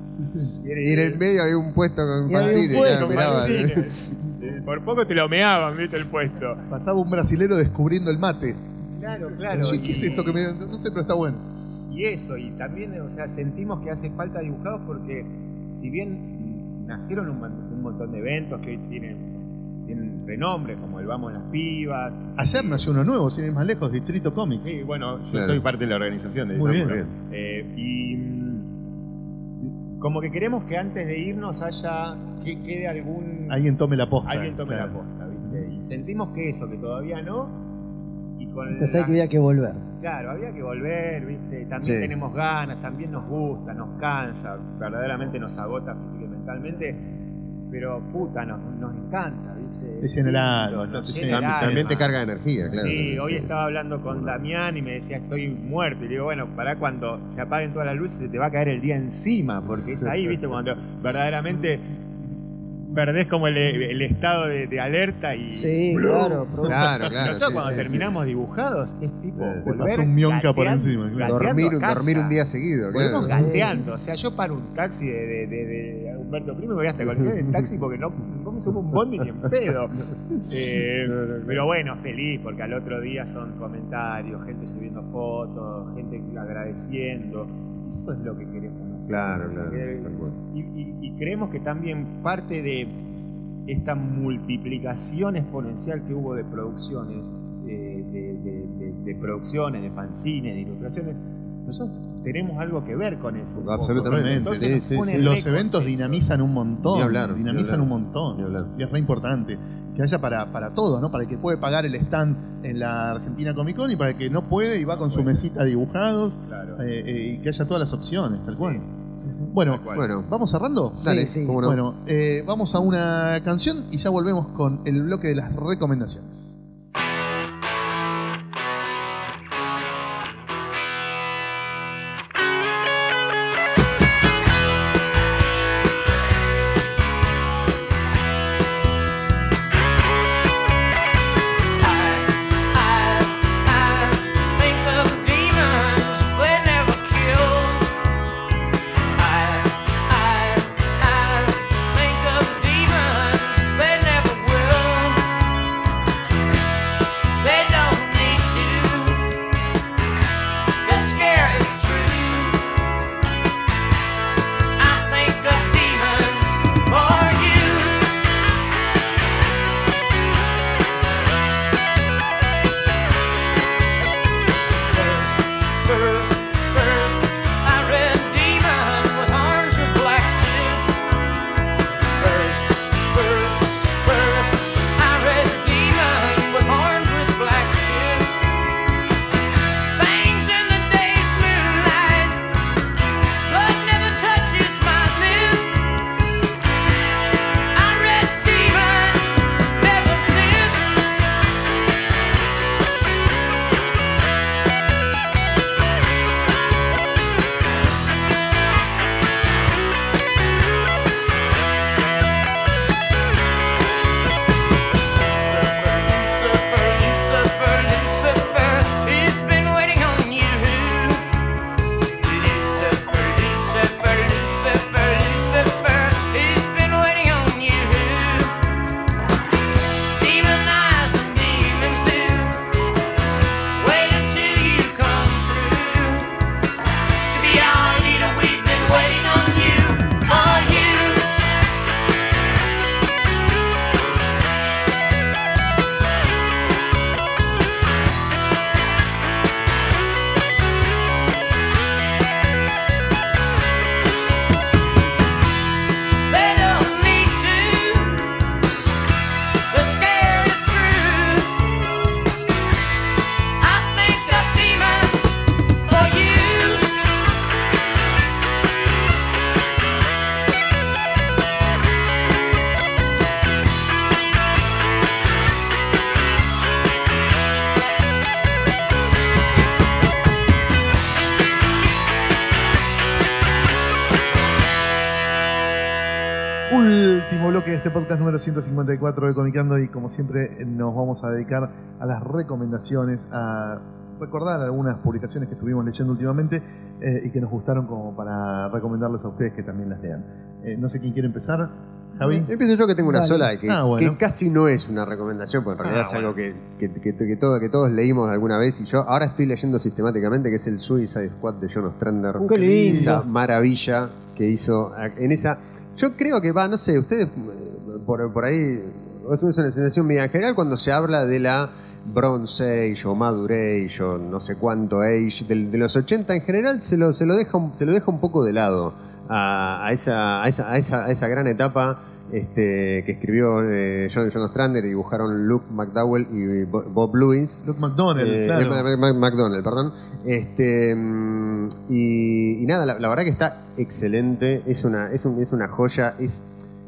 Y en- y en el medio había un puesto con Y había un fanzines, puesto ya con miraba, Sí. ¿eh? Eh, Por poco te lo meaban, viste, el puesto. Pasaba un brasilero descubriendo el mate. Claro, claro. Che, ¿qué es y- esto que me.? No sé, pero está bueno. Y eso, y también, o sea, sentimos que hace falta dibujados porque si bien nacieron un, mon- un montón de eventos que hoy tienen, tienen renombre, como el Vamos las Pibas. Ayer nació uno nuevo, sin ir más lejos, Distrito Comics. Sí, bueno, yo Claro. soy parte de la organización de Muy bien. Distrito. Eh, y mm, como que queremos que antes de irnos haya, que quede algún... Alguien tome la posta. alguien tome claro. la posta, ¿viste? Y sentimos que eso, que todavía no. Y con Entonces hay la- que había que volver. Claro, había que volver, ¿viste? También Sí. tenemos ganas, también nos gusta, nos cansa, verdaderamente nos agota física y mentalmente. pero puta, nos, nos encanta, ¿viste? Es en el alma, Nos te llena llena- el alma. También te carga de energía, claro. Sí, hoy estaba hablando con Damián y me decía estoy muerto. Y le digo, bueno, para cuando se apaguen todas las luces se te va a caer el día encima, porque es ahí, ¿viste? Cuando verdaderamente perdés como el, el estado de, de alerta y... Sí, claro. pero- Claro, claro. Nosotros sí, cuando sí, terminamos dibujados es tipo Eh, te volver pasó un mionca por gateando- encima, claro. sí. gateando Dormir, a un- casa. dormir un día seguido, Volvemos claro. gateando. O sea, yo paro un taxi de, de, de, de Humberto Primo y voy hasta cualquier en taxi porque no, no me subo un bondi ni en pedo. Eh, pero bueno, feliz porque al otro día son comentarios, gente subiendo fotos, gente agradeciendo. Eso es lo que queremos nosotros. Claro, claro. Que- tal cual. Y, y- y creemos que también parte de esta multiplicación exponencial que hubo de producciones, eh, de, de- de- de producciones, de fanzines, de ilustraciones, nosotros tenemos algo que ver con eso. un poco. Absolutamente. Entonces Sí, nos sí, pone sí. re Los eventos contentos. dinamizan un montón. Ni hablar, dinamizan ni un hablar. montón. Ni hablar. Y es re importante que haya para, para todos, ¿no? Para el que puede pagar el stand en la Argentina Comic Con y para el que no puede y va con su mesita dibujados. Claro. eh, eh, y que haya todas las opciones, tal Sí. cual. Bueno, Tal cual. Bueno, ¿vamos cerrando? dale, sí. cómo no. Bueno, eh, vamos a una canción y ya volvemos con el bloque de las recomendaciones. Último bloque de este podcast número ciento cincuenta y cuatro de Comicando y como siempre nos vamos a dedicar a las recomendaciones, a recordar algunas publicaciones que estuvimos leyendo últimamente eh, y que nos gustaron como para recomendarles a ustedes que también las lean. Eh, no sé quién quiere empezar, Javi. Empiezo yo que tengo una Dale. sola que, Ah, bueno. que casi no es una recomendación, porque en realidad Ah, es algo que, que, que- que todo- que todos leímos alguna vez y yo ahora estoy leyendo sistemáticamente, que es el Suicide Squad de John Ostrander. Qué lindo. Esa maravilla que hizo en esa... Yo creo que va, no sé, ustedes eh, por, por ahí, es una sensación mía en general cuando se habla de la Bronze Age o Madure Age o no sé cuánto Age del- de, los ochenta en general se lo, se lo, deja, un- se lo deja un poco de lado a, a esa, a, esa, a, esa, a esa gran etapa este, que escribió eh, John, John Ostrander y dibujaron Luke McDowell y Bo- Bob Lewis. Luke McDonald, Eh, claro. eh, Ma- Ma- McDonald, perdón. Este, mm, y, y nada, la, la verdad que está excelente, es una, es un- es una joya, es,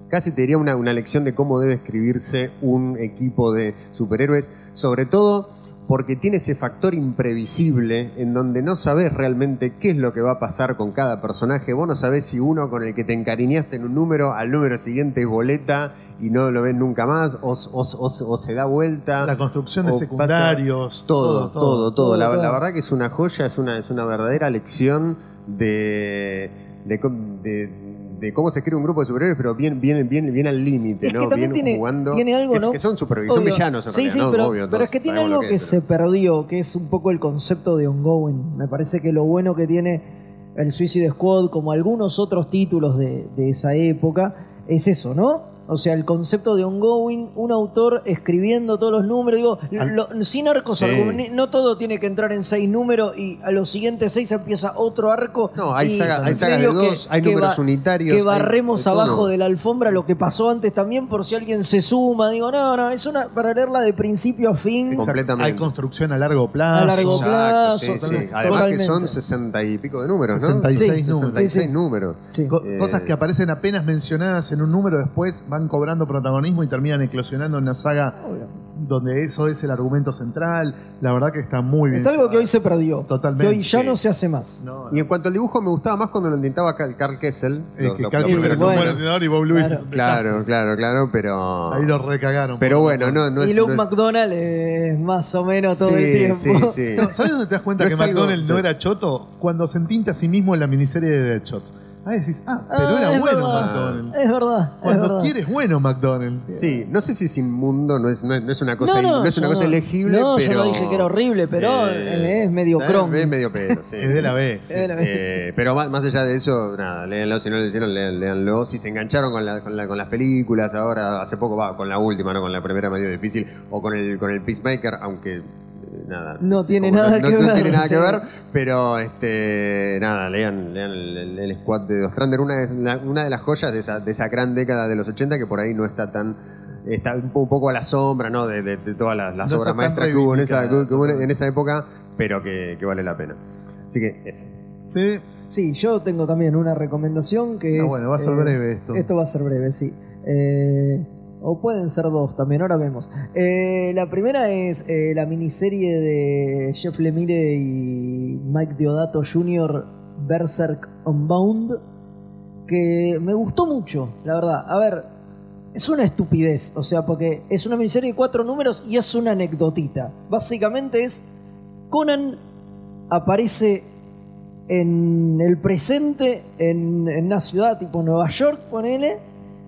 casi te diría una, una lección de cómo debe escribirse un equipo de superhéroes, sobre todo porque tiene ese factor imprevisible en donde no sabes realmente qué es lo que va a pasar con cada personaje. Vos no sabés si uno con el que te encariñaste en un número, al número siguiente es boleta y no lo ves nunca más, o, o, o, o se da vuelta. La construcción de o secundarios. pasa, todo, todo, todo, todo. todo, La, todo. la verdad que es una joya, es una, es una verdadera lección de... de, de de cómo se escribe un grupo de superhéroes, pero bien, bien, bien, bien al límite, Es que ¿no? también Bien tiene- jugando. tiene algo, es ¿no? que son superhéroes, son Obvio. villanos en Sí, realidad, sí, ¿no? pero, Obvio, pero todos es que tiene sabemos algo lo que, es, se pero- perdió, que es un poco el concepto de ongoing. Me parece que lo bueno que tiene el Suicide Squad, como algunos otros títulos de, de esa época, es eso, ¿no? O sea, el concepto de ongoing, un autor escribiendo todos los números, digo, lo- sin arcos, Sí. argumen- no todo tiene que entrar en seis números y a los siguientes seis empieza otro arco. No, hay y saga- hay sagas medio de dos, hay números unitarios, Que hay barremos de todo. abajo de la alfombra lo que pasó antes también, por si alguien se suma. Digo, no, no, es una para leerla de principio a fin. Exacto. completamente. Hay construcción a largo plazo. A largo Exacto, plazo, sí, sí. totalmente. Además que son Totalmente. sesenta y pico de números, ¿no? sesenta y seis Sí, números. sesenta y seis Sí, sí. números. Sí. Co- Eh, Cosas que aparecen apenas mencionadas en un número, después van cobrando protagonismo y terminan eclosionando en una saga donde eso es el argumento central. La verdad que está muy bien. Es algo que hoy se perdió. Totalmente, Que hoy ya sí. no se hace más. No, Y en cuanto al dibujo, me gustaba más cuando lo intentaba Carl, Carl Kessel. es Lo- que lo- Carl lo Kessel Kessel primero es que un bueno. buen entrenador y Bob Lewis Claro. es un Claro, desastre. claro, claro, pero... Ahí lo recagaron. Pero por- bueno, no, no es... y Luke no es- McDonald es más o menos todo Sí, el tiempo. sí, sí. No, ¿sabes dónde te das cuenta No que es algo- McDonald no sí. era choto? Cuando se entinta a sí mismo en la miniserie de Deadshot. Ahí decís, ah, pero Ah, era es bueno verdad. McDonald. Es verdad, es Cuando verdad. quieres bueno McDonald. Sí, no sé si es inmundo, no es, no es, no es una cosa, No, no, no es una yo cosa no- elegible, no, yo pero... no dije que era horrible, pero Eh, es medio eh, crom. Es medio pero, sí. Es de la B. Es de la vez. Eh, pero más, más allá de eso, nada, léanlo, si no lo hicieron, lean- léanlo. Si se engancharon con, la, con, la- con las películas, ahora, hace poco va, con la última, no con la primera medio difícil, o con el, con el Peacemaker, aunque eh, nada. No tiene como nada no, que no ver, tiene nada sí. que ver, pero este nada, lean, lean el, el- el squad de Ostrander, una de, la- una de las joyas de esa, de esa gran década de los ochenta que por ahí no está tan... Está un po- un poco a la sombra, ¿no? De, de- de todas las, las No obras está tan maestras que hubo, en esa, reivindicada. que hubo en esa época, pero que, que vale la pena. Así que eso. Sí. Sí, yo tengo también una recomendación que Ah, es... bueno, va a ser breve esto. Esto va a ser breve, sí. Eh, o pueden ser dos también, ahora vemos. Eh, la primera es eh, la miniserie de Jeff Lemire y Mike Deodato junior, Berserk Unbound, que me gustó mucho, la verdad. A ver, es una estupidez, o sea, porque es una miniserie de cuatro números y es una anecdotita. Básicamente es Conan aparece en el presente, en, en una ciudad tipo Nueva York, ponele,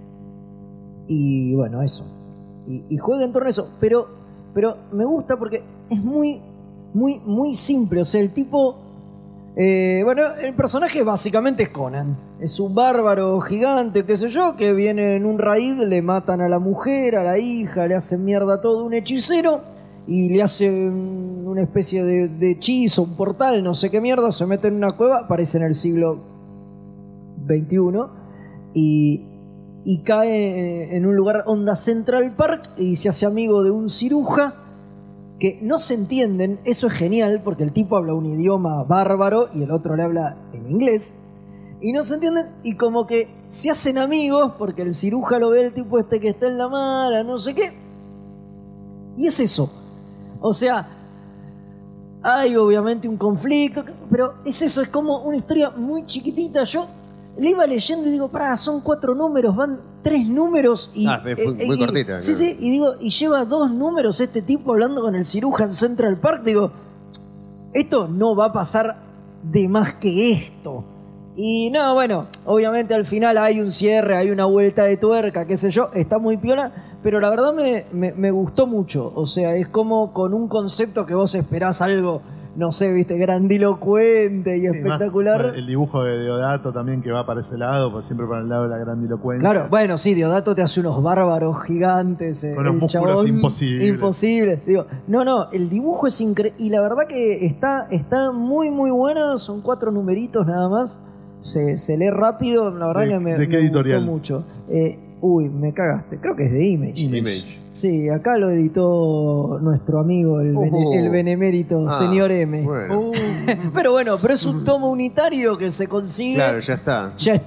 y bueno, eso. Y, y juega en torno a eso, pero, pero me gusta porque es muy, muy, muy simple. O sea, el tipo, eh, bueno, el personaje básicamente es Conan. Es un bárbaro gigante, qué sé yo, que viene en un raid, le matan a la mujer, a la hija, le hacen mierda a todo un hechicero y le hacen una especie de, de hechizo, un portal, no sé qué mierda, se mete en una cueva, aparece en el siglo veintiuno y, y cae en un lugar onda Central Park y se hace amigo de un ciruja que no se entienden. Eso es genial porque el tipo habla un idioma bárbaro y el otro le habla en inglés y no se entienden y como que se hacen amigos porque el ciruja lo ve el tipo este que está en la mala, no sé qué, y es eso. O sea, hay obviamente un conflicto, pero es eso, es como una historia muy chiquitita. Yo le iba leyendo y digo, pará, son cuatro números, van tres números y... Ah, es muy- muy y- cortita, Sí, claro. sí, y digo, y lleva dos números este tipo hablando con el ciruja en Central Park. Digo, esto no va a pasar de más que esto. Y no, bueno, obviamente al final hay un cierre, hay una vuelta de tuerca, qué sé yo, está muy piola, pero la verdad me, me, me gustó mucho. O sea, es como con un concepto que vos esperás algo, no sé, viste, grandilocuente y Sí, más, espectacular. bueno, el dibujo de Deodato también que va para ese lado, pues siempre para el lado de la grandilocuencia. Claro, bueno, sí, Deodato te hace unos bárbaros gigantes. eh, Con unos el músculos chabón, imposibles. Imposibles. Digo, no, no, el dibujo es increíble. Y la verdad que está, está muy, muy bueno. Son cuatro numeritos nada más. Se, se lee rápido. La verdad ¿De- que me, de qué me editorial? gustó mucho. Eh, uy, me cagaste. Creo que es de Image. Image. Sí, acá lo editó nuestro amigo, el, bene- Oh. el benemérito Ah, señor M. Bueno, Pero bueno, pero es un tomo unitario que se consigue. claro, ya está. Ya está.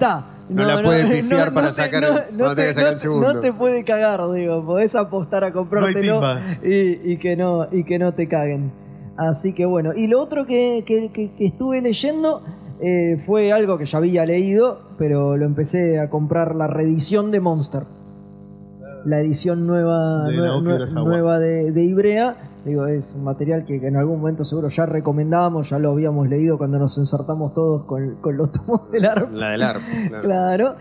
No la puede pifiar no, para no te- sacar no- el- no cuando te- tenga que sacar no el te- segundo. No te puede cagar, digo, podés apostar a comprártelo No hay y, y que no y que no te caguen. Así que bueno, y lo otro que, que- que- que estuve leyendo eh, fue algo que ya había leído, pero lo empecé a comprar, la reedición de Monster. La edición nueva, De nue- Naoki nue- Urasawa. nueva de, de Ibrea. Digo, es un material que, que en algún momento seguro ya recomendábamos, ya lo habíamos leído cuando nos ensartamos todos con, con los tomos del A R P. La del A R P, claro. Claro.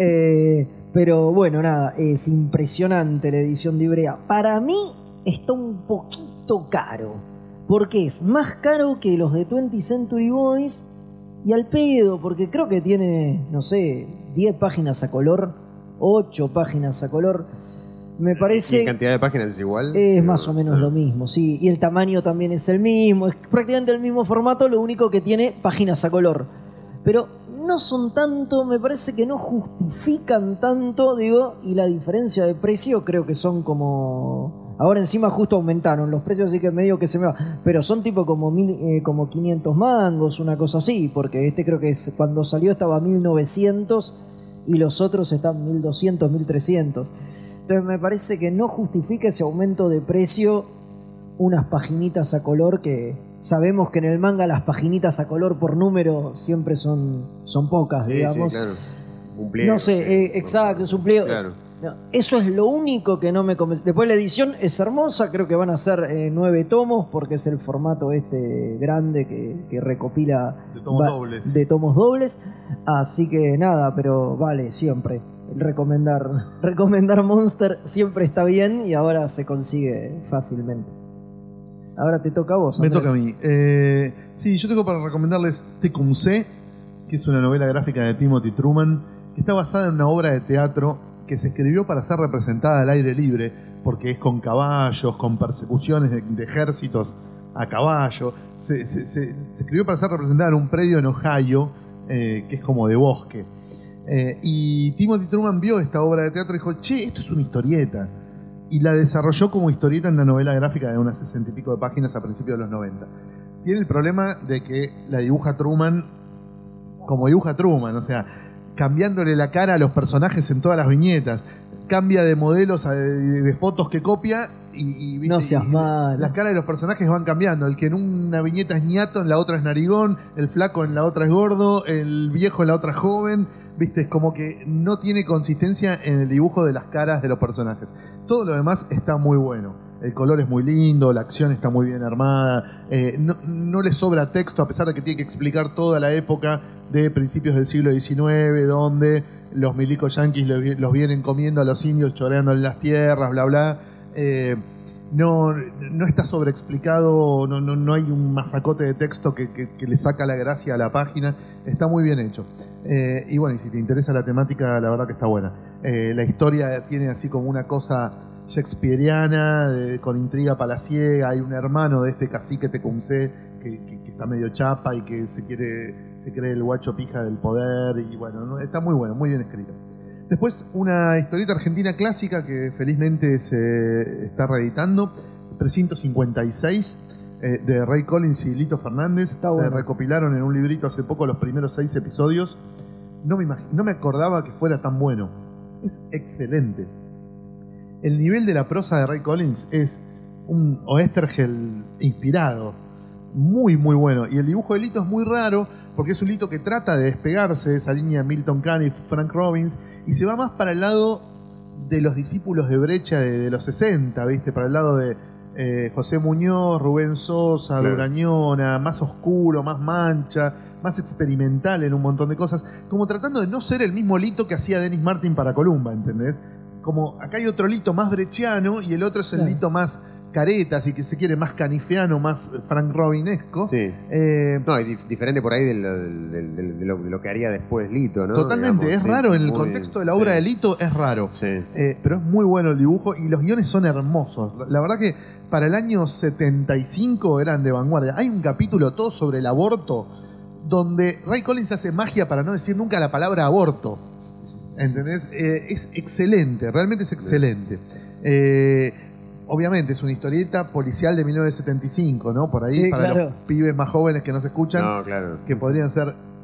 Eh, pero bueno, nada, es impresionante la edición de Ibrea. Para mí está un poquito caro. Porque es más caro que los de twentieth Century Boys. Y al pedo, porque creo que tiene, no sé, diez páginas a color, ocho páginas a color. Me ¿Y parece... en cantidad de páginas es igual? Es más o menos Ah. lo mismo, sí. Y el tamaño también es el mismo. Es prácticamente el mismo formato, lo único que tiene páginas a color. Pero no son tanto, me parece que no justifican tanto, digo, y la diferencia de precio creo que son como... Ahora encima justo aumentaron los precios, así que medio que se me va. Pero son tipo como mil, eh, como quinientos mangos, una cosa así, porque este creo que es, cuando salió estaba a mil novecientos y los otros están mil doscientos, mil trescientos. Entonces me parece que no justifica ese aumento de precio unas paginitas a color que sabemos que en el manga las paginitas a color por número siempre son, son pocas, Sí, digamos. sí, claro. Un pliego, No sé, sí. eh, exacto, es un pliego. Claro. No, eso es lo único que no me convence. Después la edición es hermosa, creo que van a ser eh, nueve tomos porque es el formato este grande que, que recopila De tomos va- dobles. de tomos dobles. Así que nada, pero vale, siempre. Recomendar, recomendar Monster siempre está bien y ahora se consigue fácilmente. Ahora te toca a vos. Me Andrés. toca a mí. Eh, sí, yo tengo para recomendarles Tecumseh, que es una novela gráfica de Timothy Truman, que está basada en una obra de teatro que se escribió para ser representada al aire libre, porque es con caballos, con persecuciones de, de ejércitos a caballo. Se, se- se- se escribió para ser representada en un predio en Ohio, eh, que es como de bosque. Eh, y Timothy Truman vio esta obra de teatro y dijo, che, esto es una historieta. Y la desarrolló como historieta en una novela gráfica de unas sesenta y pico de páginas a principios de los noventa. Tiene el problema de que la dibuja Truman como dibuja Truman, o sea, cambiándole la cara a los personajes en todas las viñetas. Cambia de modelos, a- de, de fotos que copia y, y, ¿viste? No seas Y malo. las caras de los personajes van cambiando. El que en una viñeta es ñato, en la otra es narigón, el flaco en la otra es gordo, el viejo en la otra es joven. Viste, es como que no tiene consistencia en el dibujo de las caras de los personajes. Todo lo demás está muy bueno. El color es muy lindo, la acción está muy bien armada, eh, no, no le sobra texto a pesar de que tiene que explicar toda la época de principios del siglo diecinueve, donde los milicos yanquis los, vi- los vienen comiendo a los indios, choreando en las tierras, bla, bla. Eh, no, no está sobreexplicado, no, no, no hay un masacote de texto que, que- que le saca la gracia a la página, está muy bien hecho. Eh, y bueno, y si te interesa la temática, la verdad que está buena. Eh, la historia tiene así como una cosa shakespeariana, de- con intriga palaciega. Hay un hermano de este cacique Tecumseh que, que- que está medio chapa y que se quiere se cree el guacho pija del poder, y bueno, ¿no? Está muy bueno, muy bien escrito. Después una historieta argentina clásica que felizmente se está reeditando, trescientos cincuenta y seis, eh, de Ray Collins y Lito Fernández. Está se bueno. recopilaron en un librito hace poco los primeros seis episodios. No me, imag- no me acordaba que fuera tan bueno. Es excelente. El nivel de la prosa de Ray Collins es un Oestergel inspirado. Muy, muy bueno. Y el dibujo de Lito es muy raro, porque es un Lito que trata de despegarse de esa línea Milton Caniff, Frank Robbins, y se va más para el lado de los discípulos de Brecha de, de los sesenta, ¿viste? Para el lado de eh, José Muñoz, Rubén Sosa, Claro. Durañona, más oscuro, más mancha, más experimental en un montón de cosas, como tratando de no ser el mismo Lito que hacía Dennis Martin para Columba, ¿entendés? Como acá hay otro Lito más brechiano y el otro es el Claro. Lito más careta, así que se quiere más canifiano, más Frank Robinesco. Sí. Eh, No, y dif- diferente por ahí de lo, de- de- de lo- de lo que haría después Lito, ¿no? totalmente, Digamos, es sí, raro, en el muy- contexto de la obra sí, de Lito es raro. Sí. Eh, pero es muy bueno el dibujo y los guiones son hermosos. La verdad que para el año setenta y cinco eran de vanguardia. Hay un capítulo todo sobre el aborto donde Ray Collins hace magia para no decir nunca la palabra aborto. ¿Entendés? Eh, es excelente, realmente es excelente. Eh, obviamente es una historieta policial de mil novecientos setenta y cinco, ¿no? Por ahí, Sí, para claro. los pibes más jóvenes que nos escuchan, No, claro. que podrían ser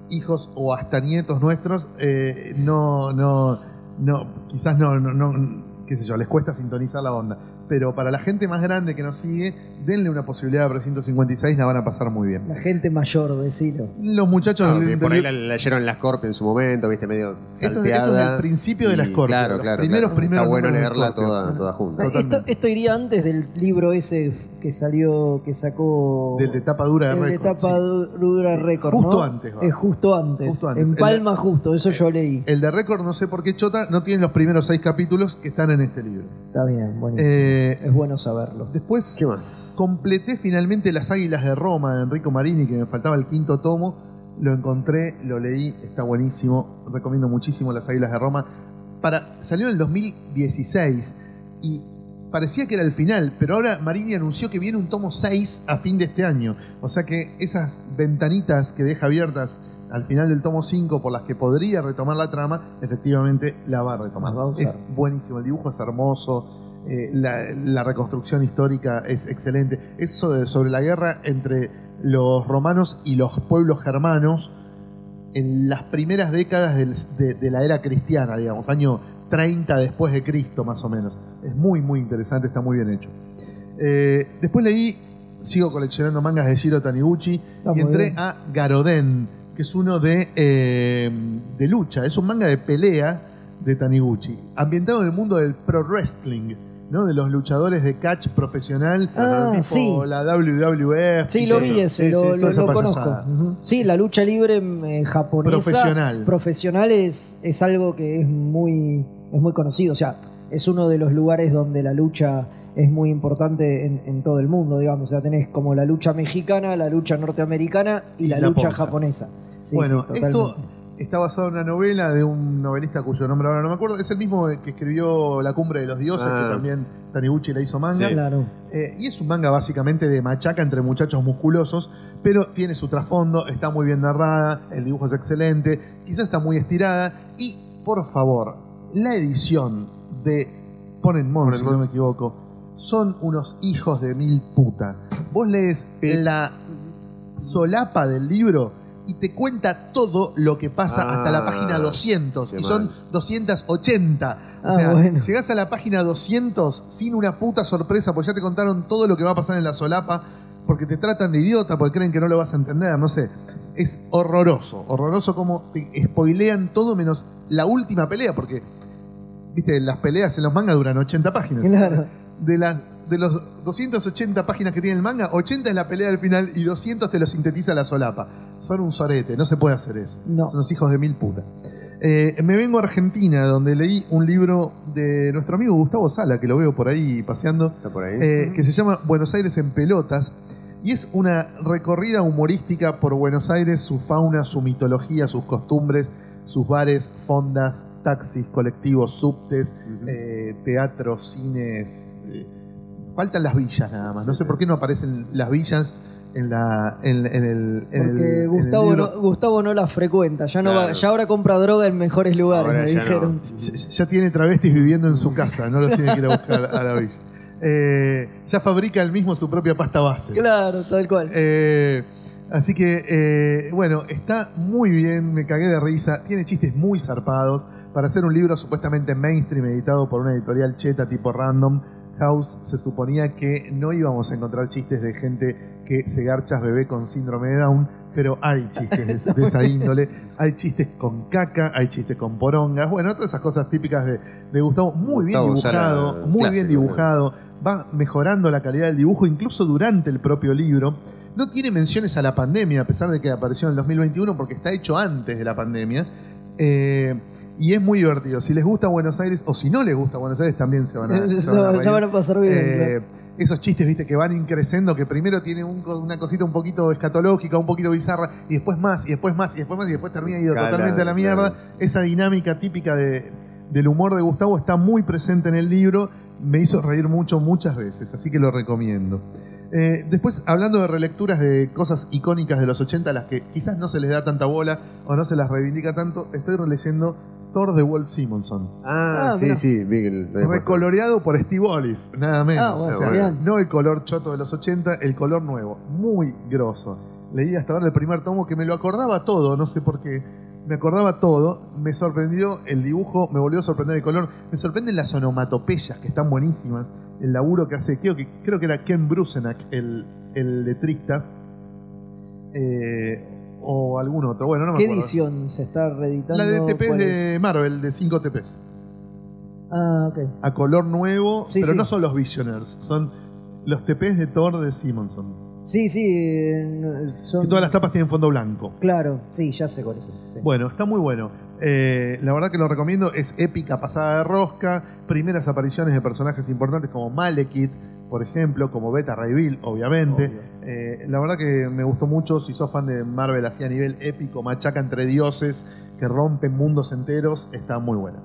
hijos o hasta nietos nuestros, eh, no, no, no, quizás no, no, no, qué sé yo, les cuesta sintonizar la onda. Pero para la gente más grande que nos sigue, denle una posibilidad a trescientos cincuenta y seis, la van a pasar muy bien. La gente mayor, decilo. Los muchachos... No, del- que por del- ahí la leyeron la Scorpio en su momento, viste, medio Esto, salteada. esto es el principio de la y- Scorpio. Claro, los claro. primeros, claro. primeros Está bueno números de leerla Scorpio. toda, toda junta. Esto, Totalmente. esto iría antes del libro ese que salió, que sacó... Del de tapa dura de el de récord. tapa sí. dura Sí. record, Justo ¿no? antes, va. Es justo antes. Justo antes. En El- Palma justo, eso yo leí. El de récord, no sé por qué chota, no tiene los primeros seis capítulos que están en este libro. Está bien, buenísimo. Eh, Es bueno saberlo. Después ¿Qué más? completé finalmente Las Águilas de Roma de Enrico Marini, que me faltaba el quinto tomo. Lo encontré, lo leí, está buenísimo. Recomiendo muchísimo Las Águilas de Roma. Para, salió en el dos mil dieciséis y parecía que era el final, pero ahora Marini anunció que viene un tomo seis a fin de este año. O sea que esas ventanitas que deja abiertas al final del tomo cinco por las que podría retomar la trama, efectivamente la va a retomar. La va a usar. Es buenísimo, el dibujo es hermoso. Eh, la, la reconstrucción histórica es excelente. Eso de- sobre la guerra entre los romanos y los pueblos germanos en las primeras décadas del- de, de la era cristiana, digamos, año treinta después de Cristo más o menos. Es muy muy interesante, está muy bien hecho. Eh, después leí, sigo coleccionando mangas de Shiro Taniguchi Está y muy entré bien. a Garoden, que es uno de, eh, de lucha, es un manga de pelea de Taniguchi, ambientado en el mundo del pro wrestling, ¿no? De los luchadores de catch profesional, Ah, tipo sí. la doble u doble u E F. Sí, y lo eso. vi ese, Sí, lo, sí, lo- toda esa lo conozco. payasada. Ujú. Sí, la lucha libre eh, japonesa Profesional. profesional es, es algo que es muy, es muy conocido. O sea, es uno de los lugares donde la lucha es muy importante en, en todo el mundo, digamos. O sea, tenés como la lucha mexicana, la lucha norteamericana y, Y la, la lucha posta. japonesa. Sí, Bueno, sí, esto totalmente. está basado en una novela de un novelista cuyo nombre ahora no me acuerdo. Es el mismo que escribió La Cumbre de los Dioses, Ah. que también Taniguchi le hizo manga. Sí. Claro. Eh, y es un manga básicamente de machaca entre muchachos musculosos, pero tiene su trasfondo, está muy bien narrada, el dibujo es excelente, quizás está muy estirada. Y, por favor, la edición de Ponenmon, Ponenmon. si no me equivoco, son unos hijos de mil puta. Vos lees la solapa del libro y te cuenta todo lo que pasa Ah, hasta la página doscientos. qué Y son mal. doscientos ochenta. O Ah, sea, bueno. llegás a la página doscientos sin una puta sorpresa, porque ya te contaron todo lo que va a pasar en la solapa, porque te tratan de idiota, porque creen que no lo vas a entender, no sé. Es horroroso, horroroso como te spoilean todo menos la última pelea, porque, viste, las peleas en los mangas duran ochenta páginas. Claro. De, la, de los doscientas ochenta páginas que tiene el manga, ochenta es la pelea del final y doscientos te lo sintetiza la solapa. Son un sorete, no se puede hacer eso. No. Son los hijos de mil putas. Eh, me vengo a Argentina, donde leí un libro de nuestro amigo Gustavo Sala, que lo veo por ahí paseando, Está por ahí. eh, que se llama Buenos Aires en pelotas. Y es una recorrida humorística por Buenos Aires, su fauna, su mitología, sus costumbres, sus bares, fondas, taxis, colectivos, subtes, Ujú. eh, teatros, cines. eh, faltan las villas nada más. No sé por qué no aparecen las villas en la en, en el en Porque el- en el Gustavo, libro. no, Gustavo no la frecuenta, ya no Claro. va, ya ahora compra droga en mejores lugares, Ahora me ya dijeron. Ya, ya tiene travestis viviendo en su casa, no los tiene que ir a buscar a la villa. Eh, ya fabrica él mismo su propia pasta base. Claro, tal cual. Eh, así que, eh, bueno, está muy bien, me cagué de risa, tiene chistes muy zarpados. Para hacer un libro supuestamente mainstream editado por una editorial cheta tipo Random House, se suponía que no íbamos a encontrar chistes de gente que se garchas bebé con síndrome de Down, pero hay chistes de, de esa índole. Hay chistes con caca, hay chistes con porongas, bueno, todas esas cosas típicas de, de Gustavo. Muy bien Gustavo dibujado, Sala, muy bien clásico, dibujado. Va mejorando la calidad del dibujo, incluso durante el propio libro. No tiene menciones a la pandemia, a pesar de que apareció en el dos mil veintiuno, porque está hecho antes de la pandemia. Eh, y es muy divertido. Si les gusta Buenos Aires, o si no les gusta Buenos Aires, también se van a, se van a No, reír. ya van a pasar bien. Eh, claro. Esos chistes, viste, que van increciendo, que primero tiene un co- una cosita un poquito escatológica, un poquito bizarra, y después más, y después más, y después más, y después termina ido Claro, totalmente a la mierda. claro. Esa dinámica típica de, del humor de Gustavo está muy presente en el libro, me hizo reír mucho muchas veces, así que lo recomiendo. Eh, después, hablando de relecturas de cosas icónicas de los ochenta, a las que quizás no se les da tanta bola o no se las reivindica tanto, estoy releyendo Thor de Walt Simonson. Ah, Ah, sí, mirá. sí, vi que el- Recoloreado por Steve Olive, nada menos. Ah, bueno, o sea, bien. no el color choto de los ochenta, el color nuevo, muy grosso. leí hasta ahora el primer tomo, que me lo acordaba todo, no sé por qué. Me acordaba todo, me sorprendió el dibujo, me volvió a sorprender el color, me sorprenden las onomatopeyas, que están buenísimas, el laburo que hace, creo que, creo que era Ken Brusenak, el, el letrista, eh, o algún otro, bueno, no me ¿Qué acuerdo. edición se está reeditando? La de T Ps ¿Cuál de es? Marvel, de cinco T Ps. Ah, ok. A color nuevo, Sí, pero sí. no son los Visioners, son los T Ps de Thor de Simonson. Sí, sí, eh, son... Que todas las tapas tienen fondo blanco. Claro, sí, ya sé cuál es. Sí. Bueno, está muy bueno. Eh, la verdad que lo recomiendo. Es épica pasada de rosca. Primeras apariciones de personajes importantes como Malekith, por ejemplo, como Beta Ray Bill, obviamente. Eh, la verdad que me gustó mucho. Si sos fan de Marvel así a nivel épico, machaca entre dioses que rompen mundos enteros, está muy buena.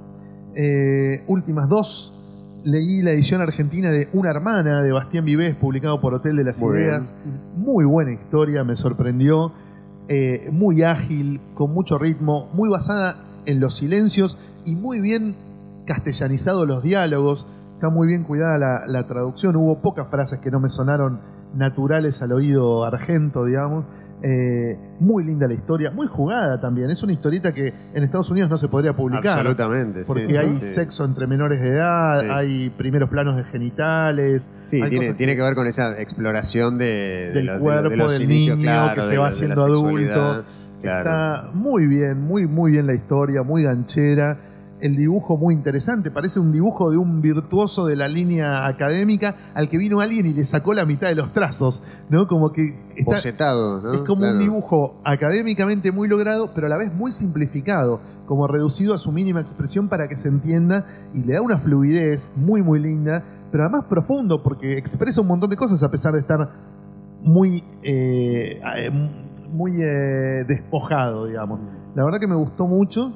Eh, últimas dos. Leí la edición argentina de Una hermana de Bastián Vivés, publicado por Hotel de las Muy Ideas. Muy buena historia, me sorprendió. Eh, muy ágil, con mucho ritmo, muy basada en los silencios y muy bien castellanizados los diálogos. Está muy bien cuidada la, la traducción. Hubo pocas frases que no me sonaron naturales al oído argento, digamos. Eh, muy linda la historia, muy jugada también. Es una historieta que en Estados Unidos no se podría publicar. Absolutamente, Porque sí, hay sí. sexo entre menores de edad, Sí. hay primeros planos de genitales. Sí, hay tiene, cosas tiene que ver con esa exploración de, de del lo- de lo- cuerpo de los del inicios, niño claro, que se de va la- de la haciendo sexualidad, adulto. claro. Está muy bien, muy, muy bien la historia, muy ganchera. El dibujo muy interesante, parece un dibujo de un virtuoso de la línea académica al que vino alguien y le sacó la mitad de los trazos, ¿no? Como que está, Bocetado, ¿no? es como Claro. un dibujo académicamente muy logrado, pero a la vez muy simplificado, como reducido a su mínima expresión para que se entienda, y le da una fluidez muy, muy linda, pero además profundo, porque expresa un montón de cosas a pesar de estar muy, eh, eh, muy eh, despojado, digamos. La verdad que me gustó mucho.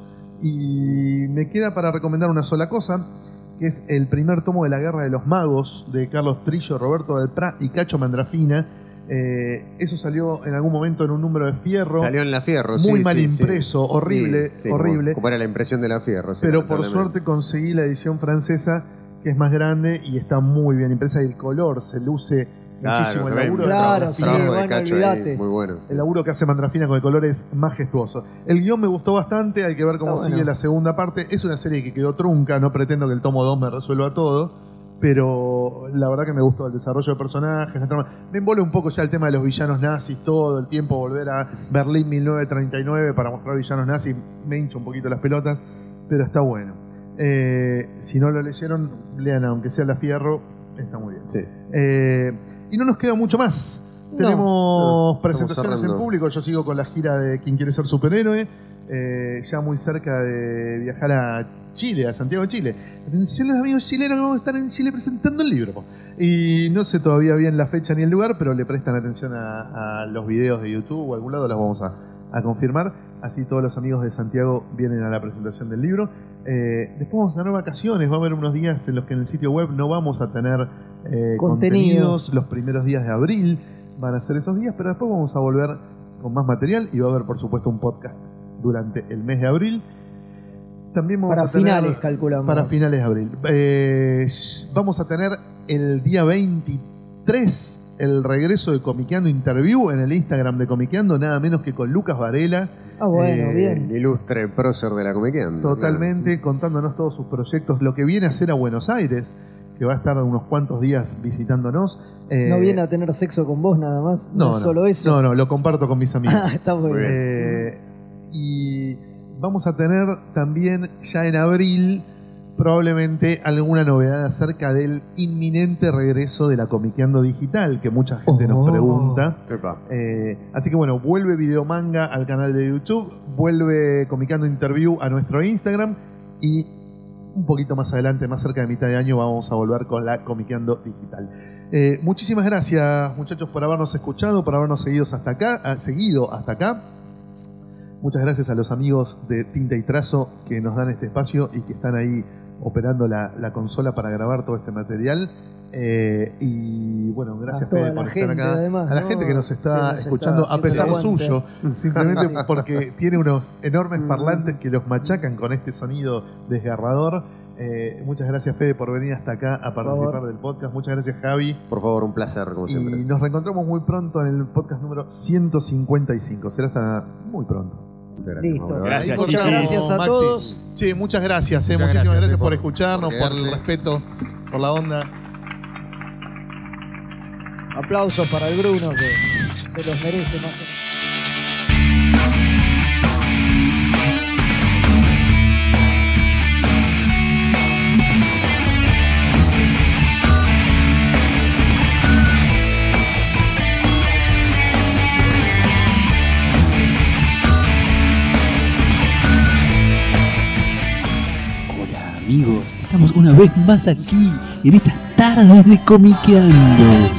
Y me queda para recomendar una sola cosa, que es el primer tomo de La Guerra de los Magos, de Carlos Trillo, Roberto del Prat y Cacho Mandrafina. Eh, eso salió en algún momento en un número de Fierro. Salió en la Fierro, Muy sí, mal sí, impreso, sí. horrible, Sí, sí, horrible. Como, como era la impresión de la Fierro. sí, Pero por lamentablemente. suerte conseguí la edición francesa, que es más grande y está muy bien impresa, y el color se luce Claro, muchísimo. El tremendo. laburo de Claro, Mandrafina- sí, Trabajo de bueno, Cacho ahí, olvídate. muy bueno. el laburo que hace Mandrafina con el color es majestuoso. El guión me gustó bastante, hay que ver cómo Está sigue bueno. la segunda parte. Es una serie que quedó trunca, no pretendo que el tomo dos me resuelva todo, pero la verdad que me gustó el desarrollo de personajes, la trama. Me envuelve un poco ya el tema de los villanos nazis, todo el tiempo volver a Berlín mil novecientos treinta y nueve para mostrar villanos nazis, me hincha un poquito las pelotas, pero está bueno. Eh, si no lo leyeron, lean aunque sea La Fierro, está muy bien. Sí. Eh, y no nos queda mucho más. No. Tenemos No, presentaciones estamos en cerrando. público. Yo sigo con la gira de Quien quiere ser superhéroe. Eh, ya muy cerca de viajar a Chile, a Santiago de Chile. Atención los amigos chilenos que vamos a estar en Chile presentando el libro. Y no sé todavía bien la fecha ni el lugar, pero le prestan atención a, a los videos de YouTube o algún lado, los vamos a, a confirmar. Así todos los amigos de Santiago vienen a la presentación del libro. Eh, después vamos a tener vacaciones, va a haber unos días en los que en el sitio web no vamos a tener eh, Contenido. contenidos. Los primeros días de abril van a ser esos días, pero después vamos a volver con más material y va a haber por supuesto un podcast durante el mes de abril. También vamos Para a tener, finales, calculamos. para finales de abril. Eh, vamos a tener el día veintitrés el regreso de Comiqueando Interview en el Instagram de Comiqueando, nada menos que con Lucas Varela. Ah, bueno, Eh, bien. El ilustre prócer de la Comiqueando. Totalmente, contándonos todos sus proyectos, lo que viene a hacer a Buenos Aires, que va a estar unos cuantos días visitándonos. Eh, No viene a tener sexo con vos nada más. no, No, no, solo eso. No, no, lo comparto con mis amigos. Ah, está muy Muy bien. Eh, y vamos a tener también ya en abril probablemente alguna novedad acerca del inminente regreso de la Comiqueando Digital, que mucha gente nos Oh. pregunta. Epa. Eh, así que bueno, vuelve Videomanga al canal de YouTube, vuelve Comiqueando Interview a nuestro Instagram y un poquito más adelante, más cerca de mitad de año, vamos a volver con la Comiqueando Digital. Eh, muchísimas gracias muchachos por habernos escuchado, por habernos seguido hasta acá, ah, seguido hasta acá. Muchas gracias a los amigos de Tinta y Trazo que nos dan este espacio y que están ahí operando la, la consola para grabar todo este material. Eh, y bueno, gracias A toda Fede, la por estar gente, acá. además, a la ¿no? gente que nos está Que nos está escuchando a haciendo pesar el aguante. suyo, simplemente Sí. porque tiene unos enormes Mm. parlantes que los machacan con este sonido desgarrador. Eh, muchas gracias, Fede, por venir hasta acá a participar favor. del podcast. Muchas gracias, Javi. Por favor, un placer, como Y siempre. nos reencontramos muy pronto en el podcast número ciento cincuenta y cinco. Será hasta muy pronto. Muchas gracias, Listo. Mauro. Gracias, Muchas chicos. gracias a Maxi. todos. Sí, muchas gracias. eh, Muchas Muchísimas gracias, gracias, por- por escucharnos, por por, el quedarse. respeto, por la onda. Aplausos para el Bruno, que se los merece más que... Hola amigos, estamos una vez más aquí en estas tardes de Comiqueando.